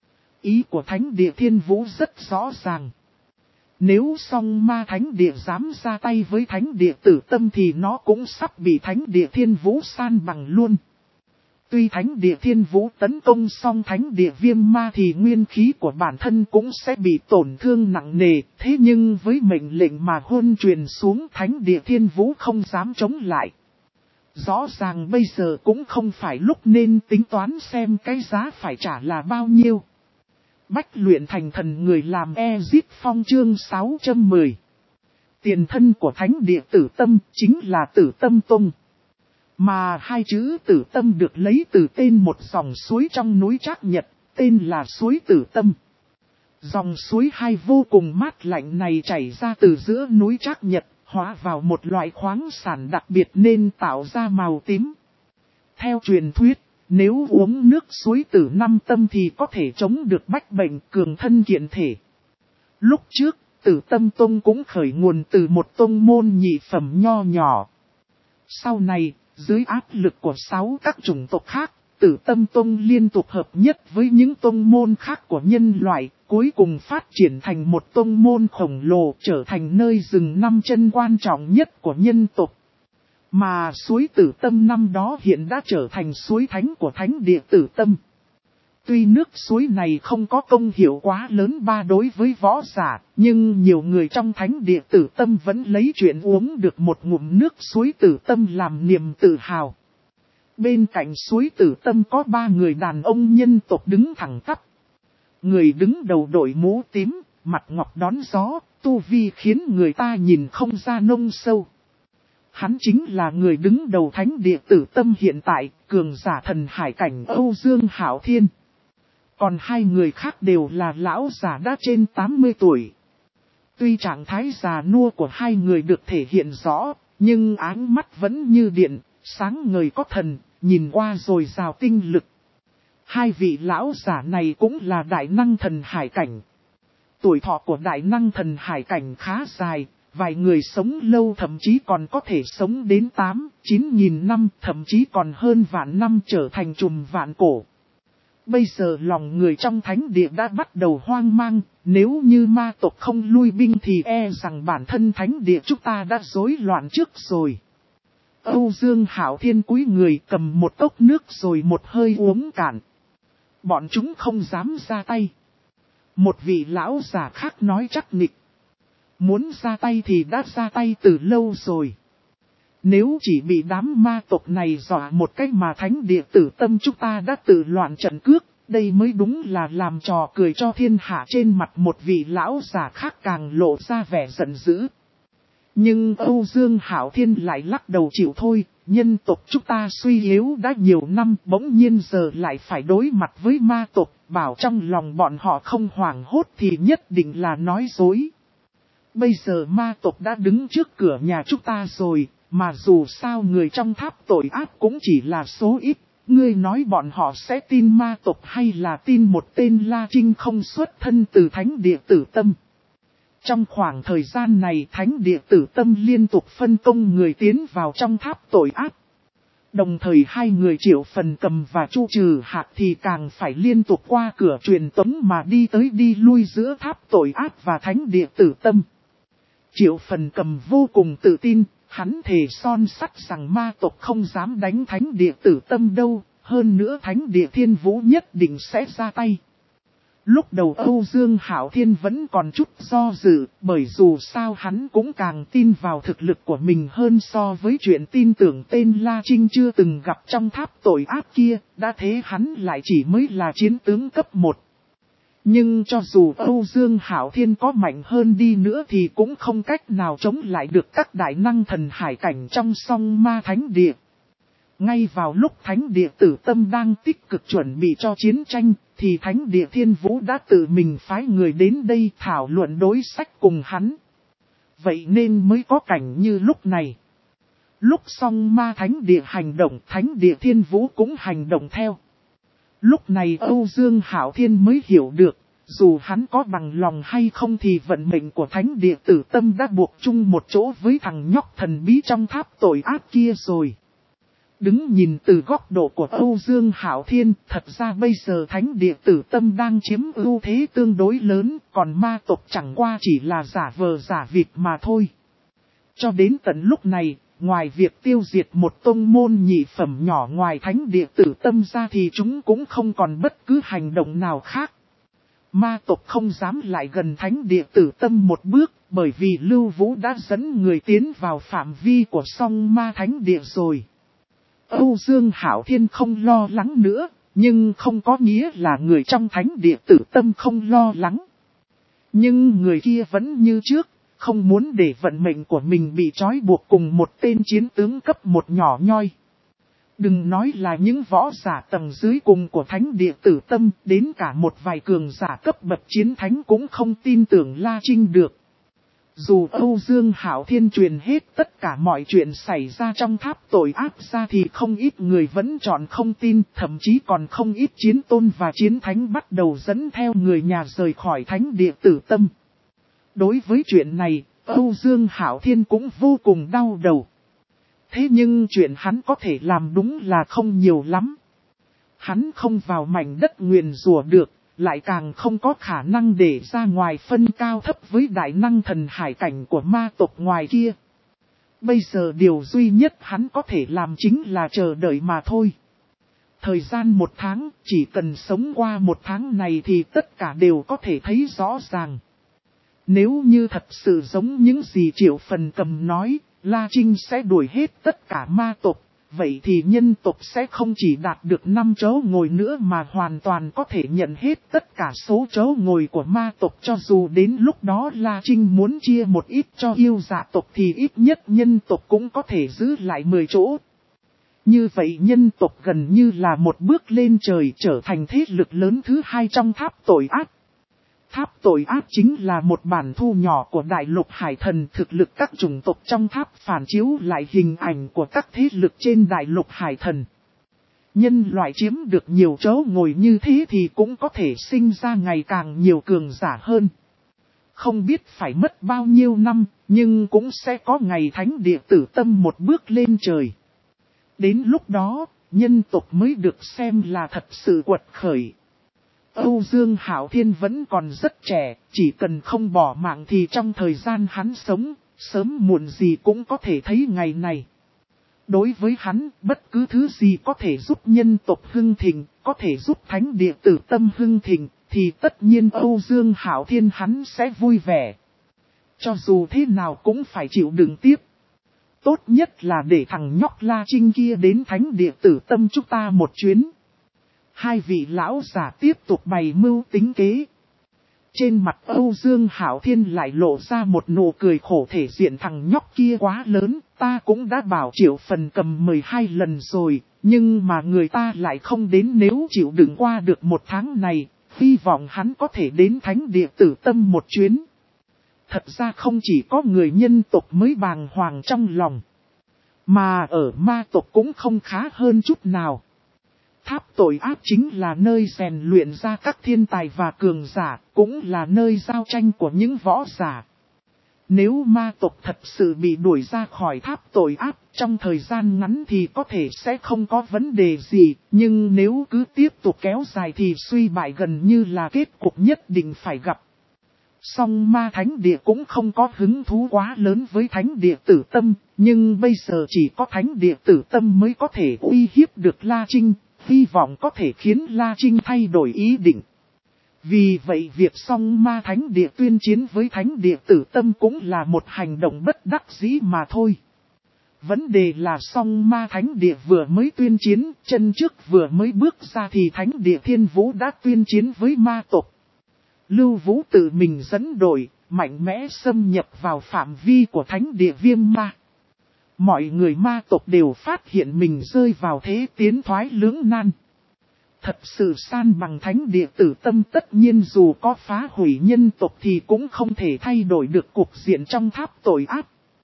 Ý của thánh địa Thiên Vũ rất rõ ràng. Nếu song ma thánh địa dám ra tay với thánh địa Tử Tâm thì nó cũng sắp bị thánh địa Thiên Vũ san bằng luôn. Tuy thánh địa Thiên Vũ tấn công xong thánh địa Viêm Ma thì nguyên khí của bản thân cũng sẽ bị tổn thương nặng nề. Thế nhưng với mệnh lệnh mà huân truyền xuống, thánh địa Thiên Vũ không dám chống lại. Rõ ràng bây giờ cũng không phải lúc nên tính toán xem cái giá phải trả là bao nhiêu. Bách luyện thành thần người làm Ezip Phong chương sáu trăm mười. Tiền thân của thánh địa Tử Tâm chính là Tử Tâm Tông. Mà hai chữ Tử Tâm được lấy từ tên một dòng suối trong núi Trác Nhật, tên là suối Tử Tâm. Dòng suối hai vô cùng mát lạnh này chảy ra từ giữa núi Trác Nhật, hóa vào một loại khoáng sản đặc biệt nên tạo ra màu tím. Theo truyền thuyết, nếu uống nước suối Tử Năm Tâm thì có thể chống được bách bệnh, cường thân kiện thể. Lúc trước, Tử Tâm Tông cũng khởi nguồn từ một tông môn nhị phẩm nho nhỏ. Sau này, dưới áp lực của sáu các chủng tộc khác, Tử Tâm Tông liên tục hợp nhất với những tông môn khác của nhân loại, cuối cùng phát triển thành một tông môn khổng lồ, trở thành nơi dừng năm chân quan trọng nhất của nhân tộc. Mà suối Tử Tâm năm đó hiện đã trở thành suối thánh của thánh địa Tử Tâm. Tuy nước suối này không có công hiệu quá lớn ba đối với võ giả, nhưng nhiều người trong thánh địa Tử Tâm vẫn lấy chuyện uống được một ngụm nước suối Tử Tâm làm niềm tự hào. Bên cạnh suối Tử Tâm có ba người đàn ông nhân tộc đứng thẳng tắp. Người đứng đầu đội mũ tím, mặt ngọc đón gió, tu vi khiến người ta nhìn không ra nông sâu. Hắn chính là người đứng đầu thánh địa Tử Tâm hiện tại, cường giả thần hải cảnh Âu Dương Hạo Thiên. Còn hai người khác đều là lão giả đã trên tám mươi tuổi. Tuy trạng thái già nua của hai người được thể hiện rõ, nhưng áng mắt vẫn như điện, sáng ngời có thần, nhìn qua rồi rào tinh lực. Hai vị lão giả này cũng là đại năng thần hải cảnh. Tuổi thọ của đại năng thần hải cảnh khá dài, vài người sống lâu thậm chí còn có thể sống đến tám, chín nghìn năm, thậm chí còn hơn vạn năm trở thành trùm vạn cổ. Bây giờ lòng người trong thánh địa đã bắt đầu hoang mang, nếu như ma tộc không lui binh thì e rằng bản thân thánh địa chúng ta đã rối loạn trước rồi. Âu Dương Hạo Thiên cúi người cầm một cốc nước rồi một hơi uống cạn. Bọn chúng không dám ra tay. Một vị lão già khác nói chắc nịch. Muốn ra tay thì đã ra tay từ lâu rồi. Nếu chỉ bị đám ma tộc này dọa một cách mà thánh địa Tử Tâm chúng ta đã tự loạn trận cước, đây mới đúng là làm trò cười cho thiên hạ. Trên mặt một vị lão già khác càng lộ ra vẻ giận dữ. Nhưng Âu Dương Hạo Thiên lại lắc đầu chịu thôi, nhân tộc chúng ta suy yếu đã nhiều năm, bỗng nhiên giờ lại phải đối mặt với ma tộc, bảo trong lòng bọn họ không hoảng hốt thì nhất định là nói dối. Bây giờ ma tộc đã đứng trước cửa nhà chúng ta rồi, mà dù sao người trong tháp tội ác cũng chỉ là số ít, ngươi nói bọn họ sẽ tin ma tộc hay là tin một tên La Trinh không xuất thân từ thánh địa Tử Tâm. Trong khoảng thời gian này thánh địa Tử Tâm liên tục phân công người tiến vào trong tháp tội ác. Đồng thời hai người Triệu Phần Cầm và Chu Trừ Hạc thì càng phải liên tục qua cửa truyền tống mà đi tới đi lui giữa tháp tội ác và thánh địa Tử Tâm. Triệu Phần Cầm vô cùng tự tin, hắn thề son sắt rằng ma tộc không dám đánh thánh địa Tử Tâm đâu, hơn nữa thánh địa Thiên Vũ nhất định sẽ ra tay. Lúc đầu Âu Dương Hạo Thiên vẫn còn chút do dự, bởi dù sao hắn cũng càng tin vào thực lực của mình hơn so với chuyện tin tưởng tên La Trinh chưa từng gặp trong tháp tội ác kia, đã thế hắn lại chỉ mới là chiến tướng cấp một. Nhưng cho dù Âu Dương Hạo Thiên có mạnh hơn đi nữa thì cũng không cách nào chống lại được các đại năng thần hải cảnh trong song ma thánh địa. Ngay vào lúc thánh địa Tử Tâm đang tích cực chuẩn bị cho chiến tranh, thì thánh địa Thiên Vũ đã tự mình phái người đến đây thảo luận đối sách cùng hắn. Vậy nên mới có cảnh như lúc này. Lúc song ma thánh địa hành động, thánh địa Thiên Vũ cũng hành động theo. Lúc này Âu Dương Hạo Thiên mới hiểu được, dù hắn có bằng lòng hay không thì vận mệnh của thánh địa Tử Tâm đã buộc chung một chỗ với thằng nhóc thần bí trong tháp tội ác kia rồi. Đứng nhìn từ góc độ của Âu Dương Hạo Thiên, thật ra bây giờ thánh địa Tử Tâm đang chiếm ưu thế tương đối lớn, còn ma tộc chẳng qua chỉ là giả vờ giả vịt mà thôi. Cho đến tận lúc này, ngoài việc tiêu diệt một tông môn nhị phẩm nhỏ ngoài thánh địa Tử Tâm ra thì chúng cũng không còn bất cứ hành động nào khác. Ma tộc không dám lại gần thánh địa Tử Tâm một bước, bởi vì Lưu Vũ đã dẫn người tiến vào phạm vi của song ma thánh địa rồi. Âu Dương Hạo Thiên không lo lắng nữa, nhưng không có nghĩa là người trong thánh địa Tử Tâm không lo lắng. Nhưng người kia vẫn như trước, không muốn để vận mệnh của mình bị trói buộc cùng một tên chiến tướng cấp một nhỏ nhoi. Đừng nói là những võ giả tầng dưới cùng của thánh địa Tử Tâm, đến cả một vài cường giả cấp bậc chiến thánh cũng không tin tưởng La Trinh được. Dù Âu Dương Hạo Thiên truyền hết tất cả mọi chuyện xảy ra trong tháp tội ác ra thì không ít người vẫn chọn không tin, thậm chí còn không ít chiến tôn và chiến thánh bắt đầu dẫn theo người nhà rời khỏi thánh địa Tử Tâm. Đối với chuyện này, Âu Dương Hạo Thiên cũng vô cùng đau đầu. Thế nhưng chuyện hắn có thể làm đúng là không nhiều lắm. Hắn không vào mảnh đất nguyền rủa được, lại càng không có khả năng để ra ngoài phân cao thấp với đại năng thần hải cảnh của ma tộc ngoài kia. Bây giờ điều duy nhất hắn có thể làm chính là chờ đợi mà thôi. Thời gian một tháng, chỉ cần sống qua một tháng này thì tất cả đều có thể thấy rõ ràng. Nếu như thật sự giống những gì Triệu Phần Cầm nói, La Trinh sẽ đuổi hết tất cả ma tộc, vậy thì nhân tộc sẽ không chỉ đạt được năm chỗ ngồi nữa mà hoàn toàn có thể nhận hết tất cả số chỗ ngồi của ma tộc, cho dù đến lúc đó La Trinh muốn chia một ít cho yêu dạ tộc thì ít nhất nhân tộc cũng có thể giữ lại mười chỗ. Như vậy nhân tộc gần như là một bước lên trời, trở thành thế lực lớn thứ hai trong tháp tội ác. Tháp tội ác chính là một bản thu nhỏ của đại lục hải thần, thực lực các chủng tộc trong tháp phản chiếu lại hình ảnh của các thế lực trên đại lục hải thần. Nhân loại chiếm được nhiều chỗ ngồi như thế thì cũng có thể sinh ra ngày càng nhiều cường giả hơn. Không biết phải mất bao nhiêu năm, nhưng cũng sẽ có ngày thánh địa Tử Tâm một bước lên trời. Đến lúc đó, nhân tộc mới được xem là thật sự quật khởi. Âu Dương Hạo Thiên vẫn còn rất trẻ, chỉ cần không bỏ mạng thì trong thời gian hắn sống, sớm muộn gì cũng có thể thấy ngày này. Đối với hắn, bất cứ thứ gì có thể giúp nhân tộc hưng thịnh, có thể giúp thánh địa Tử Tâm hưng thịnh, thì tất nhiên Âu Dương Hạo Thiên hắn sẽ vui vẻ. Cho dù thế nào cũng phải chịu đựng tiếp. Tốt nhất là để thằng nhóc La Trinh kia đến thánh địa Tử Tâm chúng ta một chuyến. Hai vị lão giả tiếp tục bày mưu tính kế. Trên mặt Âu Dương Hạo Thiên lại lộ ra một nụ cười khổ, thể diện thằng nhóc kia quá lớn, ta cũng đã bảo Triệu Phần cầm mười hai lần rồi, nhưng mà người ta lại không đến. Nếu chịu đựng qua được một tháng này, hy vọng hắn có thể đến thánh địa Tử Tâm một chuyến. Thật ra không chỉ có người nhân tộc mới bàng hoàng trong lòng, mà ở ma tộc cũng không khá hơn chút nào. Tháp tội ác chính là nơi rèn luyện ra các thiên tài và cường giả, cũng là nơi giao tranh của những võ giả. Nếu ma tộc thật sự bị đuổi ra khỏi tháp tội ác, trong thời gian ngắn thì có thể sẽ không có vấn đề gì, nhưng nếu cứ tiếp tục kéo dài thì suy bại gần như là kết cục nhất định phải gặp. Song ma thánh địa cũng không có hứng thú quá lớn với thánh địa Tử Tâm, nhưng bây giờ chỉ có thánh địa Tử Tâm mới có thể uy hiếp được La Trinh, hy vọng có thể khiến La Trinh thay đổi ý định. Vì vậy việc song ma thánh địa tuyên chiến với thánh địa Tử Tâm cũng là một hành động bất đắc dĩ mà thôi. Vấn đề là song ma thánh địa vừa mới tuyên chiến, chân trước vừa mới bước ra thì thánh địa Thiên Vũ đã tuyên chiến với ma tộc. Lưu Vũ tự mình dẫn đội, mạnh mẽ xâm nhập vào phạm vi của thánh địa Viêm Ma. Mọi người ma tộc đều phát hiện mình rơi vào thế tiến thoái lưỡng nan. Thật sự san bằng thánh địa Tử Tâm, tất nhiên dù có phá hủy nhân tộc thì cũng không thể thay đổi được cục diện trong tháp tội ác.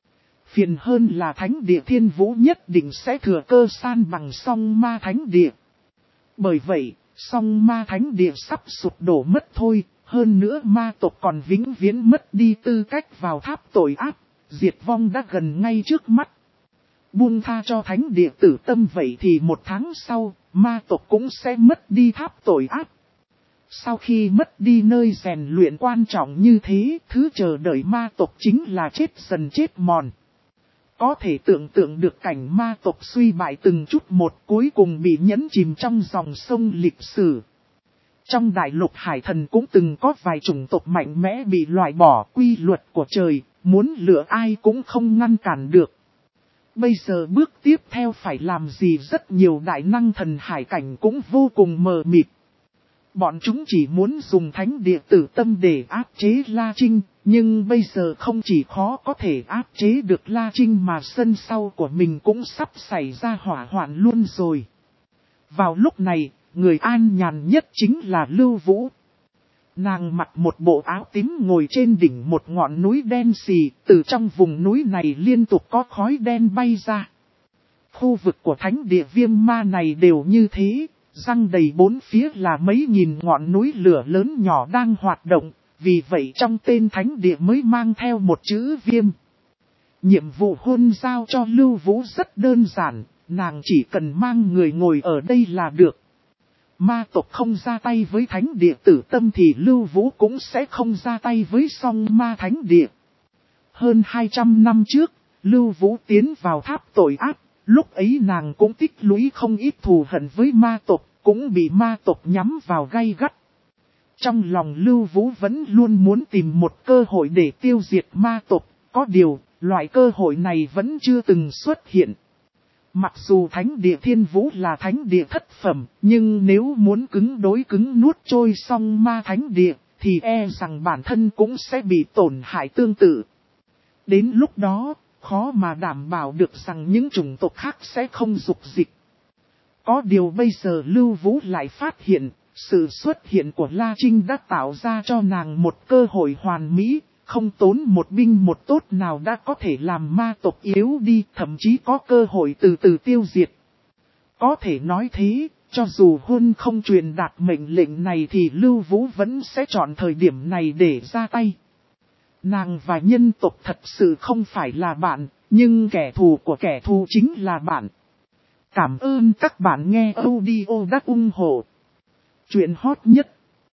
Phiền hơn là thánh địa Thiên Vũ nhất định sẽ thừa cơ san bằng song ma thánh địa. Bởi vậy, song ma thánh địa sắp sụp đổ mất thôi, hơn nữa ma tộc còn vĩnh viễn mất đi tư cách vào tháp tội ác, diệt vong đã gần ngay trước mắt. Buông tha cho thánh địa Tử Tâm vậy thì một tháng sau, ma tộc cũng sẽ mất đi tháp tội ác. Sau khi mất đi nơi rèn luyện quan trọng như thế, thứ chờ đợi ma tộc chính là chết dần chết mòn. Có thể tưởng tượng được cảnh ma tộc suy bại từng chút một, cuối cùng bị nhấn chìm trong dòng sông lịch sử. Trong đại lục hải thần cũng từng có vài chủng tộc mạnh mẽ bị loại bỏ, quy luật của trời, muốn lựa ai cũng không ngăn cản được. Bây giờ bước tiếp theo phải làm gì, rất nhiều đại năng thần hải cảnh cũng vô cùng mờ mịt. Bọn chúng chỉ muốn dùng thánh địa Tử Tâm để áp chế La Trinh, nhưng bây giờ không chỉ khó có thể áp chế được La Trinh mà sân sau của mình cũng sắp xảy ra hỏa hoạn luôn rồi. Vào lúc này, người an nhàn nhất chính là Lưu Vũ. Nàng mặc một bộ áo tím ngồi trên đỉnh một ngọn núi đen xì, từ trong vùng núi này liên tục có khói đen bay ra. Khu vực của thánh địa Viêm Ma này đều như thế, răng đầy bốn phía là mấy nghìn ngọn núi lửa lớn nhỏ đang hoạt động, vì vậy trong tên thánh địa mới mang theo một chữ Viêm. Nhiệm vụ hôn giao cho Lưu Vũ rất đơn giản, nàng chỉ cần mang người ngồi ở đây là được. Ma tộc không ra tay với thánh địa Tử Tâm thì Lưu Vũ cũng sẽ không ra tay với song ma thánh địa. Hơn hai trăm năm trước, Lưu Vũ tiến vào tháp tội ác, lúc ấy nàng cũng tích lũy không ít thù hận với ma tộc, cũng bị ma tộc nhắm vào gay gắt. Trong lòng Lưu Vũ vẫn luôn muốn tìm một cơ hội để tiêu diệt ma tộc, có điều, loại cơ hội này vẫn chưa từng xuất hiện. Mặc dù thánh địa Thiên Vũ là thánh địa thất phẩm, nhưng nếu muốn cứng đối cứng nuốt trôi song ma thánh địa, thì e rằng bản thân cũng sẽ bị tổn hại tương tự. Đến lúc đó, khó mà đảm bảo được rằng những chủng tộc khác sẽ không dục dịch. Có điều bây giờ Lưu Vũ lại phát hiện, sự xuất hiện của La Trinh đã tạo ra cho nàng một cơ hội hoàn mỹ. Không tốn một binh một tốt nào đã có thể làm ma tộc yếu đi, thậm chí có cơ hội từ từ tiêu diệt. Có thể nói thế, cho dù Huân không truyền đạt mệnh lệnh này thì Lưu Vũ vẫn sẽ chọn thời điểm này để ra tay. Nàng và nhân tộc thật sự không phải là bạn, nhưng kẻ thù của kẻ thù chính là bạn. Cảm ơn các bạn nghe audio đã ủng hộ. Chuyện hot nhất